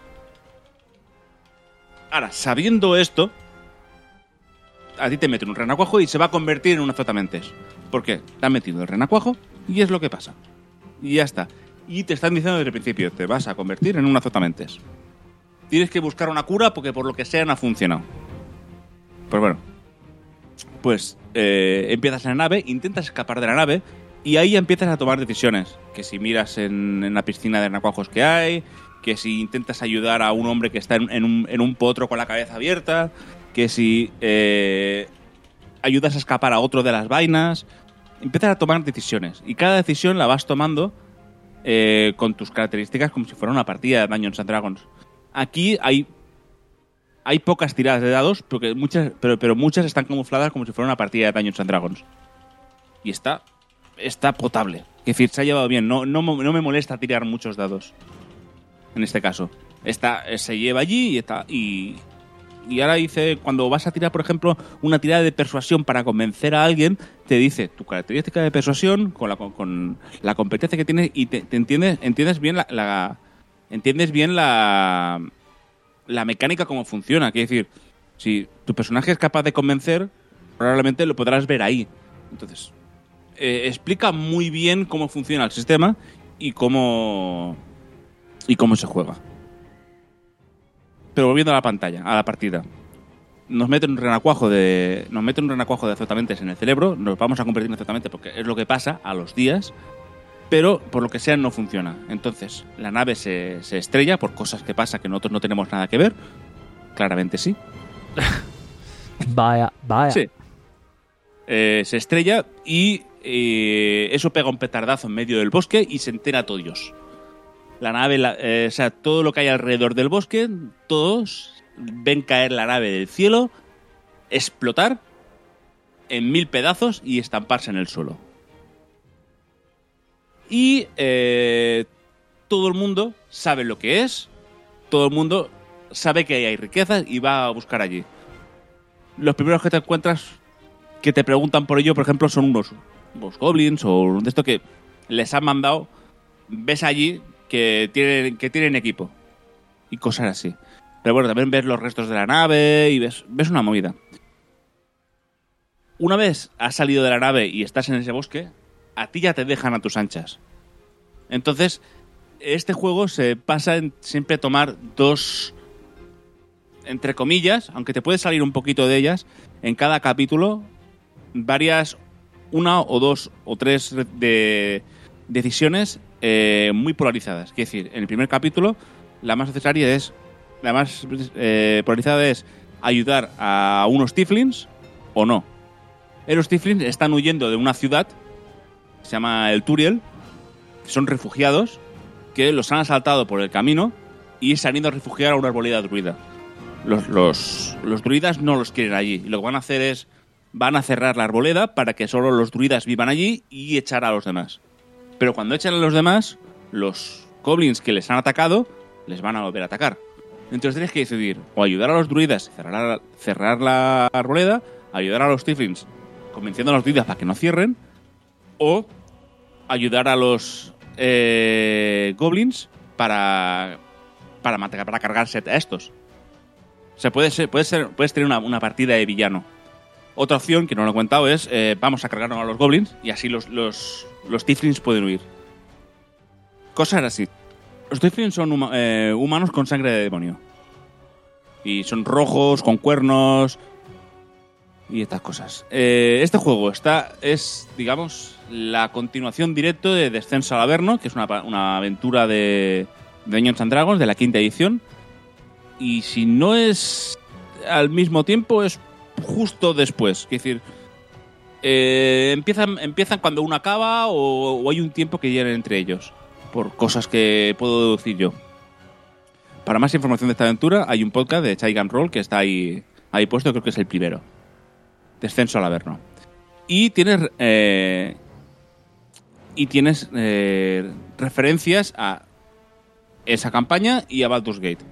Ahora, sabiendo esto, a ti te meten un renacuajo y se va a convertir en un azotamentes. ¿Por qué? Te han metido el renacuajo y es lo que pasa. Y ya está. Y te están diciendo desde el principio, te vas a convertir en un azotamentes. Tienes que buscar una cura porque por lo que sea no ha funcionado. Pues bueno. Pues eh, empiezas en la nave, intentas escapar de la nave y ahí empiezas a tomar decisiones. Que si miras en, en la piscina de renacuajos que hay, que si intentas ayudar a un hombre que está en, en, un, en un potro con la cabeza abierta, que si eh, ayudas a escapar a otro de las vainas. Empiezas a tomar decisiones y cada decisión la vas tomando eh, con tus características como si fuera una partida de Dungeons and Dragons. Aquí hay hay pocas tiradas de dados, porque muchas, pero, pero muchas están camufladas como si fuera una partida de Dungeons and Dragons. Y está está potable. Es decir, se ha llevado bien. No, no, no me molesta tirar muchos dados. En este caso. Está, se lleva allí y está. Y, y ahora dice, cuando vas a tirar, por ejemplo, una tirada de persuasión para convencer a alguien, te dice tu característica de persuasión con la, con, con la competencia que tienes y te, te entiendes, entiendes bien la, la entiendes bien la la mecánica cómo funciona. Quiere decir, si tu personaje es capaz de convencer, probablemente lo podrás ver ahí. Entonces, eh, explica muy bien cómo funciona el sistema y cómo y cómo se juega. Pero volviendo a la pantalla, a la partida, nos meten un renacuajo de nos meten un renacuajo de azotamentes en el cerebro, nos vamos a convertir en azotamentes porque es lo que pasa a los días. Pero por lo que sea no funciona. Entonces la nave se, se estrella por cosas que pasa que nosotros no tenemos nada que ver. Claramente sí. Vaya, vaya. Sí. Eh, se estrella y eh, eso pega un petardazo en medio del bosque y se entera todo Dios. La nave, la, eh, o sea, todo lo que hay alrededor del bosque, todos ven caer la nave del cielo, explotar en mil pedazos y estamparse en el suelo. Y eh, todo el mundo sabe lo que es, todo el mundo sabe que hay riquezas y va a buscar allí. Los primeros que te encuentras que te preguntan por ello, por ejemplo, son unos, unos goblins o de esto que les han mandado, ves allí que tienen, que tienen equipo y cosas así. Pero bueno, también ves los restos de la nave y ves, ves una movida. Una vez has salido de la nave y estás en ese bosque, a ti ya te dejan a tus anchas. Entonces, este juego se pasa en siempre tomar dos, entre comillas, aunque te puedes salir un poquito de ellas, en cada capítulo, varias, una o dos o tres de decisiones eh, muy polarizadas. Es decir, en el primer capítulo, la más necesaria es, la más eh, polarizada es ayudar a unos tieflings o no. Los tieflings están huyendo de una ciudad se llama el Turiel, que son refugiados que los han asaltado por el camino y se han ido a refugiar a una arboleda druida. Los, los, los druidas no los quieren allí y lo que van a hacer es van a cerrar la arboleda para que solo los druidas vivan allí y echar a los demás. Pero cuando echan a los demás, los goblins que les han atacado les van a volver a atacar. Entonces tienes que decidir o ayudar a los druidas a cerrar, cerrar la arboleda, ayudar a los tieflings convenciendo a los druidas para que no cierren, o ayudar a los eh, goblins para para matar, para cargarse a estos. O sea, puede ser, puede ser, puedes tener una, una partida de villano. Otra opción, que no lo he contado, es eh, vamos a cargarnos a los goblins y así los, los, los tieflings pueden huir. Cosas así. Los tieflings son huma- eh, humanos con sangre de demonio. Y son rojos, con cuernos y estas cosas. Eh, este juego está es, digamos, la continuación directa de Descenso al Averno, que es una, una aventura de, de Dungeons and Dragons, de la quinta edición. Y si no es al mismo tiempo, es justo después. Es decir, eh, empiezan, empiezan cuando uno acaba o, o hay un tiempo que llegan entre ellos, por cosas que puedo deducir yo. Para más información de esta aventura, hay un podcast de Chai Gun Roll que está ahí, ahí puesto, creo que es el primero. Descenso al Averno. Y tienes... Eh, y tienes eh, referencias a esa campaña y a Baldur's Gate.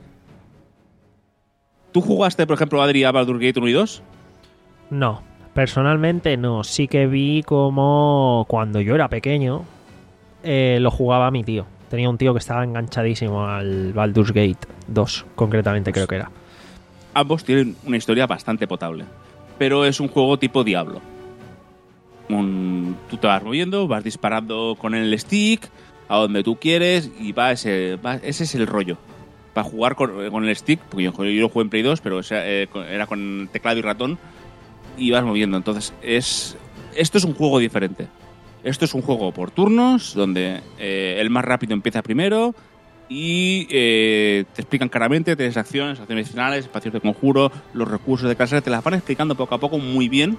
¿Tú jugaste, por ejemplo, Adri, a Baldur's Gate uno y dos? No, personalmente no. Sí que vi como cuando yo era pequeño eh, lo jugaba mi tío. Tenía un tío que estaba enganchadísimo al Baldur's Gate dos, concretamente creo que era. Ambos tienen una historia bastante potable, pero es un juego tipo Diablo. Un, tú te vas moviendo, vas disparando con el stick a donde tú quieres y va ese, va, ese es el rollo. Para jugar con, con el stick, porque yo, yo lo jugué en Play dos, pero ese, eh, era con teclado y ratón, y vas moviendo. Entonces, es esto es un juego diferente. Esto es un juego por turnos, donde eh, el más rápido empieza primero y eh, te explican claramente, tienes acciones, acciones finales, espacios de conjuro, los recursos de clase, te las van explicando poco a poco muy bien.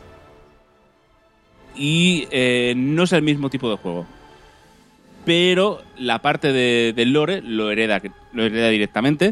Y eh, no es el mismo tipo de juego. Pero la parte de, del lore lo hereda, lo hereda directamente.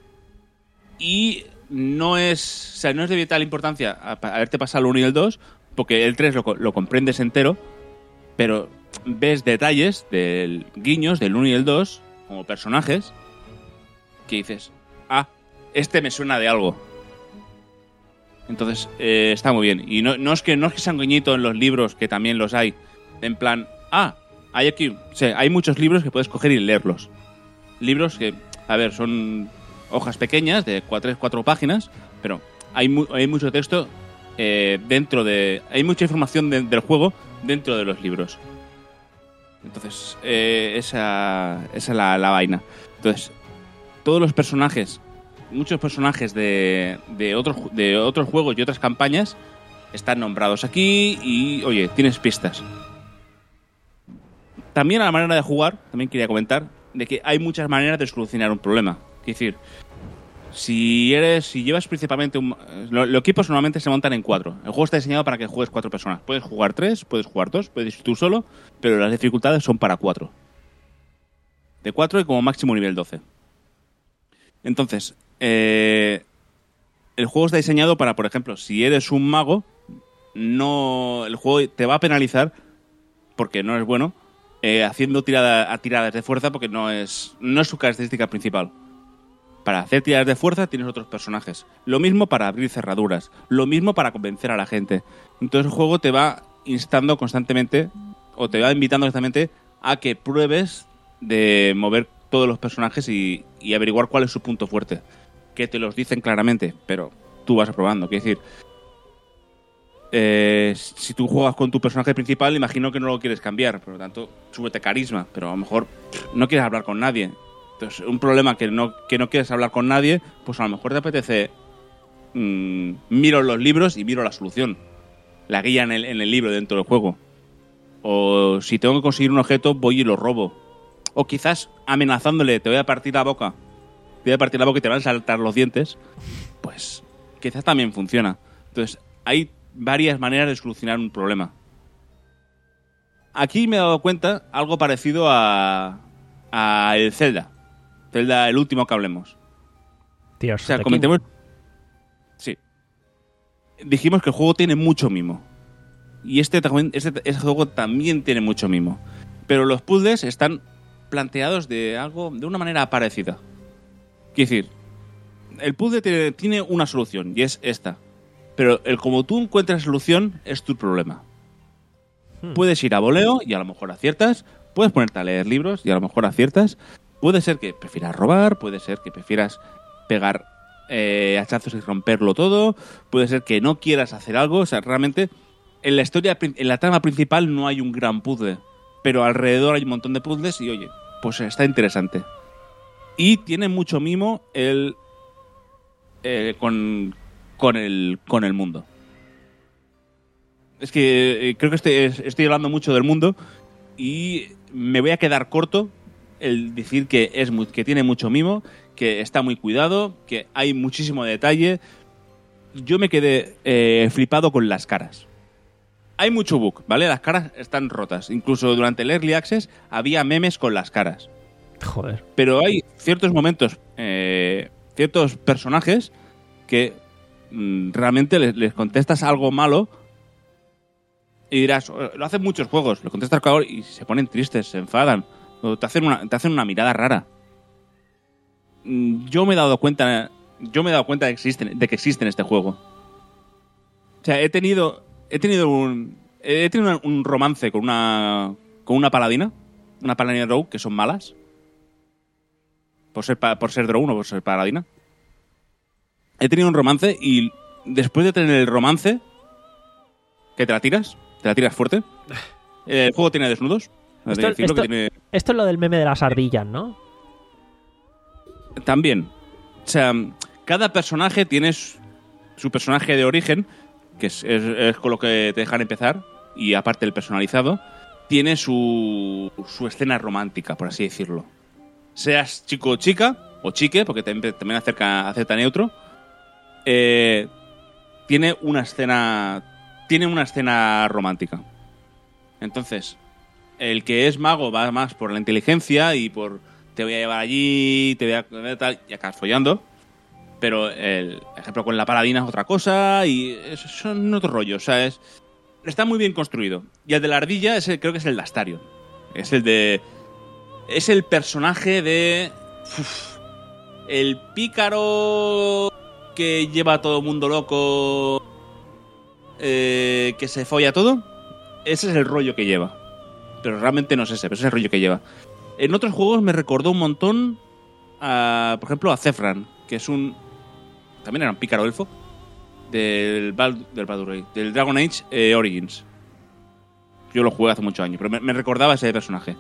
Y no es, o sea, no es de vital importancia haberte pasado el uno y el dos, porque el tres lo, lo comprendes entero, pero ves detalles, del guiños del uno y el dos, como personajes, que dices, ah, este me suena de algo. Entonces, eh, está muy bien. Y no, no, es que, no es que sean guiñito en los libros, que también los hay, en plan, ah, hay aquí, o sea, hay muchos libros que puedes coger y leerlos. Libros que, a ver, son hojas pequeñas de cuatro, cuatro páginas, pero hay, mu hay mucho texto eh, dentro de... Hay mucha información de, del juego dentro de los libros. Entonces, eh, esa, esa es la, la vaina. Entonces, todos los personajes, muchos personajes de, de, otros, de otros juegos y otras campañas están nombrados aquí y, oye, tienes pistas. También a la manera de jugar, también quería comentar, de que hay muchas maneras de solucionar un problema. Es decir, si eres, si llevas principalmente un... Los lo equipos normalmente se montan en cuatro. El juego está diseñado para que juegues cuatro personas. Puedes jugar tres, puedes jugar dos, puedes ir tú solo, pero las dificultades son para cuatro. De cuatro y como máximo nivel doce. Entonces, eh, el juego está diseñado para, por ejemplo, si eres un mago, no, el juego te va a penalizar porque no es bueno, eh, haciendo tirada, a tiradas de fuerza, porque no es, no es su característica principal. Para hacer tiradas de fuerza tienes otros personajes. Lo mismo para abrir cerraduras. Lo mismo para convencer a la gente. Entonces el juego te va instando constantemente, o te va invitando constantemente a que pruebes de mover todos los personajes y, y averiguar cuál es su punto fuerte. Que te los dicen claramente, pero tú vas probando. Quiero decir, eh, si tú juegas con tu personaje principal, imagino que no lo quieres cambiar. Por lo tanto, súbete carisma, pero a lo mejor no quieres hablar con nadie. Entonces, un problema que no, que no quieres hablar con nadie, pues a lo mejor te apetece... Mmm, miro los libros y miro la solución. La guía en el, en el libro dentro del juego. O si tengo que conseguir un objeto, voy y lo robo. O quizás amenazándole, te voy a partir la boca. Te voy a partir la boca y te van a saltar los dientes. Pues quizás también funciona. Entonces, hay varias maneras de solucionar un problema. Aquí me he dado cuenta algo parecido a, a el Zelda. Zelda, el último que hablemos. Dios, o sea, comentemos... Sí. Dijimos que el juego tiene mucho mimo. Y este, este, este juego también tiene mucho mimo. Pero los puzzles están planteados de algo de una manera parecida. Quiero decir, el puzzle tiene, tiene una solución, y es esta. Pero el como tú encuentras solución es tu problema. Hmm. Puedes ir a voleo y a lo mejor aciertas. Puedes ponerte a leer libros y a lo mejor aciertas. Puede ser que prefieras robar, puede ser que prefieras pegar eh, hachazos y romperlo todo. Puede ser que no quieras hacer algo. O sea, realmente en la historia, en la trama principal no hay un gran puzzle. Pero alrededor hay un montón de puzzles y, oye, pues está interesante. Y tiene mucho mimo el eh, con, con, el, con el mundo. Es que eh, creo que estoy, estoy hablando mucho del mundo y me voy a quedar corto el decir que, es muy, que tiene mucho mimo, que está muy cuidado, que hay muchísimo detalle. Yo me quedé eh, flipado con las caras. Hay mucho bug, ¿vale? Las caras están rotas. Incluso durante el Early Access había memes con las caras. Joder. Pero hay ciertos momentos, eh, ciertos personajes que mmm, realmente les, les contestas algo malo Y dirás, lo hacen muchos juegos, lo contesta el jugador y se ponen tristes, se enfadan, o te hacen una, te hacen una mirada rara. Yo me he dado cuenta, yo me he dado cuenta de que existen, de que existe en este juego. O sea, he tenido, he tenido un, he tenido un romance con una, con una paladina, una paladina Drow que son malas, por ser, por ser Drow, no por ser paladina. He tenido un romance y después de tener el romance, que te la tiras, te la tiras fuerte. El juego tiene desnudos. Esto, de esto, que tiene... esto es lo del meme de las ardillas, ¿no? También. O sea, cada personaje tiene su personaje de origen, que es, es, es con lo que te dejan empezar, y aparte el personalizado, tiene su, su escena romántica, por así decirlo. Seas chico o chica, o chique, porque también, también acerca, acepta neutro, eh, tiene una escena tiene una escena romántica. Entonces, el que es mago va más por la inteligencia y por te voy a llevar allí, te voy a tal, y acabas follando. Pero el ejemplo con la paladina es otra cosa y eso son otro rollo. O sea, es, está muy bien construido. Y el de la ardilla es el, creo que es el de Astarion. Es el de... Es el personaje de... Uf, el pícaro que lleva a todo el mundo loco, eh, que se folla todo. Ese es el rollo que lleva. Pero realmente no es ese, pero ese es el rollo que lleva. En otros juegos me recordó un montón, a, por ejemplo, a Zefran, que es un... También era un pícaro elfo del, Bal, del Baldur's Gate, del Dragon Age eh, Origins. Yo lo jugué hace muchos años, pero me, me recordaba ese personaje.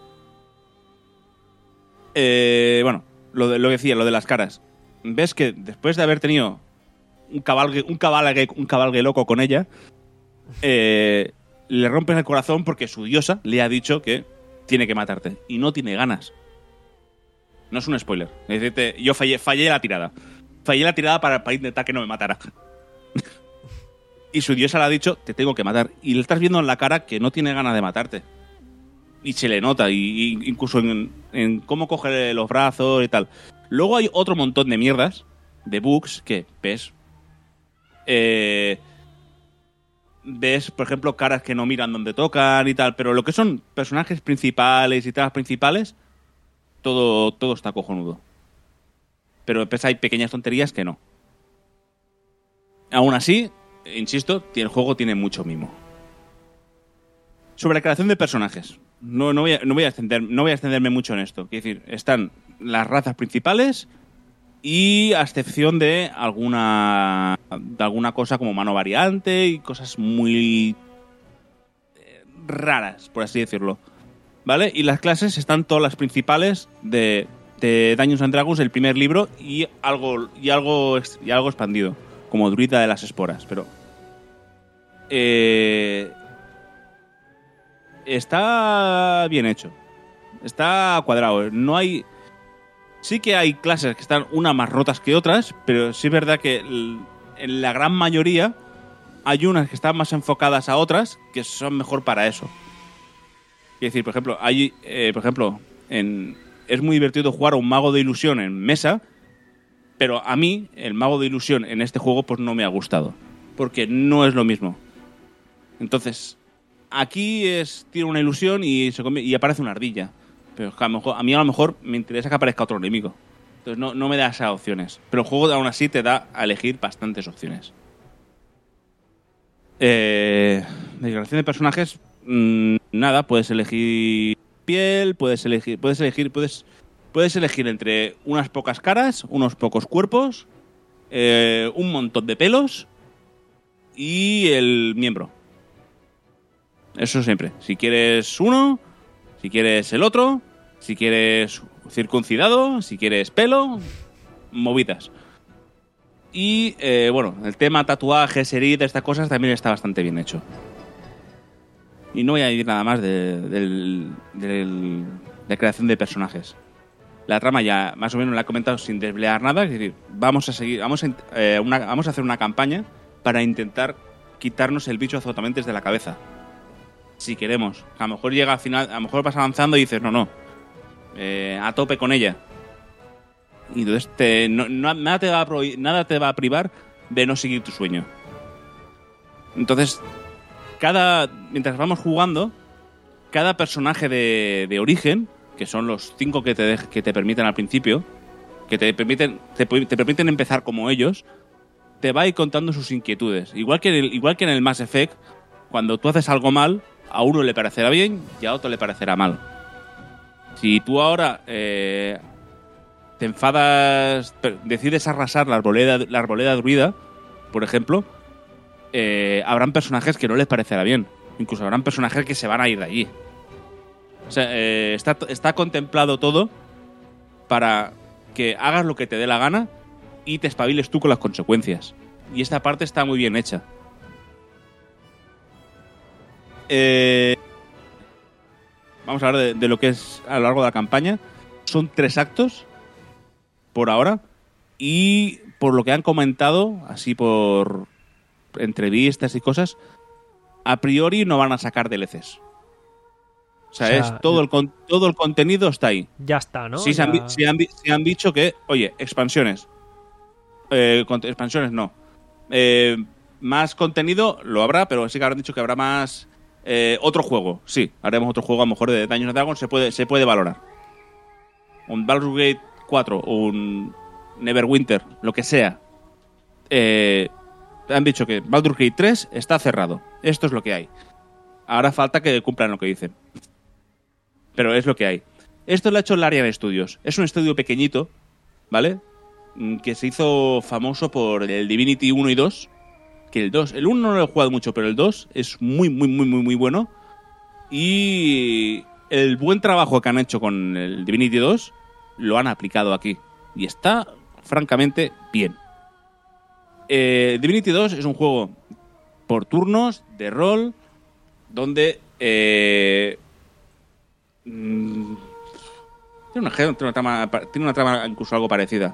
Eh, bueno, lo, de, lo que decía, lo de las caras. Ves que después de haber tenido un cabalgue, un cabalgue, un cabalgue loco con ella, eh, le rompes el corazón porque su diosa le ha dicho que tiene que matarte. Y no tiene ganas. No es un spoiler. Es decir, yo fallé, fallé la tirada. Fallé la tirada para, para intentar que no me matara. Y su diosa le ha dicho, te tengo que matar. Y le estás viendo en la cara que no tiene ganas de matarte. Y se le nota, y, y incluso en, en cómo coge los brazos y tal. Luego hay otro montón de mierdas, de bugs, que ves. Eh, ves, por ejemplo, caras que no miran donde tocan y tal. Pero lo que son personajes principales y tramas principales, todo, todo está cojonudo. Pero después hay pequeñas tonterías que no. Aún así, insisto, el juego tiene mucho mimo. Sobre la creación de personajes. No, no, voy a, no, voy a extender, no voy a extenderme mucho en esto. Quiero decir, están las razas principales y a excepción de alguna, de alguna cosa como mano variante y cosas muy raras, por así decirlo. ¿Vale? Y las clases están todas las principales de... de Dungeons and Dragons, el primer libro, y algo y algo y algo expandido, como Druida de las Esporas, pero eh, está bien hecho, está cuadrado. No hay, sí que hay clases que están unas más rotas que otras, pero sí es verdad que en la gran mayoría hay unas que están más enfocadas a otras que son mejor para eso. Es decir, por ejemplo, hay, eh, por ejemplo, en es muy divertido jugar a un mago de ilusión en mesa, pero a mí el mago de ilusión en este juego pues no me ha gustado, porque no es lo mismo. Entonces, aquí es tiene una ilusión y, se come, y aparece una ardilla, pero a, lo mejor, a mí a lo mejor me interesa que aparezca otro enemigo. Entonces no, no me da esas opciones, pero el juego aún así te da a elegir bastantes opciones. Eh, de creación de personajes, mmm, nada, puedes elegir piel, puedes elegir, puedes elegir, puedes, puedes elegir entre unas pocas caras, unos pocos cuerpos, eh, un montón de pelos y el miembro. Eso siempre. Si quieres uno, si quieres el otro, si quieres circuncidado, si quieres pelo, movidas. Y eh, bueno, el tema tatuajes, heridas, estas cosas también está bastante bien hecho. Y no voy a decir nada más de, de, de, de, de creación de personajes. La trama ya más o menos la he comentado sin desvelar nada. Es decir, vamos a seguir, vamos a, eh, una, vamos a hacer una campaña para intentar quitarnos el bicho azotamentes de la cabeza. Si queremos. A lo mejor llega al final, a lo mejor vas avanzando y dices, no, no. Eh, a tope con ella. Y entonces te, no, no, nada, te va a prohibir, nada te va a privar de no seguir tu sueño. Entonces... cada mientras vamos jugando, cada personaje de, de origen, que son los cinco que te, de, que te permiten al principio, que te permiten, te, te permiten empezar como ellos, te va a ir contando sus inquietudes. Igual que, en el, igual que en el Mass Effect, cuando tú haces algo mal, a uno le parecerá bien y a otro le parecerá mal. Si tú ahora eh, te enfadas, decides arrasar la arboleda, la arboleda druida, por ejemplo, eh, habrán personajes que no les parecerá bien. Incluso habrán personajes que se van a ir de allí. O sea, eh, está, está contemplado todo para que hagas lo que te dé la gana y te espabiles tú con las consecuencias. Y esta parte está muy bien hecha. Eh, vamos a hablar de, de lo que es a lo largo de la campaña. Son tres actos por ahora. Y por lo que han comentado, así por entrevistas y cosas, a priori no van a sacar D L Cs. O sea, o sea es todo el, con, todo el contenido está ahí. Ya está, ¿no? Sí, ya... se, han, se, han, se han dicho que, oye, expansiones. Eh, expansiones no. Eh, más contenido lo habrá, pero sí que habrán dicho que habrá más... Eh, otro juego, sí. Haremos otro juego, a lo mejor de Dungeons and Dragons se puede, se puede valorar. Un Baldur's Gate cuatro o un Neverwinter, lo que sea. Eh, han dicho que Baldur's Gate tres está cerrado. Esto es lo que hay. Ahora falta que cumplan lo que dicen. Pero es lo que hay. Esto lo ha hecho el Larian Studios. Es un estudio pequeñito, ¿vale? Que se hizo famoso por el Divinity uno y dos. Que el dos, el uno no lo he jugado mucho, pero el dos es muy, muy, muy, muy, muy bueno. Y el buen trabajo que han hecho con el Divinity dos lo han aplicado aquí. Y está, francamente, bien. Eh, Divinity dos es un juego por turnos, de rol, donde eh, mmm, tiene, una, tiene, una trama, tiene una trama incluso algo parecida.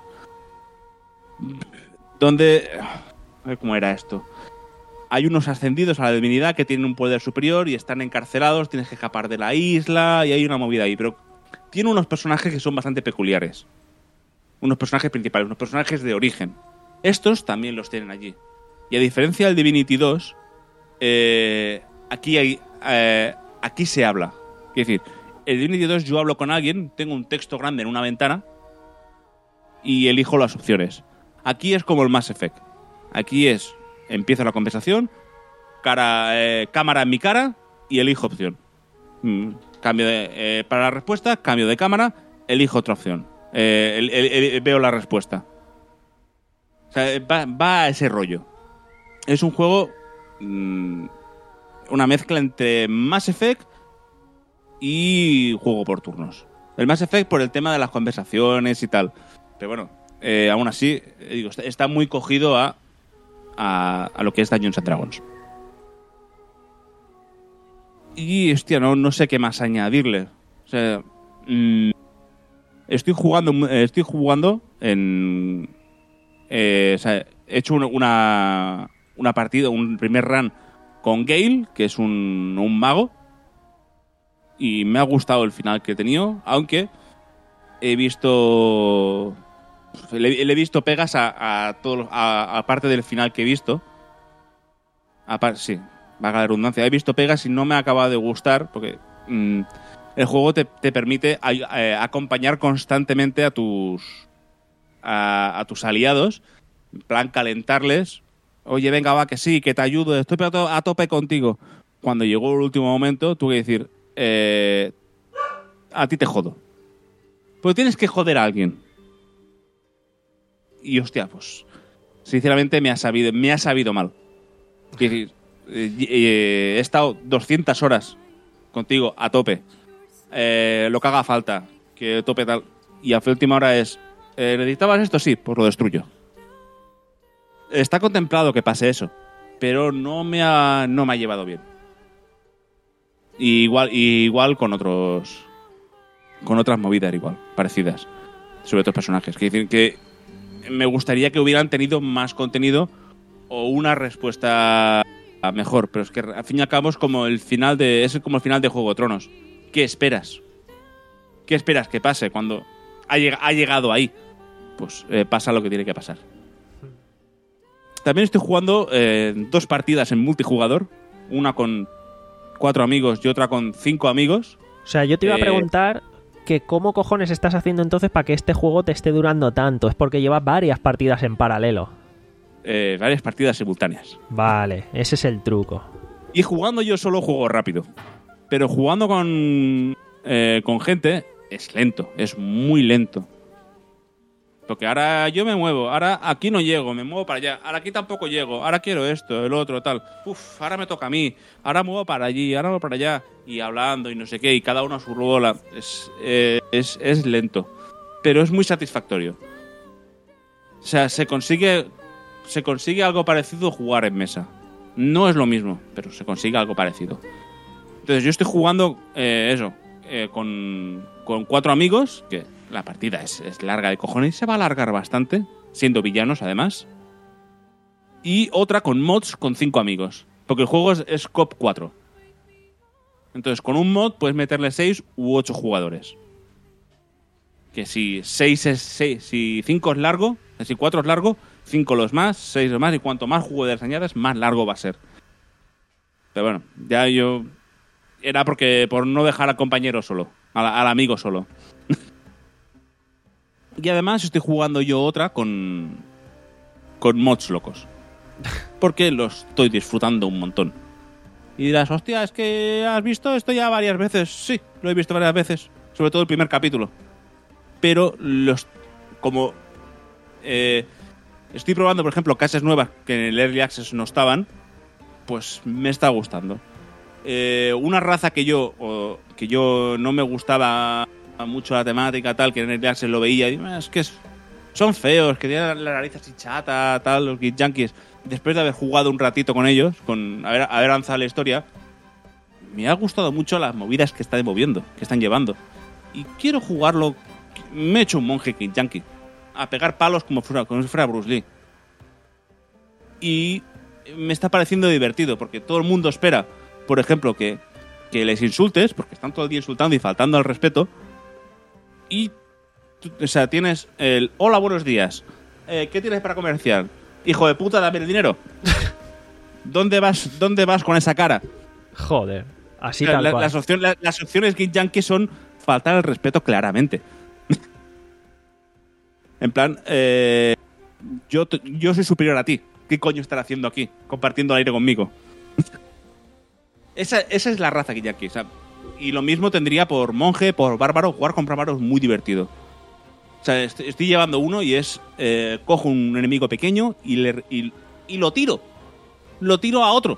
Donde... A ver cómo era esto. Hay unos ascendidos a la divinidad que tienen un poder superior y están encarcelados, tienes que escapar de la isla y hay una movida ahí. Pero tiene unos personajes que son bastante peculiares. Unos personajes principales, unos personajes de origen. Estos también los tienen allí. Y a diferencia del Divinity dos, eh, aquí, hay, eh, aquí se habla. Es decir, el Divinity dos yo hablo con alguien, tengo un texto grande en una ventana y elijo las opciones. Aquí es como el Mass Effect. Aquí es, empiezo la conversación, cara, eh, cámara en mi cara y elijo opción. Mm, cambio de, eh, para la respuesta, cambio de cámara, elijo otra opción. Eh, el, el, el, veo la respuesta. O sea, va, va a ese rollo. Es un juego, mmm, una mezcla entre Mass Effect y juego por turnos. El Mass Effect por el tema de las conversaciones y tal. Pero bueno, eh, aún así, digo, está, está muy cogido a A, a lo que es Dungeons and Dragons. Y, hostia, no, no sé qué más añadirle. O sea, mmm, estoy jugando estoy jugando en... Eh, o sea, he hecho una, una partida, un primer run con Gale, que es un, un mago. Y me ha gustado el final que he tenido, aunque he visto... Le, le he visto pegas a, a todo, a, a parte del final que he visto. A, sí, vaga la redundancia. He visto pegas y no me ha acabado de gustar porque mmm, el juego te, te permite a, a, acompañar constantemente a tus a, a tus aliados, en plan calentarles. Oye, venga, va, que sí, que te ayudo, estoy a tope contigo. Cuando llegó el último momento, tuve que decir, eh, a ti te jodo. Pero tienes que joder a alguien. Y hostia, pues sinceramente me ha sabido, me ha sabido mal. Es decir, eh, eh, he estado doscientas horas contigo a tope. Eh, lo que haga falta, que tope tal. Y a última hora es, eh, ¿necesitabas esto? Sí, pues lo destruyo. Está contemplado que pase eso, pero no me ha, no me ha llevado bien. Y igual, y igual con otros, con otras movidas igual, parecidas, sobre otros personajes. Que dicen que me gustaría que hubieran tenido más contenido o una respuesta mejor, pero es que al fin y al cabo es como el final de es como el final de Juego de Tronos. ¿Qué esperas? ¿Qué esperas que pase cuando ha, lleg- ha llegado ahí? Pues eh, pasa lo que tiene que pasar. También estoy jugando eh, dos partidas en multijugador una con cuatro amigos y otra con cinco amigos. O sea, yo te iba Eh, a preguntar que cómo cojones estás haciendo entonces para que este juego te esté durando tanto. Es porque llevas varias partidas en paralelo. Eh, varias partidas simultáneas. Vale, ese es el truco. Y jugando yo solo juego rápido. Pero jugando con, eh, con gente es lento, es muy lento. Porque ahora yo me muevo, ahora aquí no llego, me muevo para allá, ahora aquí tampoco llego, ahora quiero esto, el otro, tal. Uf, ahora me toca a mí, ahora muevo para allí, ahora muevo para allá. Y hablando y no sé qué, y cada uno a su bola. Es, eh, es, es lento, pero es muy satisfactorio. O sea, se consigue, se consigue algo parecido jugar en mesa. No es lo mismo, pero se consigue algo parecido. Entonces yo estoy jugando eh, eso, eh, con, con cuatro amigos, que la partida es, es larga de cojones y se va a alargar bastante, siendo villanos además. Y otra con mods con cinco amigos, porque el juego es, es C O P cuatro. Entonces con un mod puedes meterle seis u ocho jugadores. Que si seis es seis, si cinco es largo, si cuatro es largo, cinco los más, seis los más, y cuanto más jugadores añades, más largo va a ser. Pero bueno, ya yo... Era porque por no dejar al compañero solo, al, al amigo solo. Y además estoy jugando yo otra con, con mods locos. Porque los estoy disfrutando un montón. Y dirás, hostia, es que has visto esto ya varias veces. Sí, lo he visto varias veces. Sobre todo el primer capítulo. Pero los como eh, estoy probando, por ejemplo, casas nuevas que en el Early Access no estaban, pues me está gustando. Eh, una raza que yo o, que yo no me gustaba mucho la temática, tal, que en el Early Access lo veía, y es que es, son feos, que tienen la nariz así chata, tal, los Geek Yankees. Después de haber jugado un ratito con ellos, con haber, haber avanzado la historia, me ha gustado mucho las movidas que están moviendo, que están llevando. Y quiero jugarlo. Me he hecho un monje Geek Yankee a pegar palos como, fuera, como si fuera Bruce Lee. Y me está pareciendo divertido, porque todo el mundo espera, por ejemplo, que, que les insultes, porque están todo el día insultando y faltando al respeto. Y, o sea, tienes el hola, buenos días. Eh, ¿Qué tienes para comerciar? Hijo de puta, dame el dinero. ¿Dónde vas, dónde vas con esa cara? Joder, así La, tal la, cual. las, opciones, la, las opciones Geek Yankee son faltar al respeto claramente. En plan, eh, yo, yo soy superior a ti. ¿Qué coño estar haciendo aquí? Compartiendo el aire conmigo. esa, esa es la raza Geek Yankee. O sea, y lo mismo tendría por monje, por bárbaro. Jugar con bárbaro es muy divertido. O sea, estoy, estoy llevando uno y es... Eh, cojo un enemigo pequeño y, le, y, y lo tiro. Lo tiro a otro.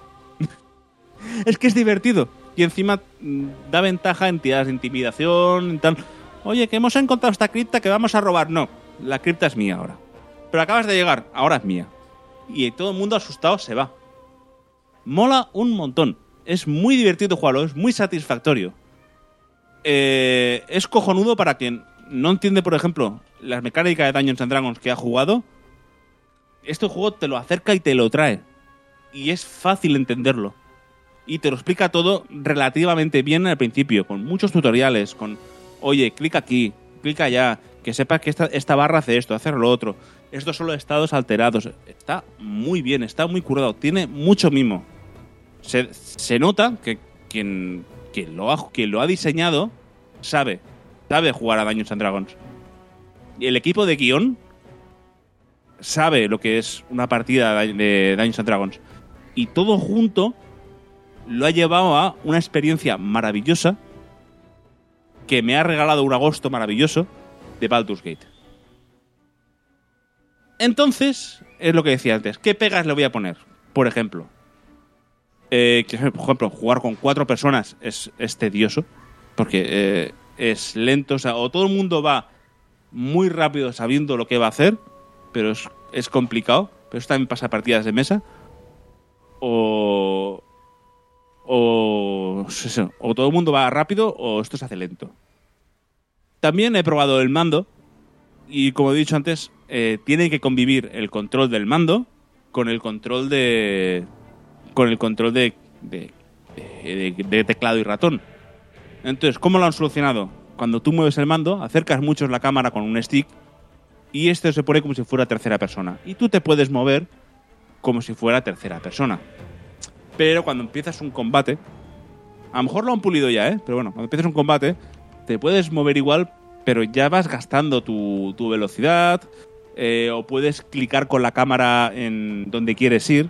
Es que es divertido. Y encima mm, da ventaja en tiradas de intimidación y tal. Oye, que hemos encontrado esta cripta que vamos a robar. No, la cripta es mía ahora. Pero acabas de llegar, ahora es mía. Y todo el mundo asustado se va. Mola un montón. Es muy divertido jugarlo, es muy satisfactorio. Eh, es cojonudo para quien no entiende, por ejemplo, las mecánicas de Dungeons and Dragons que ha jugado. Este juego te lo acerca y te lo trae. Y es fácil entenderlo. Y te lo explica todo relativamente bien al principio, con muchos tutoriales, con, oye, clica aquí, clica allá, que sepas que esta, esta barra hace esto, hace lo otro. Estos son los estados alterados. Está muy bien, está muy curado, tiene mucho mimo. Se, se nota que quien, quien, lo ha, quien lo ha diseñado sabe, sabe jugar a Dungeons and Dragons. Y el equipo de guión sabe lo que es una partida de Dungeons and Dragons. Y todo junto lo ha llevado a una experiencia maravillosa que me ha regalado un agosto maravilloso de Baldur's Gate. Entonces, es lo que decía antes. ¿Qué pegas le voy a poner? Por ejemplo, eh, que, por ejemplo, jugar con cuatro personas es, es tedioso, porque eh, es lento. O sea, o todo el mundo va muy rápido sabiendo lo que va a hacer, pero es, es complicado. Pero eso también pasa a partidas de mesa. O... O, o todo el mundo va rápido o esto se hace lento. También he probado el mando y, como he dicho antes, eh, tiene que convivir el control del mando con el control de con el control de de, de, de teclado y ratón. Entonces, ¿cómo lo han solucionado? Cuando tú mueves el mando, acercas mucho la cámara con un stick y esto se pone como si fuera tercera persona y tú te puedes mover como si fuera tercera persona. Pero cuando empiezas un combate, a lo mejor lo han pulido ya, ¿eh? Pero bueno, cuando empiezas un combate, te puedes mover igual, pero ya vas gastando tu, tu velocidad, eh, o puedes clicar con la cámara en donde quieres ir,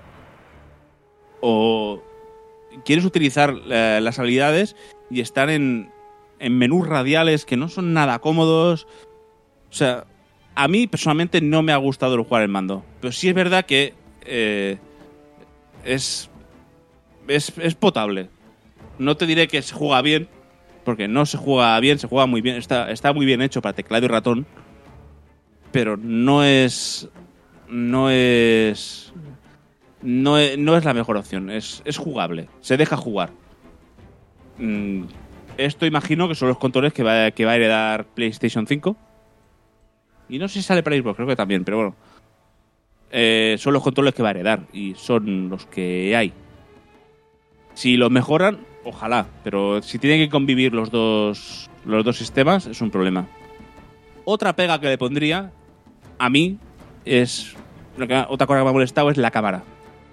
o quieres utilizar eh, las habilidades y estar en, en menús radiales que no son nada cómodos. O sea, a mí personalmente no me ha gustado el jugar el mando, pero sí es verdad que eh, es, es, es potable. No te diré que se juega bien, porque no se juega bien, se juega muy bien, está, está muy bien hecho para teclado y ratón, pero no es no es no es, no es la mejor opción. Es, es jugable, se deja jugar. Mm, esto imagino que son los controles que va, que va a heredar PlayStation cinco, y no sé si sale para Xbox, creo que también, pero bueno, eh, son los controles que va a heredar y son los que hay. Si los mejoran, ojalá, pero si tienen que convivir los dos los dos sistemas es un problema. Otra pega que le pondría a mí es otra cosa que me ha molestado es la cámara.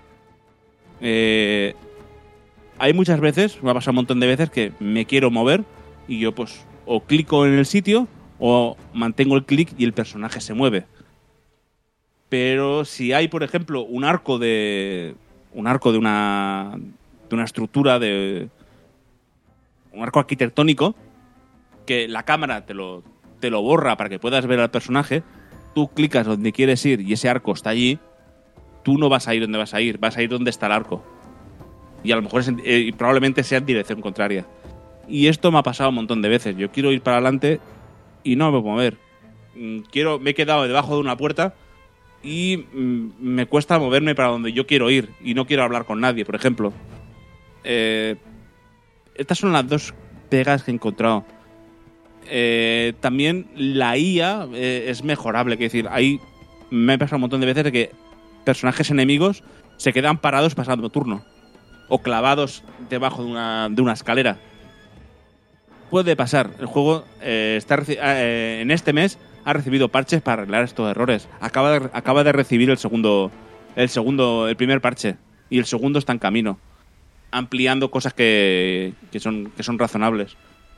Eh, hay muchas veces, me ha pasado un montón de veces que me quiero mover y yo pues o clico en el sitio o mantengo el clic y el personaje se mueve. Pero si hay, por ejemplo, un arco de un arco de una de una estructura de un arco arquitectónico que la cámara te lo te lo borra para que puedas ver al personaje, tú clicas donde quieres ir y ese arco está allí, tú no vas a ir donde vas a ir, vas a ir donde está el arco. Y a lo mejor es en, eh, probablemente sea en dirección contraria. Y esto me ha pasado un montón de veces. Yo quiero ir para adelante y no me puedo mover. Quiero, me he quedado debajo de una puerta y mm, me cuesta moverme para donde yo quiero ir y no quiero hablar con nadie, por ejemplo. Eh, estas son las dos pegas que he encontrado. Eh, también la I A eh, es mejorable, que decir, ahí me ha pasado un montón de veces de que personajes enemigos se quedan parados pasando turno o clavados debajo de una, de una escalera. Puede pasar. El juego eh, está eh, en este mes ha recibido parches para arreglar estos errores. Acaba de, acaba de recibir el segundo, el segundo, el primer parche y el segundo está en camino, ampliando cosas que, que son que son razonables.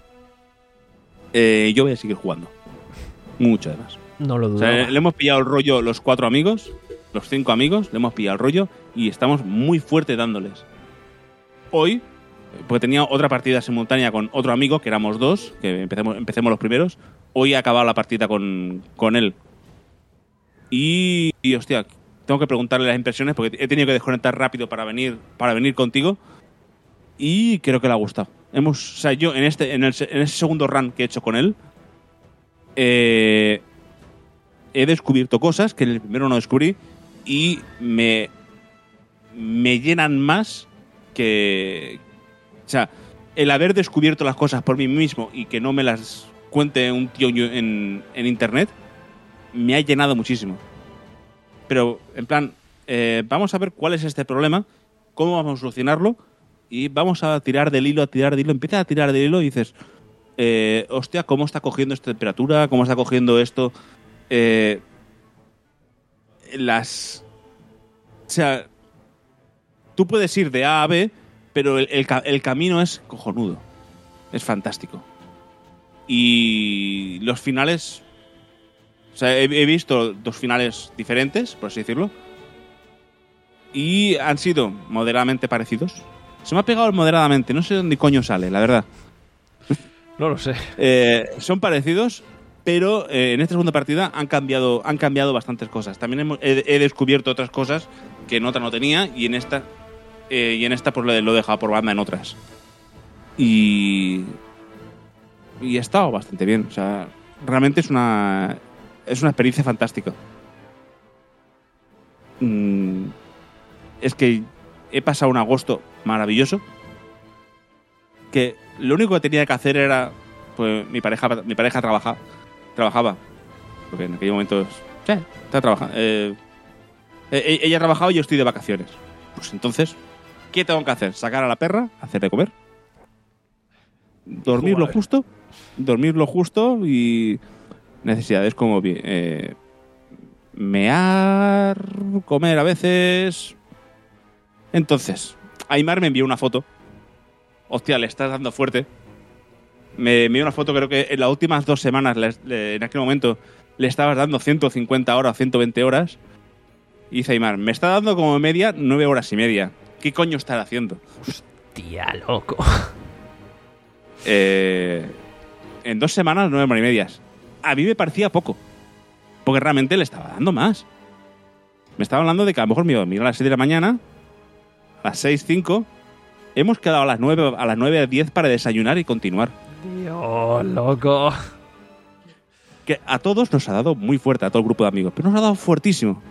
Eh, yo voy a seguir jugando. Mucho, además. No lo dudo. O sea, le hemos pillado el rollo los cuatro amigos, los cinco amigos, le hemos pillado el rollo y estamos muy fuerte dándoles. Hoy, porque tenía otra partida simultánea con otro amigo, que éramos dos, que empecemos, empecemos los primeros, hoy he acabado la partida con, con él. Y, y, hostia, tengo que preguntarle las impresiones porque he tenido que desconectar rápido para venir, para venir contigo y creo que le ha gustado. Hemos, o sea, yo en este en, el, en ese segundo run que he hecho con él eh, he descubierto cosas que en el primero no descubrí y me me llenan más que, o sea, el haber descubierto las cosas por mí mismo y que no me las cuente un tío en, en internet me ha llenado muchísimo. Pero en plan, eh, vamos a ver cuál es este problema, cómo vamos a solucionarlo. Y vamos a tirar del hilo, a tirar del hilo. Empiezas a tirar del hilo y dices, eh, hostia, ¿cómo está cogiendo esta temperatura? ¿Cómo está cogiendo esto? Eh, las... O sea, tú puedes ir de A a B, pero el, el, el camino es cojonudo. Es fantástico. Y los finales... O sea, he, he visto dos finales diferentes, por así decirlo. Y han sido moderadamente parecidos. Se me ha pegado moderadamente, no sé dónde coño sale, la verdad. No lo sé. Eh, son parecidos, pero eh, en esta segunda partida han cambiado, han cambiado bastantes cosas. También hemos, he, he descubierto otras cosas que en otra no tenía y en esta eh, y en esta pues lo he dejado por banda en otras. Y y ha estado bastante bien. O sea, realmente es una es una experiencia fantástica. Mm, es que he pasado un agosto maravilloso, que lo único que tenía que hacer era, pues mi pareja mi pareja trabaja, trabajaba, porque en aquel momento sí, está trabajando, eh, ella ha trabajado y yo estoy de vacaciones. Pues entonces, ¿qué tengo que hacer? Sacar a la perra, hacer de comer, dormir lo justo, dormir lo justo y necesidades como eh, mear, comer a veces. Entonces, Aymar me envió una foto. Hostia, le estás dando fuerte. Me envió una foto, creo que en las últimas dos semanas, le, le, en aquel momento, le estabas dando ciento cincuenta horas, ciento veinte horas. Y dice Aymar, me está dando como media nueve horas y media. ¿Qué coño estás haciendo? Tía, loco. Eh, en dos semanas, nueve horas y medias. A mí me parecía poco. Porque realmente le estaba dando más. Me estaba hablando de que a lo mejor me iba a mirar a las seis de la mañana, a las seis, cinco. Hemos quedado a las nueve, a las nueve a diez para desayunar y continuar. Dios, loco. Que a todos nos ha dado muy fuerte, a todo el grupo de amigos. Pero nos ha dado fuertísimo.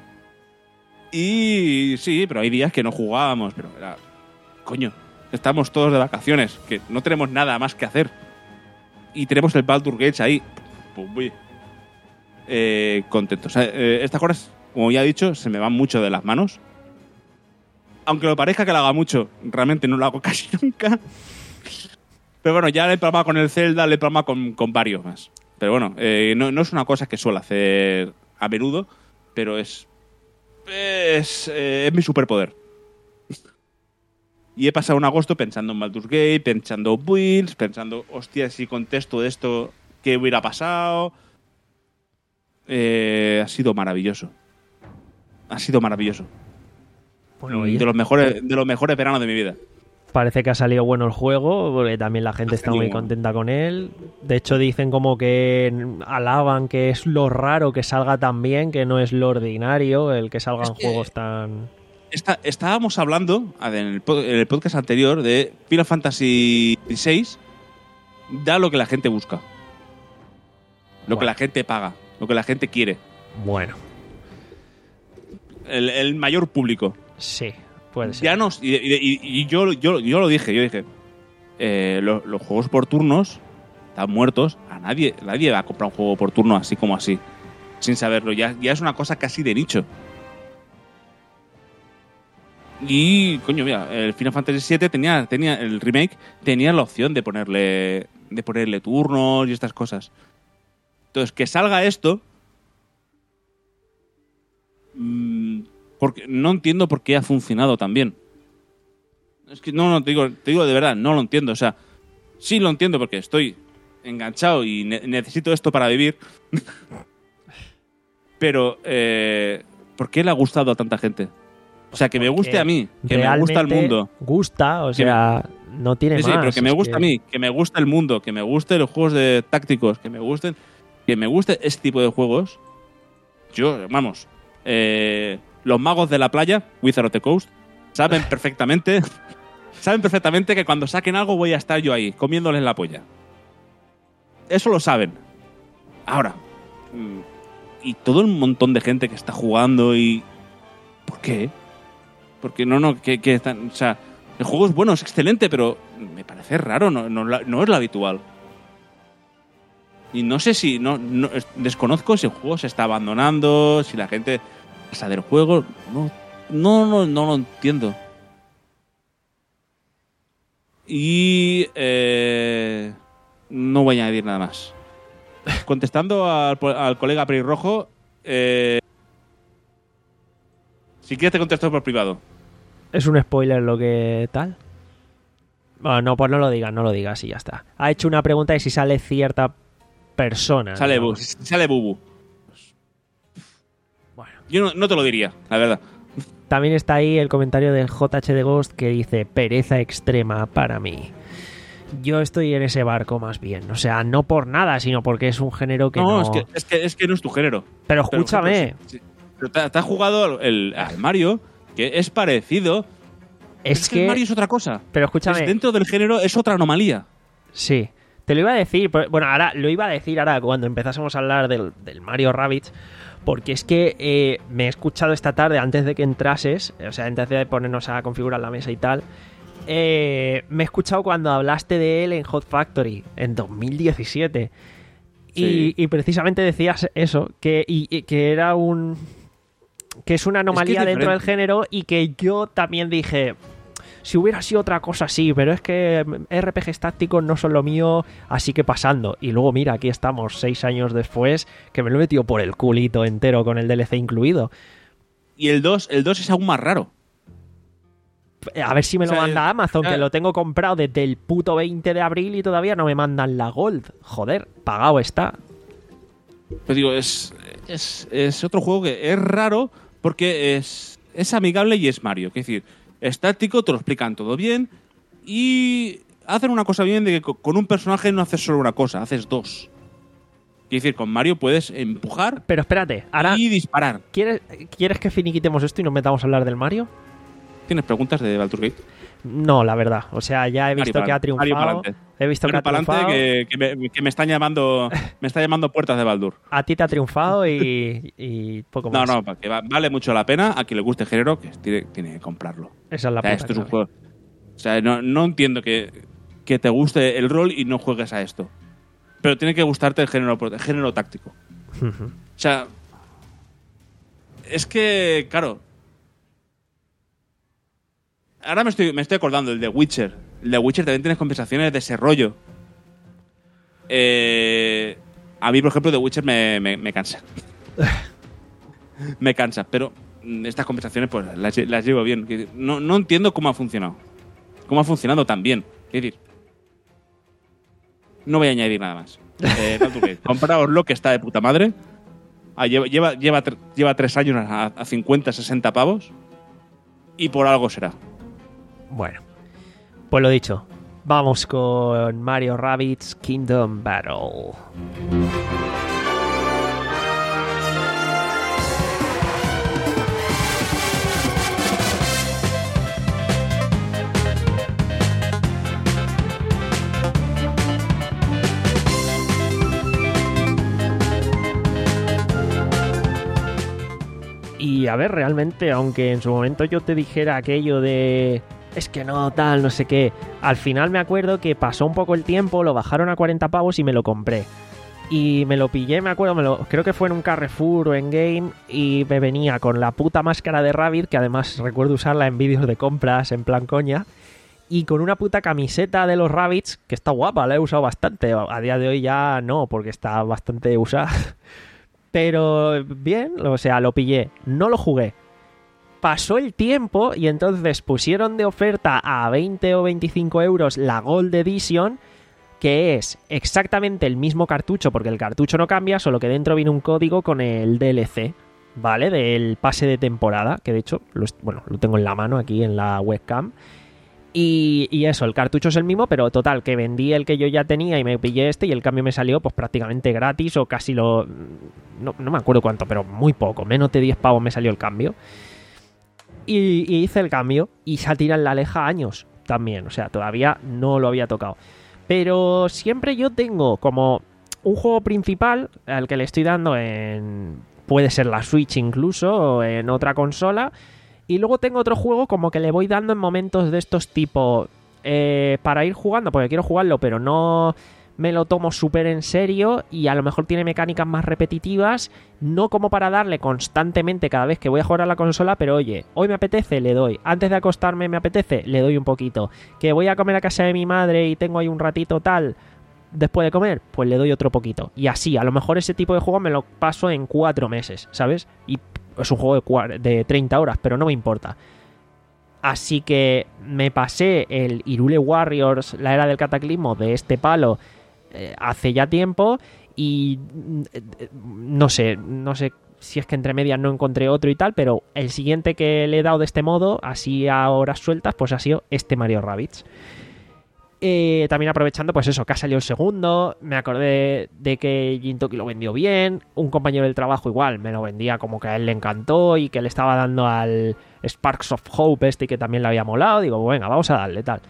Y sí, pero hay días que no jugábamos. Pero era... Coño, estamos todos de vacaciones, que no tenemos nada más que hacer. Y tenemos el Baldur's Gate ahí. Pues muy eh, contentos. O sea, eh, estas cosas, como ya he dicho, se me van mucho de las manos. Aunque me parezca que lo haga mucho, realmente no lo hago casi nunca. Pero bueno, ya le he probado con el Zelda, le he probado con, con varios más. Pero bueno, eh, no, no es una cosa que suelo hacer a menudo, pero es... Es, eh, es mi superpoder. Y he pasado un agosto pensando en Baldur's Gate, pensando en builds, pensando, hostia, si contesto esto, ¿qué hubiera pasado? Eh, ha sido maravilloso. Ha sido maravilloso. Bueno, de los mejores, de los mejores veranos de mi vida. Parece que ha salido bueno el juego, porque también la gente está muy contenta con él. De hecho, dicen como que alaban que es lo raro que salga tan bien, que no es lo ordinario el que salgan es que juegos tan... Está, estábamos hablando en el, en el podcast anterior de Final Fantasy dieciséis, da lo que la gente busca. Lo bueno. que la gente paga, lo que la gente quiere. Bueno. El, el mayor público. Sí. Puede ser. Ya nos, y, y, y yo, yo, yo lo dije, yo dije, eh, los, los juegos por turnos están muertos. A nadie, nadie va a comprar un juego por turno así como así, sin saberlo. Ya, ya es una cosa casi de nicho. Y, coño, mira, el Final Fantasy siete tenía, tenía el remake, tenía la opción de ponerle, de ponerle turnos y estas cosas. Entonces, que salga esto... Mmm, porque no entiendo por qué ha funcionado tan bien. Es que no, no te digo, te digo de verdad, no lo entiendo. O sea, sí lo entiendo porque estoy enganchado y ne- necesito esto para vivir. Pero, eh, ¿por qué le ha gustado a tanta gente? O sea, que me guste a mí, que me gusta el mundo. Gusta, o sea, me... no tiene sí, más. Sí, pero que me guste que... a mí, que me guste el mundo, que me gusten los juegos de tácticos, que me gusten, que me guste este tipo de juegos. Yo, vamos, eh... los magos de la playa, Wizard of the Coast, saben perfectamente saben perfectamente que cuando saquen algo voy a estar yo ahí, comiéndoles la polla. Eso lo saben. Ahora, y todo el montón de gente que está jugando y... ¿Por qué? Porque no, no, que, que están... O sea, el juego es bueno, es excelente, pero me parece raro, no, no, no es lo habitual. Y no sé si... no, no desconozco si el juego se está abandonando, si la gente... O sea, del juego, no, no, no, no lo entiendo. Y eh, no voy a añadir nada más. Contestando al, al colega pelirrojo, eh, si quieres te contesto por privado. ¿Es un spoiler lo que tal? Bueno, no, pues no lo digas, no lo digas y ya está. Ha hecho una pregunta de si sale cierta persona. Sale, ¿no? bu, sale Bubu. Bueno. Yo no, no te lo diría, la verdad. También está ahí el comentario del J H de Ghost que dice pereza extrema para mí. Yo estoy en ese barco más bien. O sea, no por nada, sino porque es un género que no... No, es que, es que, es que no es tu género. Pero escúchame. Pero, sí, sí. Pero te, te has jugado el, al Mario, que es parecido. Es, es que... que el Mario es otra cosa. Pero escúchame. Es dentro del género es otra anomalía. Sí. Te lo iba a decir. Bueno, ahora lo iba a decir ahora cuando empezásemos a hablar del, del Mario Rabbids. Porque es que eh, me he escuchado esta tarde, antes de que entrases, o sea, antes de ponernos a configurar la mesa y tal, eh, me he escuchado cuando hablaste de él en Hot Factory, en dos mil diecisiete. Sí. Y, y precisamente decías eso, que, y, y que era un... que es una anomalía es que es dentro del género y que yo también dije... Si hubiera sido otra cosa, sí, pero es que R P Gs tácticos no son lo mío, así que pasando. Y luego, mira, aquí estamos, seis años después, que me lo he metido por el culito entero con el D L C incluido. Y el dos, el dos es aún más raro. A ver si me lo O sea, manda Amazon, eh, que lo tengo comprado desde el puto veinte de abril y todavía no me mandan la Gold. Joder, pagado está. Pero digo, es, es, es otro juego que es raro porque es, es amigable y es Mario. Es decir, es táctico, te lo explican todo bien y hacen una cosa bien de que con un personaje no haces solo una cosa, haces dos. Es decir, con Mario puedes empujar Pero espérate, ahora, y disparar. ¿quieres, ¿quieres que finiquitemos esto y nos metamos a hablar del Mario? ¿Tienes preguntas de Baldur's Gate? No, la verdad. O sea, ya he visto Mario que ha pa'lante, Mario triunfado. pa'lante. He visto que Pero ha para triunfado. adelante que, que, me, que me están llamando me está llamando puertas de Baldur. A ti te ha triunfado y, y poco No, más. no, que va- vale mucho la pena. A quien le guste el género, que tiene, tiene que comprarlo. Esa es la O sea, puta esto es un clave. juego. O sea, no, no entiendo que, que te guste el rol y no juegues a esto. Pero tiene que gustarte el género, el género táctico. Ujú. O sea, es que, claro. Ahora me estoy, me estoy acordando, el de Witcher. El de Witcher también tienes compensaciones de ese rollo. Eh, a mí, por ejemplo, de Witcher me, me, me cansa. me cansa, pero mm, estas conversaciones pues las, las llevo bien. Quiero decir, No, no entiendo cómo ha funcionado. Cómo ha funcionado tan bien. Quiero decir, no voy a añadir nada más. Eh, Baldur's Gate, compraos lo que está de puta madre. Ah, lleva, lleva, lleva, tre- lleva tres años a, a cincuenta, sesenta pavos. Y por algo será. Bueno, pues lo dicho. Vamos con Mario Rabbids Kingdom Battle. Y a ver, realmente, aunque en su momento yo te dijera aquello de es que no, tal, no sé qué, al final me acuerdo que pasó un poco el tiempo, lo bajaron a cuarenta pavos y me lo compré. Y me lo pillé, me acuerdo, me lo, creo que fue en un Carrefour o en Game, y me venía con la puta máscara de Rabbit, que además recuerdo usarla en vídeos de compras, en plan coña, y con una puta camiseta de los Rabbids, que está guapa, la he usado bastante. A día de hoy ya no, porque está bastante usada. Pero bien, o sea, lo pillé, no lo jugué. Pasó el tiempo y entonces pusieron de oferta a veinte o veinticinco euros la Gold Edition, que es exactamente el mismo cartucho, porque el cartucho no cambia, solo que dentro viene un código con el D L C, ¿vale? Del pase de temporada, que de hecho, lo, bueno, lo tengo en la mano aquí en la webcam. Y, y eso, el cartucho es el mismo, pero total, que vendí el que yo ya tenía y me pillé este y el cambio me salió pues prácticamente gratis o casi lo... No, no me acuerdo cuánto, pero muy poco, menos de diez pavos me salió el cambio. Y, y hice el cambio y se tira en la Aleja años también, o sea, todavía no lo había tocado. Pero siempre yo tengo como un juego principal al que le estoy dando en... puede ser la Switch incluso, o en otra consola. Y luego tengo otro juego como que le voy dando en momentos de estos tipo eh, para ir jugando, porque quiero jugarlo, pero no me lo tomo súper en serio y a lo mejor tiene mecánicas más repetitivas, no como para darle constantemente cada vez que voy a jugar a la consola, pero oye, hoy me apetece, le doy. Antes de acostarme me apetece, le doy un poquito. Que voy a comer a casa de mi madre y tengo ahí un ratito tal, después de comer, pues le doy otro poquito. Y así, a lo mejor ese tipo de juego me lo paso en cuatro meses, ¿sabes? Y es un juego de, cua- de treinta horas, pero no me importa. Así que me pasé el Hyrule Warriors, la era del cataclismo, de este palo eh, hace ya tiempo y eh, no sé, no sé si es que entre medias no encontré otro y tal, pero el siguiente que le he dado de este modo, así a horas sueltas, pues ha sido este Mario Rabbids. Eh, también aprovechando, pues eso, que ha salido el segundo, me acordé de que Jintoki lo vendió bien, un compañero del trabajo igual me lo vendía como que a él le encantó y que le estaba dando al Sparks of Hope este que también le había molado, digo, venga, vamos a darle tal.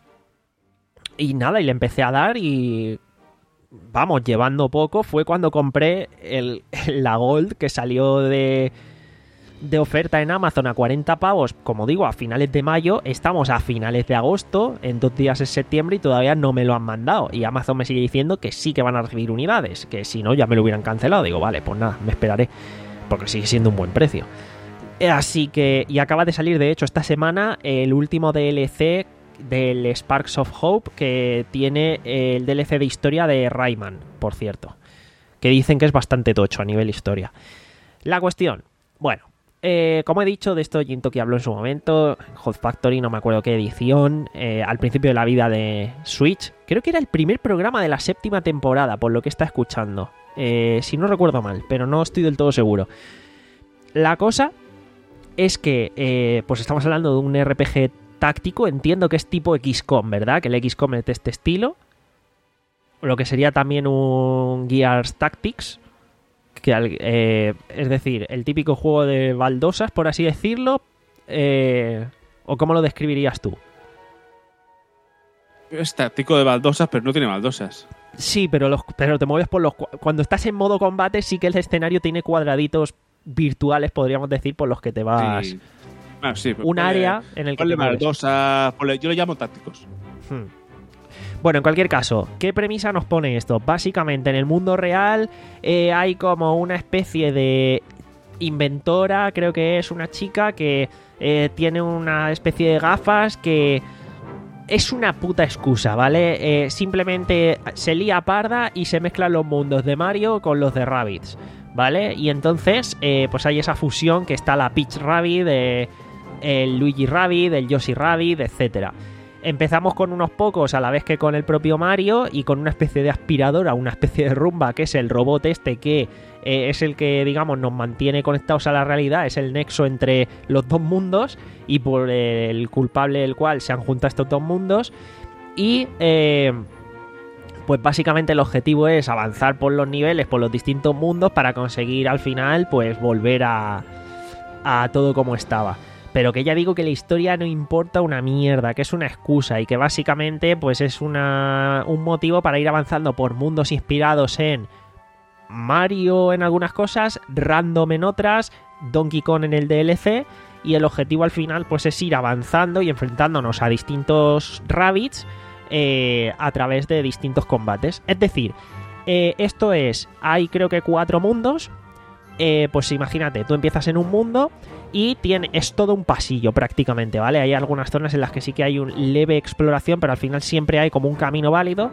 Y nada, y le empecé a dar y vamos, llevando poco, fue cuando compré el, la Gold que salió de... de oferta en Amazon a cuarenta pavos, como digo, a finales de mayo. Estamos a finales de agosto, en dos días es septiembre y todavía no me lo han mandado. Y Amazon me sigue diciendo que sí que van a recibir unidades, que si no ya me lo hubieran cancelado. Digo, vale, pues nada, me esperaré, porque sigue siendo un buen precio. Así que, y acaba de salir de hecho esta semana el último D L C del Sparks of Hope, que tiene el D L C de historia de Rayman, por cierto, que dicen que es bastante tocho a nivel historia. La cuestión, bueno, eh, como he dicho, de esto Jin Toki habló en su momento. Hot Factory, no me acuerdo qué edición, eh, al principio de la vida de Switch. Creo que era el primer programa de la séptima temporada, por lo que está escuchando. Eh, si no recuerdo mal, pero no estoy del todo seguro. La cosa es que, eh, pues estamos hablando de un R P G táctico, entiendo que es tipo X COM, ¿verdad? Que el X COM es de este estilo. Lo que sería también un Gears Tactics. Que, eh, es decir, el típico juego de baldosas, por así decirlo. Eh, ¿O cómo lo describirías tú? Es táctico de baldosas, pero no tiene baldosas. Sí, pero, los, pero te mueves por los... Cuando estás en modo combate, sí que el escenario tiene cuadraditos virtuales, podríamos decir, por los que te vas... Sí. Ah, sí, un ponle, área en el que te mueves. Baldosas, ponle, yo lo llamo tácticos. Hmm. Bueno, en cualquier caso, ¿qué premisa nos pone esto? Básicamente, en el mundo real eh, hay como una especie de inventora, creo que es una chica que eh, tiene una especie de gafas que es una puta excusa, ¿vale? Eh, simplemente se lía parda y se mezclan los mundos de Mario con los de Rabbids, ¿vale? Y entonces, eh, pues hay esa fusión que está la Peach Rabbid, eh, el Luigi Rabbid, el Yoshi Rabbid, etcétera. Empezamos con unos pocos a la vez que con el propio Mario y con una especie de aspiradora, una especie de rumba, que es el robot este que eh, es el que, digamos, nos mantiene conectados a la realidad, es el nexo entre los dos mundos y por el culpable del cual se han juntado estos dos mundos. Y eh, pues básicamente el objetivo es avanzar por los niveles, por los distintos mundos para conseguir al final pues volver a, a todo como estaba. Pero que ya digo que la historia no importa una mierda, que es una excusa y que básicamente pues es una, un motivo para ir avanzando por mundos inspirados en Mario en algunas cosas, Random en otras, Donkey Kong en el D L C, y el objetivo al final pues es ir avanzando y enfrentándonos a distintos Rabbids eh, a través de distintos combates. Es decir, eh, esto es, hay creo que cuatro mundos. Eh, pues imagínate, tú empiezas en un mundo y tiene, es todo un pasillo prácticamente, ¿vale? Hay algunas zonas en las que sí que hay un leve exploración, pero al final siempre hay como un camino válido.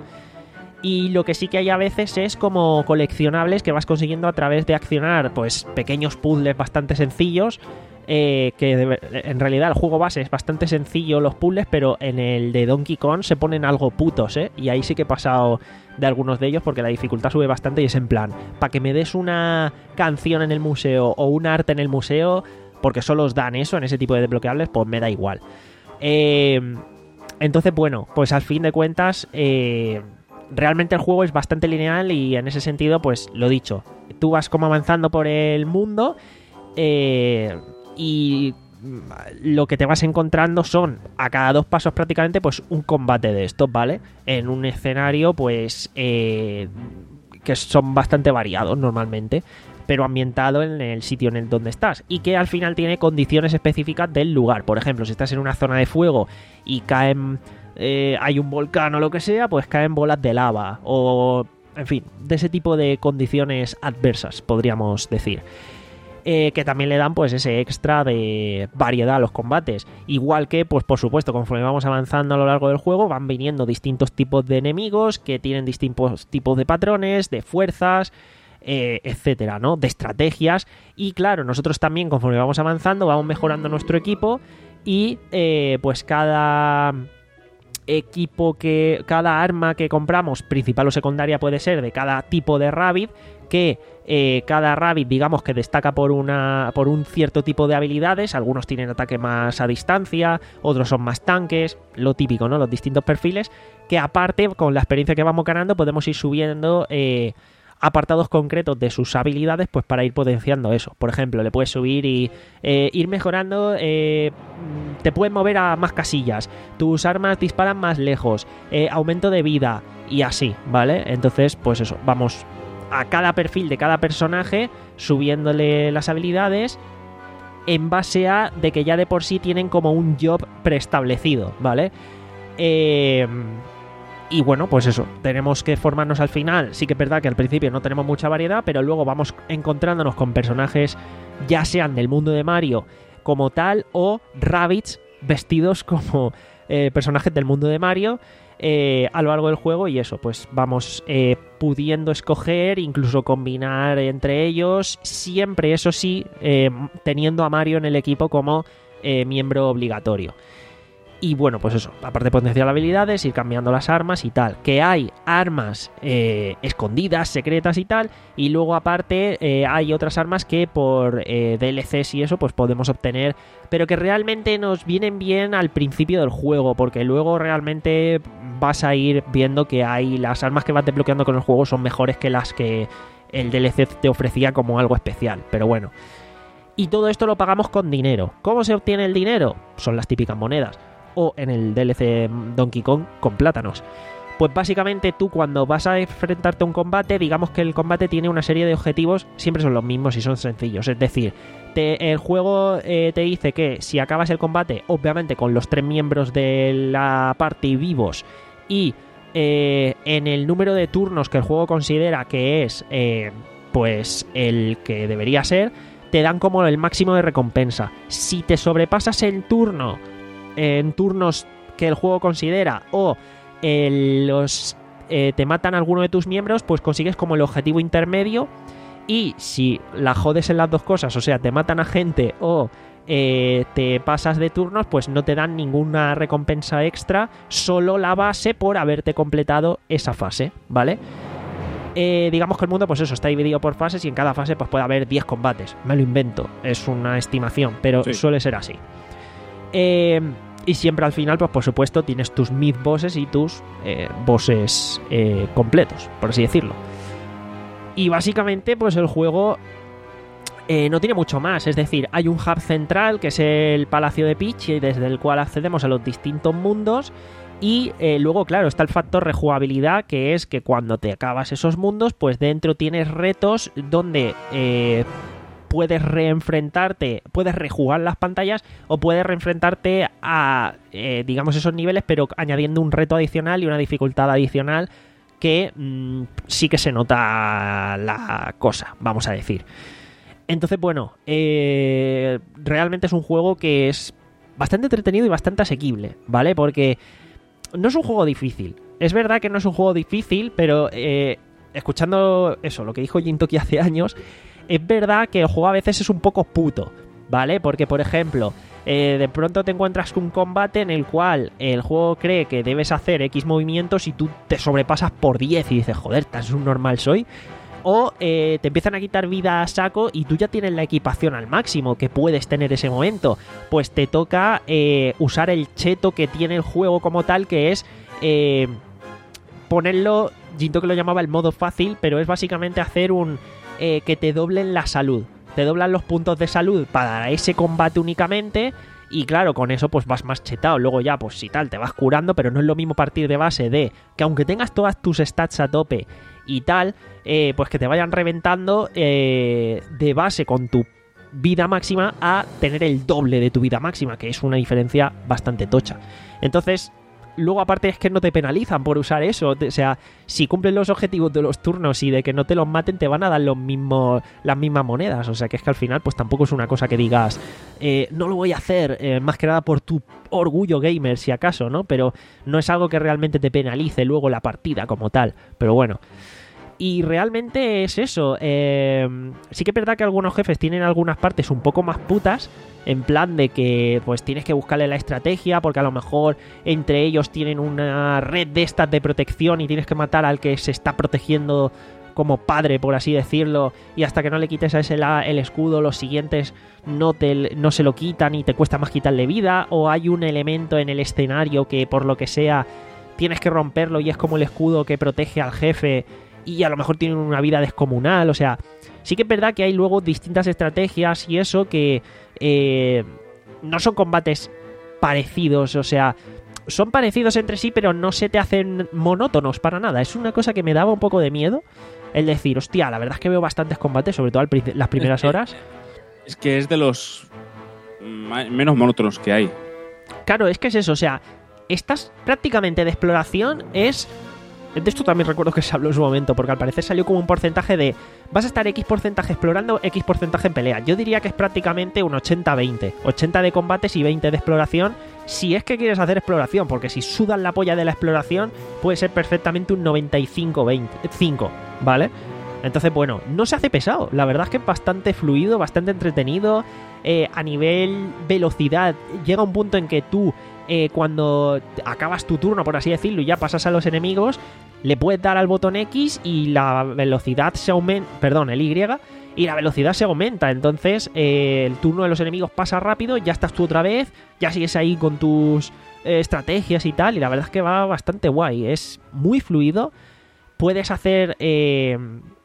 Y lo que sí que hay a veces es como coleccionables que vas consiguiendo a través de accionar pues pequeños puzzles bastante sencillos. Eh, que de, en realidad el juego base es bastante sencillo los puzzles, pero en el de Donkey Kong se ponen algo putos, ¿eh? Y ahí sí que he pasado de algunos de ellos porque la dificultad sube bastante y es en plan, para que me des una canción en el museo o un arte en el museo, porque solo os dan eso en ese tipo de desbloqueables, pues me da igual. Eh, entonces, bueno, pues al fin de cuentas, eh, realmente el juego es bastante lineal y en ese sentido, pues lo dicho, tú vas como avanzando por el mundo, eh... y lo que te vas encontrando son a cada dos pasos prácticamente pues un combate de estos, ¿vale? En un escenario pues eh, que son bastante variados normalmente, pero ambientado en el sitio en el donde estás y que al final tiene condiciones específicas del lugar. Por ejemplo, si estás en una zona de fuego y caen eh, hay un volcán o lo que sea, pues caen bolas de lava o en fin, de ese tipo de condiciones adversas, podríamos decir. Eh, que también le dan pues ese extra de variedad a los combates, igual que pues por supuesto conforme vamos avanzando a lo largo del juego van viniendo distintos tipos de enemigos que tienen distintos tipos de patrones, de fuerzas, eh, etcétera, ¿no? De estrategias, y claro, nosotros también conforme vamos avanzando vamos mejorando nuestro equipo y eh, pues cada equipo que cada arma que compramos, principal o secundaria puede ser de cada tipo de Rabbid, que eh, cada Rabbid digamos que destaca por una por un cierto tipo de habilidades. Algunos tienen ataque más a distancia, otros son más tanques, lo típico, ¿no? Los distintos perfiles que aparte con la experiencia que vamos ganando podemos ir subiendo eh, apartados concretos de sus habilidades pues para ir potenciando eso. Por ejemplo, le puedes subir y eh, ir mejorando, eh, te puedes mover a más casillas, tus armas disparan más lejos, eh, aumento de vida y así, ¿vale? Entonces, pues eso, vamos a cada perfil de cada personaje subiéndole las habilidades en base a de que ya de por sí tienen como un job preestablecido, ¿vale? Eh... Y bueno, pues eso, tenemos que formarnos al final. Sí que es verdad que al principio no tenemos mucha variedad, pero luego vamos encontrándonos con personajes ya sean del mundo de Mario como tal o Rabbids vestidos como eh, personajes del mundo de Mario, eh, a lo largo del juego y eso, pues vamos eh, pudiendo escoger, incluso combinar entre ellos, siempre, eso sí, eh, teniendo a Mario en el equipo como eh, miembro obligatorio. Y bueno, pues eso, aparte de potenciar habilidades, ir cambiando las armas y tal. Que hay armas eh, escondidas, secretas y tal. Y luego aparte eh, hay otras armas que por eh, D L Cs y eso pues podemos obtener. Pero que realmente nos vienen bien al principio del juego. Porque luego realmente vas a ir viendo que hay las armas que vas desbloqueando con el juego son mejores que las que el D L C te ofrecía como algo especial. Pero bueno. Y todo esto lo pagamos con dinero. ¿Cómo se obtiene el dinero? Son las típicas monedas. O en el D L C Donkey Kong con plátanos. Pues básicamente tú cuando vas a enfrentarte a un combate, digamos que el combate tiene una serie de objetivos, siempre son los mismos y son sencillos. Es decir, te, el juego eh, te dice que si acabas el combate, obviamente con los tres miembros de la party vivos y eh, en el número de turnos que el juego considera que es eh, pues el que debería ser, te dan como el máximo de recompensa. Si te sobrepasas el turno en turnos que el juego considera o eh, los eh, te matan a alguno de tus miembros, pues consigues como el objetivo intermedio. Y si la jodes en las dos cosas, o sea, te matan a gente o eh, te pasas de turnos, pues no te dan ninguna recompensa extra, solo la base por haberte completado esa fase, ¿vale? Eh, digamos que el mundo, pues eso, está dividido por fases y en cada fase pues puede haber diez combates. Me lo invento, es una estimación, pero sí, suele ser así. Eh, y siempre al final, pues por supuesto, tienes tus mid bosses y tus eh, bosses eh, completos, por así decirlo. Y básicamente, pues el juego eh, no tiene mucho más. Es decir, hay un hub central que es el Palacio de Peach, y desde el cual accedemos a los distintos mundos. Y eh, luego, claro, está el factor rejugabilidad, que es que cuando te acabas esos mundos, pues dentro tienes retos donde Eh, puedes reenfrentarte, puedes rejugar las pantallas o puedes reenfrentarte a, eh, digamos, esos niveles, pero añadiendo un reto adicional y una dificultad adicional que mmm, sí que se nota la cosa, vamos a decir. Entonces, bueno, eh, realmente es un juego que es bastante entretenido y bastante asequible, ¿vale? Porque no es un juego difícil. Es verdad que no es un juego difícil, pero eh, escuchando eso, lo que dijo Jintoki hace años, es verdad que el juego a veces es un poco puto, ¿vale? Porque, por ejemplo, eh, de pronto te encuentras con un combate en el cual el juego cree que debes hacer X movimientos y tú te sobrepasas por diez y dices, joder, tan subnormal soy. O eh, te empiezan a quitar vida a saco y tú ya tienes la equipación al máximo que puedes tener ese momento. Pues te toca eh, usar el cheto que tiene el juego como tal, que es eh, ponerlo, Jinto que lo llamaba el modo fácil, pero es básicamente hacer un... Eh, que te doblen la salud. Te doblan los puntos de salud para ese combate únicamente. Y claro, con eso pues vas más chetado. Luego ya, pues si tal, te vas curando. Pero no es lo mismo partir de base de que aunque tengas todas tus stats a tope y tal, eh, pues que te vayan reventando eh, de base con tu vida máxima a tener el doble de tu vida máxima, que es una diferencia bastante tocha. Entonces, luego aparte es que no te penalizan por usar eso. O sea, si cumplen los objetivos de los turnos y de que no te los maten, te van a dar los mismos, las mismas monedas. O sea, que es que al final pues tampoco es una cosa que digas eh, no lo voy a hacer, eh, más que nada por tu orgullo gamer, si acaso, ¿no? Pero no es algo que realmente te penalice luego la partida como tal. Pero bueno. Y realmente es eso. Eh, sí que es verdad que algunos jefes tienen algunas partes un poco más putas, en plan de que pues tienes que buscarle la estrategia, porque a lo mejor entre ellos tienen una red de estas de protección y tienes que matar al que se está protegiendo como padre, por así decirlo, y hasta que no le quites a ese la, el escudo, los siguientes no, te, no se lo quitan y te cuesta más quitarle vida. O hay un elemento en el escenario que por lo que sea tienes que romperlo y es como el escudo que protege al jefe y a lo mejor tienen una vida descomunal. O sea, sí que es verdad que hay luego distintas estrategias y eso que eh, no son combates parecidos. O sea, son parecidos entre sí, pero no se te hacen monótonos para nada. Es una cosa que me daba un poco de miedo, el decir, hostia, la verdad es que veo bastantes combates, sobre todo al prin- las primeras es que, horas. Es que es de los menos monótonos que hay. Claro, es que es eso. O sea, estás prácticamente de exploración, es De esto también recuerdo que se habló en su momento, porque al parecer salió como un porcentaje de vas a estar X porcentaje explorando, X porcentaje en pelea. Yo diría que es prácticamente un ochenta veinte. ochenta de combates y veinte de exploración, si es que quieres hacer exploración, porque si sudas la polla de la exploración, puede ser perfectamente un noventa y cinco veinticinco, ¿vale? Entonces, bueno, no se hace pesado. La verdad es que es bastante fluido, bastante entretenido. Eh, a nivel velocidad, llega un punto en que tú... Eh, cuando acabas tu turno, por así decirlo, y ya pasas a los enemigos, le puedes dar al botón X y la velocidad se aumenta, perdón, el Y, y la velocidad se aumenta. Entonces eh, el turno de los enemigos pasa rápido, ya estás tú otra vez, ya sigues ahí con tus eh, estrategias y tal, y la verdad es que va bastante guay, es muy fluido. Puedes hacer, eh,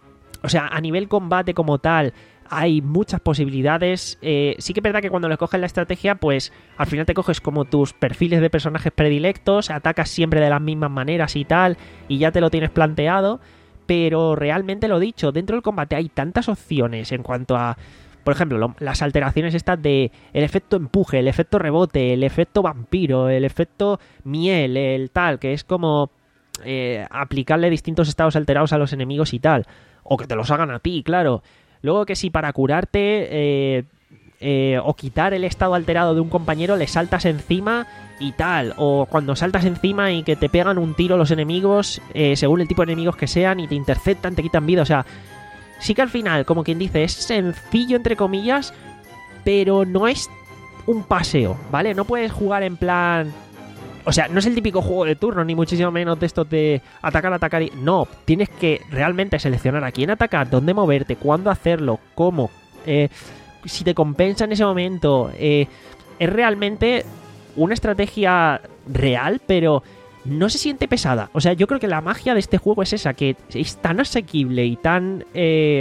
o sea, a nivel combate como tal, hay muchas posibilidades. Eh, sí que es verdad que cuando le coges la estrategia, pues al final te coges como tus perfiles de personajes predilectos, atacas siempre de las mismas maneras y tal, y ya te lo tienes planteado. Pero realmente lo dicho, dentro del combate hay tantas opciones en cuanto a, por ejemplo, lo, las alteraciones estas de el efecto empuje, el efecto rebote, el efecto vampiro, el efecto miel, el tal, que es como eh, aplicarle distintos estados alterados a los enemigos y tal, o que te los hagan a ti, claro. Luego que si para curarte eh, eh, o quitar el estado alterado de un compañero le saltas encima y tal. O cuando saltas encima y que te pegan un tiro los enemigos, eh, según el tipo de enemigos que sean, y te interceptan, te quitan vida. O sea, sí que al final, como quien dice, es sencillo entre comillas, pero no es un paseo, ¿vale? No puedes jugar en plan... O sea, no es el típico juego de turno, ni muchísimo menos de estos de atacar, atacar y... No, tienes que realmente seleccionar a quién atacar, dónde moverte, cuándo hacerlo, cómo, eh, si te compensa en ese momento. Eh, es realmente una estrategia real, pero no se siente pesada. O sea, yo creo que la magia de este juego es esa, que es tan asequible y tan eh,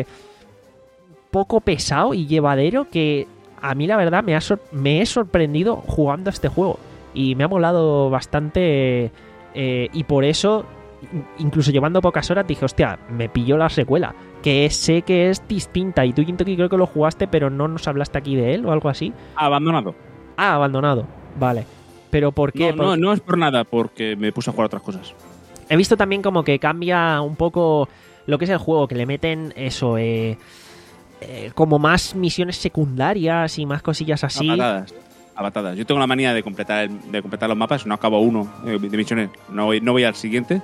poco pesado y llevadero que a mí la verdad me, ha sor- me he sorprendido jugando a este juego. Y me ha molado bastante eh, y por eso, incluso llevando pocas horas, dije, hostia, me pilló la secuela, que sé que es distinta. Y tú, Jintoki, creo que lo jugaste, pero no nos hablaste aquí de él o algo así. Abandonado. Ah, abandonado, vale. ¿Pero por qué? No, no, no es por nada, porque me puse a jugar otras cosas. He visto también como que cambia un poco lo que es el juego, que le meten eso, eh, eh, como más misiones secundarias y más cosillas así. A patadas. A patadas. Yo tengo la manía de completar, el, de completar los mapas, no acabo uno de misiones, no voy, no voy al siguiente.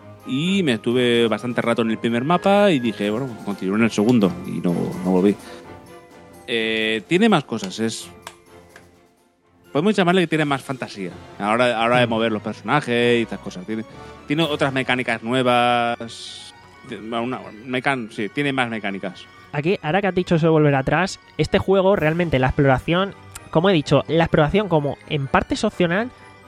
Y me estuve bastante rato en el primer mapa y dije, bueno, continúo en el segundo. Y no, no volví. Eh, tiene más cosas, es... Podemos llamarle que tiene más fantasía a la hora, a la hora de mover los personajes y estas cosas. Tiene, tiene otras mecánicas nuevas. Una, mecan, sí, tiene más mecánicas. Aquí, ahora que has dicho eso de volver atrás, este juego realmente la exploración... Como he dicho, la exploración como en parte es opcional,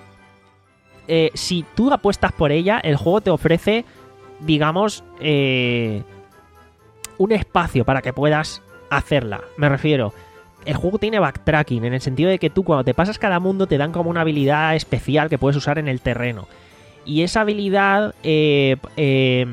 eh, si tú apuestas por ella, el juego te ofrece, digamos, eh, un espacio para que puedas hacerla. Me refiero, el juego tiene backtracking, en el sentido de que tú cuando te pasas cada mundo te dan como una habilidad especial que puedes usar en el terreno. Y esa habilidad... Eh, eh,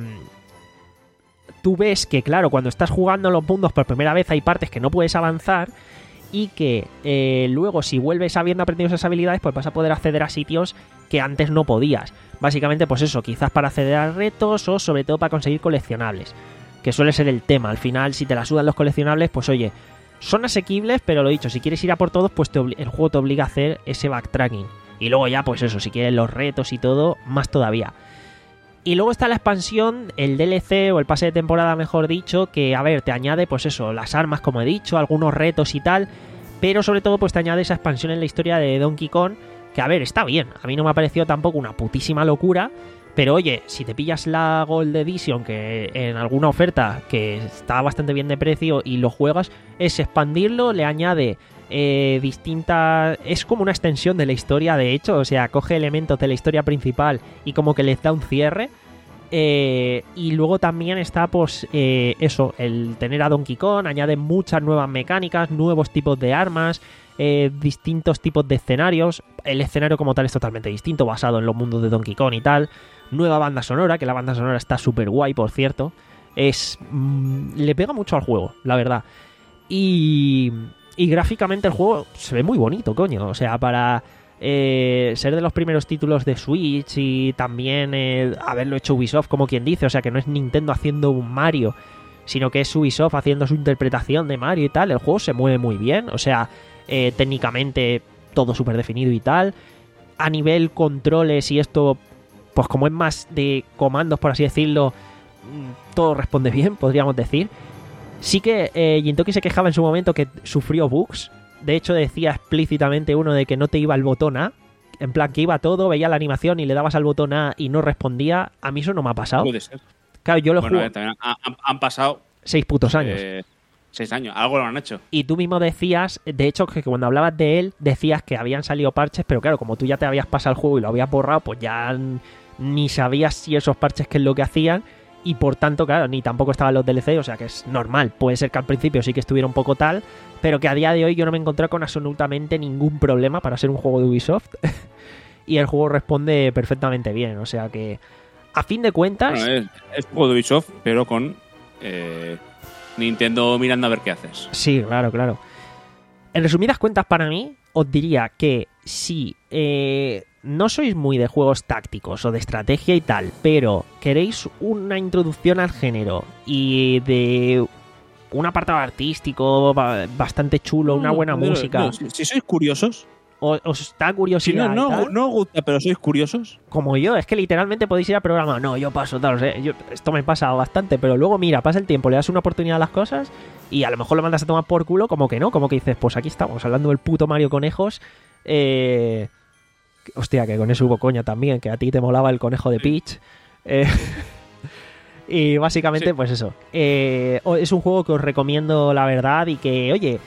tú ves que, claro, cuando estás jugando los mundos por primera vez hay partes que no puedes avanzar... Y que eh, luego, si vuelves habiendo aprendido esas habilidades, pues vas a poder acceder a sitios que antes no podías. Básicamente, pues eso, quizás para acceder a retos o sobre todo para conseguir coleccionables, que suele ser el tema. Al final, si te la sudan los coleccionables, pues oye, son asequibles, pero lo dicho, si quieres ir a por todos, pues te obli- el juego te obliga a hacer ese backtracking. Y luego ya, pues eso, si quieres los retos y todo, más todavía. Y luego está la expansión, el D L C o el pase de temporada, mejor dicho, que, a ver, te añade, pues eso, las armas, como he dicho, algunos retos y tal, pero sobre todo, pues te añade esa expansión en la historia de Donkey Kong, que, a ver, está bien. A mí no me ha parecido tampoco una putísima locura, pero oye, si te pillas la Gold Edition, que en alguna oferta que está bastante bien de precio y lo juegas, es expandirlo, le añade... Eh, distintas... Es como una extensión de la historia, de hecho, o sea, coge elementos de la historia principal y como que les da un cierre. Eh, y luego también está, pues, eh, eso, el tener a Donkey Kong, añade muchas nuevas mecánicas, nuevos tipos de armas, eh, distintos tipos de escenarios. El escenario como tal es totalmente distinto, basado en los mundos de Donkey Kong y tal. Nueva banda sonora, que la banda sonora está súper guay, por cierto. Es... Mmm, le pega mucho al juego, la verdad. Y... Y gráficamente el juego se ve muy bonito, coño. O sea, para eh, ser de los primeros títulos de Switch y también eh, haberlo hecho Ubisoft, como quien dice, o sea que no es Nintendo haciendo un Mario, sino que es Ubisoft haciendo su interpretación de Mario y tal. El juego se mueve muy bien, o sea, eh, técnicamente todo súper definido y tal. A nivel controles y esto, pues como es más de comandos, por así decirlo, todo responde bien, podríamos decir. Sí que eh, Gintoki se quejaba en su momento que sufrió bugs. De hecho, decía explícitamente uno de que no te iba el botón A. En plan, que iba todo, veía la animación y le dabas al botón A y no respondía. A mí eso no me ha pasado. Puede ser. Claro, yo lo Bueno, juego eh, también han, han pasado seis putos años. eh, seis años. Algo lo han hecho. Y tú mismo decías, de hecho, que cuando hablabas de él, decías que habían salido parches, pero claro, como tú ya te habías pasado el juego y lo habías borrado, pues ya ni sabías si esos parches qué es lo que hacían. Y por tanto, claro, ni tampoco estaban los D L C, o sea que es normal. Puede ser que al principio sí que estuviera un poco tal, pero que a día de hoy yo no me he encontrado con absolutamente ningún problema para ser un juego de Ubisoft. Y el juego responde perfectamente bien, o sea que, a fin de cuentas... Bueno, es, es juego de Ubisoft, pero con eh, Nintendo mirando a ver qué haces. Sí, claro, claro. En resumidas cuentas, para mí, os diría que si eh, no sois muy de juegos tácticos o de estrategia y tal, pero queréis una introducción al género y de un apartado artístico bastante chulo, una buena no, música... No, si, si sois curiosos... O, os da Si curiosidad no, y no, tal, no os gusta, pero sois curiosos... como yo, es que literalmente podéis ir a programa. No, yo paso, tal, o sea, yo, esto me pasa bastante, pero luego mira, pasa el tiempo, le das una oportunidad a las cosas y a lo mejor lo mandas a tomar por culo, como que no, como que dices, pues aquí estamos, hablando del puto Mario Conejos. Eh... Hostia, que con eso hubo coña también, que a ti te molaba el conejo de Peach. Eh... y básicamente, Sí. pues eso. Eh... Es un juego que os recomiendo, la verdad, y que, oye,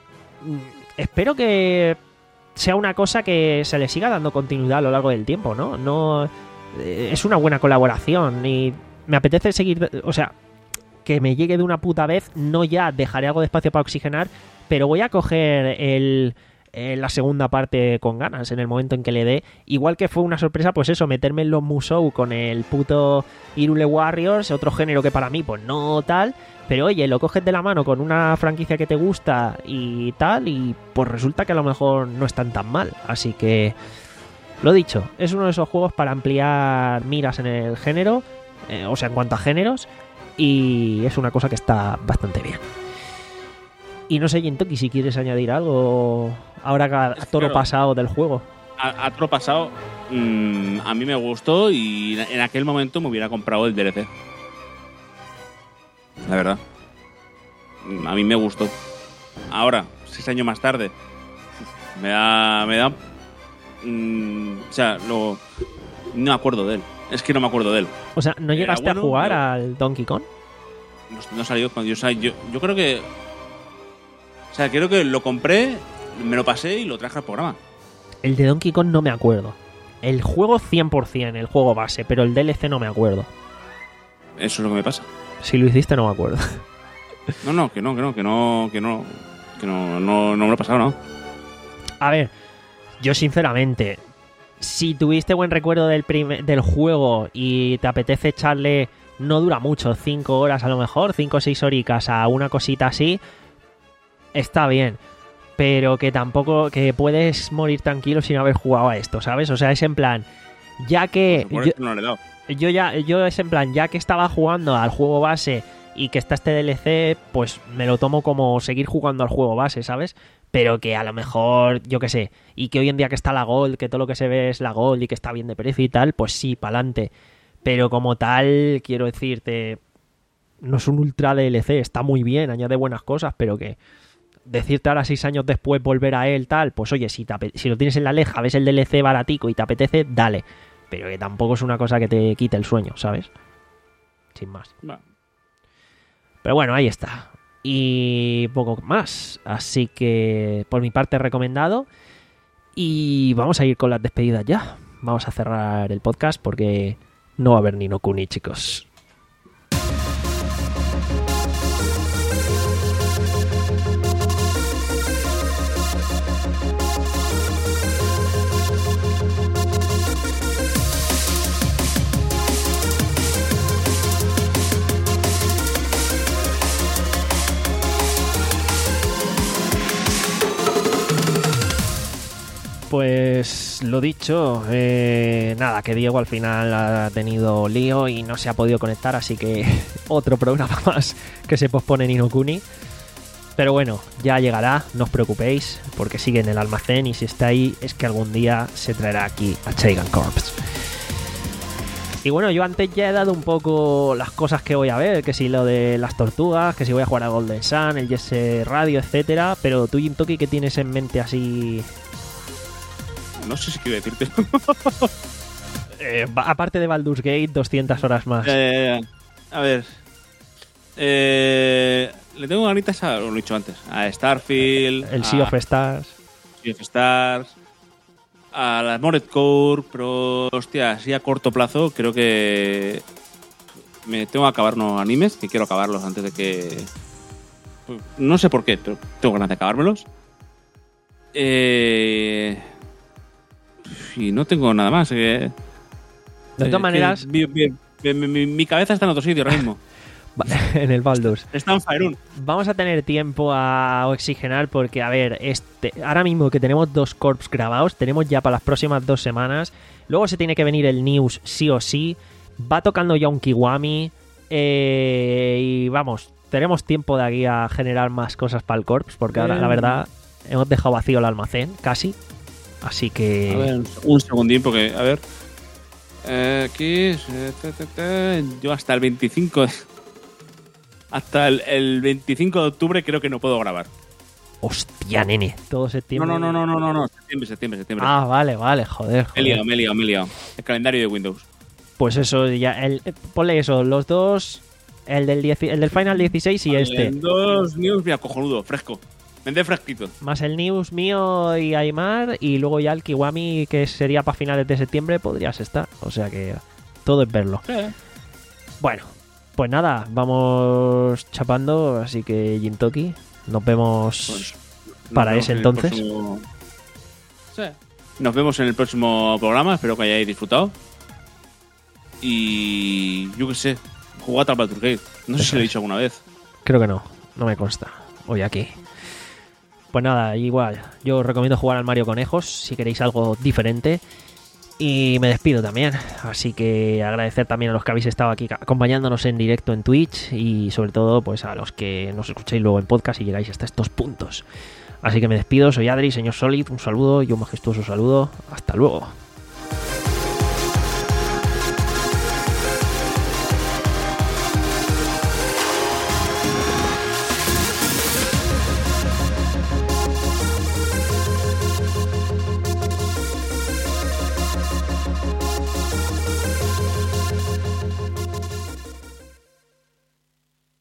espero que sea una cosa que se le siga dando continuidad a lo largo del tiempo, ¿no? No eh, es una buena colaboración y me apetece seguir, o sea, que me llegue de una puta vez. No ya dejaré algo de espacio para oxigenar, pero voy a coger el, eh, la segunda parte con ganas en el momento en que le dé. Igual que fue una sorpresa, pues eso, meterme en los Musou con el puto Hyrule Warriors, otro género que para mí pues no tal. Pero oye, lo coges de la mano con una franquicia que te gusta y tal, y pues resulta que a lo mejor no están tan mal. Así que, lo dicho, es uno de esos juegos para ampliar miras en el género, eh, o sea, en cuanto a géneros, y es una cosa que está bastante bien. Y no sé, Gintoki, si quieres añadir algo ahora que a toro Claro. pasado del juego. A, a otro pasado, mmm, a mí me gustó y en aquel momento me hubiera comprado el D L C. La verdad. Mm, A mí me gustó. Ahora, seis años más tarde, me da. Me da. mm, o sea, lo, no me acuerdo de él. Es que no me acuerdo de él. O sea, ¿no Era llegaste bueno, a jugar pero- al Donkey Kong? No, no salió cuando yo, o sea, yo. Yo creo que. O sea, creo que lo compré, me lo pasé y lo traje al programa. El de Donkey Kong no me acuerdo. El juego cien por ciento, el juego base, pero el D L C no me acuerdo. Eso es lo que me pasa. Si lo hiciste no me acuerdo. No, no, que no, que no, que no, que no, que no, no, no me lo he pasado, ¿no? A ver, yo sinceramente, si tuviste buen recuerdo del, prime- del juego y te apetece echarle, no dura mucho, cinco horas a lo mejor, cinco o seis horicas a una cosita así, está bien. Pero que tampoco, que puedes morir tranquilo sin haber jugado a esto, ¿sabes? O sea, es en plan, ya que... Por yo- eso no le he dado. Yo ya, yo es en plan, ya que estaba jugando al juego base y que está este D L C, pues me lo tomo como seguir jugando al juego base, ¿sabes? Pero que a lo mejor, yo qué sé, y que hoy en día que está la Gold, que todo lo que se ve es la Gold y que está bien de precio y tal, pues sí, pa'lante. Pero como tal, quiero decirte, no es un ultra D L C, está muy bien, añade buenas cosas, pero que decirte ahora seis años después volver a él, tal, pues oye, si, te ape- si lo tienes en la leja, ves el D L C baratico y te apetece, dale. Pero que tampoco es una cosa que te quite el sueño, ¿sabes? Sin más. Va. Pero bueno, ahí está. Y poco más. Así que por mi parte recomendado. Y vamos a ir con las despedidas ya. Vamos a cerrar el podcast porque no va a haber ni no Kuni, chicos. Pues lo dicho, eh, nada, que Diego al final ha tenido lío y no se ha podido conectar, así que otro programa más que se pospone en Inokuni. Pero bueno, ya llegará, no os preocupéis, porque sigue en el almacén y si está ahí es que algún día se traerá aquí a Trigun Corps. Y bueno, yo antes ya he dado un poco las cosas que voy a ver, que si lo de las tortugas, que si voy a jugar a Golden Sun, el Yes Radio, etcétera. Pero tú, Jintoki, ¿qué tienes en mente así? No sé si quiero decirte. eh, aparte de Baldur's Gate, doscientas horas más. Ya, ya, ya. A ver. Eh, le tengo ganitas a, lo he dicho antes, a Starfield, El a Sea of Stars. Sea of Stars, a la Armored Core, pero hostia, así a corto plazo creo que me tengo que acabar unos animes, que quiero acabarlos antes de que... No sé por qué, pero tengo ganas de acabármelos. Eh... Y no tengo nada más. Eh... De todas eh, maneras... Mi, mi, mi, mi, mi cabeza está en otro sitio ahora mismo. En el Baldur's. Está en Faerun. Vamos a tener tiempo a oxigenar porque, a ver, este ahora mismo que tenemos dos corps grabados, tenemos ya para las próximas dos semanas. Luego se tiene que venir el news sí o sí. Va tocando ya un Kiwami. Eh, y vamos, tenemos tiempo de aquí a generar más cosas para el corps porque ahora, la verdad, hemos dejado vacío el almacén, casi. Así que... A ver, un segundín porque, a ver... Eh, aquí... Yo hasta el veinticinco... Hasta el, el veinticinco de octubre creo que no puedo grabar. Hostia, nene. Todo septiembre. No, no, no, no, no, no, no. Septiembre, septiembre, septiembre. Ah, vale, vale, joder. joder. Me he liado, me he liado, me he liado. El calendario de Windows. Pues eso, ya. El, ponle eso, los dos. El del, diez, el del Final dieciséis y Vale, este. Dos news, mira, cojonudo, fresco. Vende fresquito. Más el news mío y Aymar. Y luego ya el Kiwami, que sería para finales de septiembre, podrías estar. O sea que todo es verlo. Sí. Bueno. Pues nada, vamos chapando, así que Jintoki, nos vemos Pues, para nos ese vemos en el entonces. próximo- Sí. Nos vemos en el próximo programa, espero que hayáis disfrutado. Y yo qué sé, jugad al Baldur's Gate. No sé Eso si lo he es. dicho alguna vez. Creo que no, no me consta, hoy aquí. Pues nada, igual, yo os recomiendo jugar al Mario Conejos si queréis algo diferente. Y me despido también, así que agradecer también a los que habéis estado aquí acompañándonos en directo en Twitch y sobre todo pues a los que nos escucháis luego en podcast y llegáis hasta estos puntos. Así que me despido, soy Adri, señor Solid, un saludo y un majestuoso saludo, hasta luego.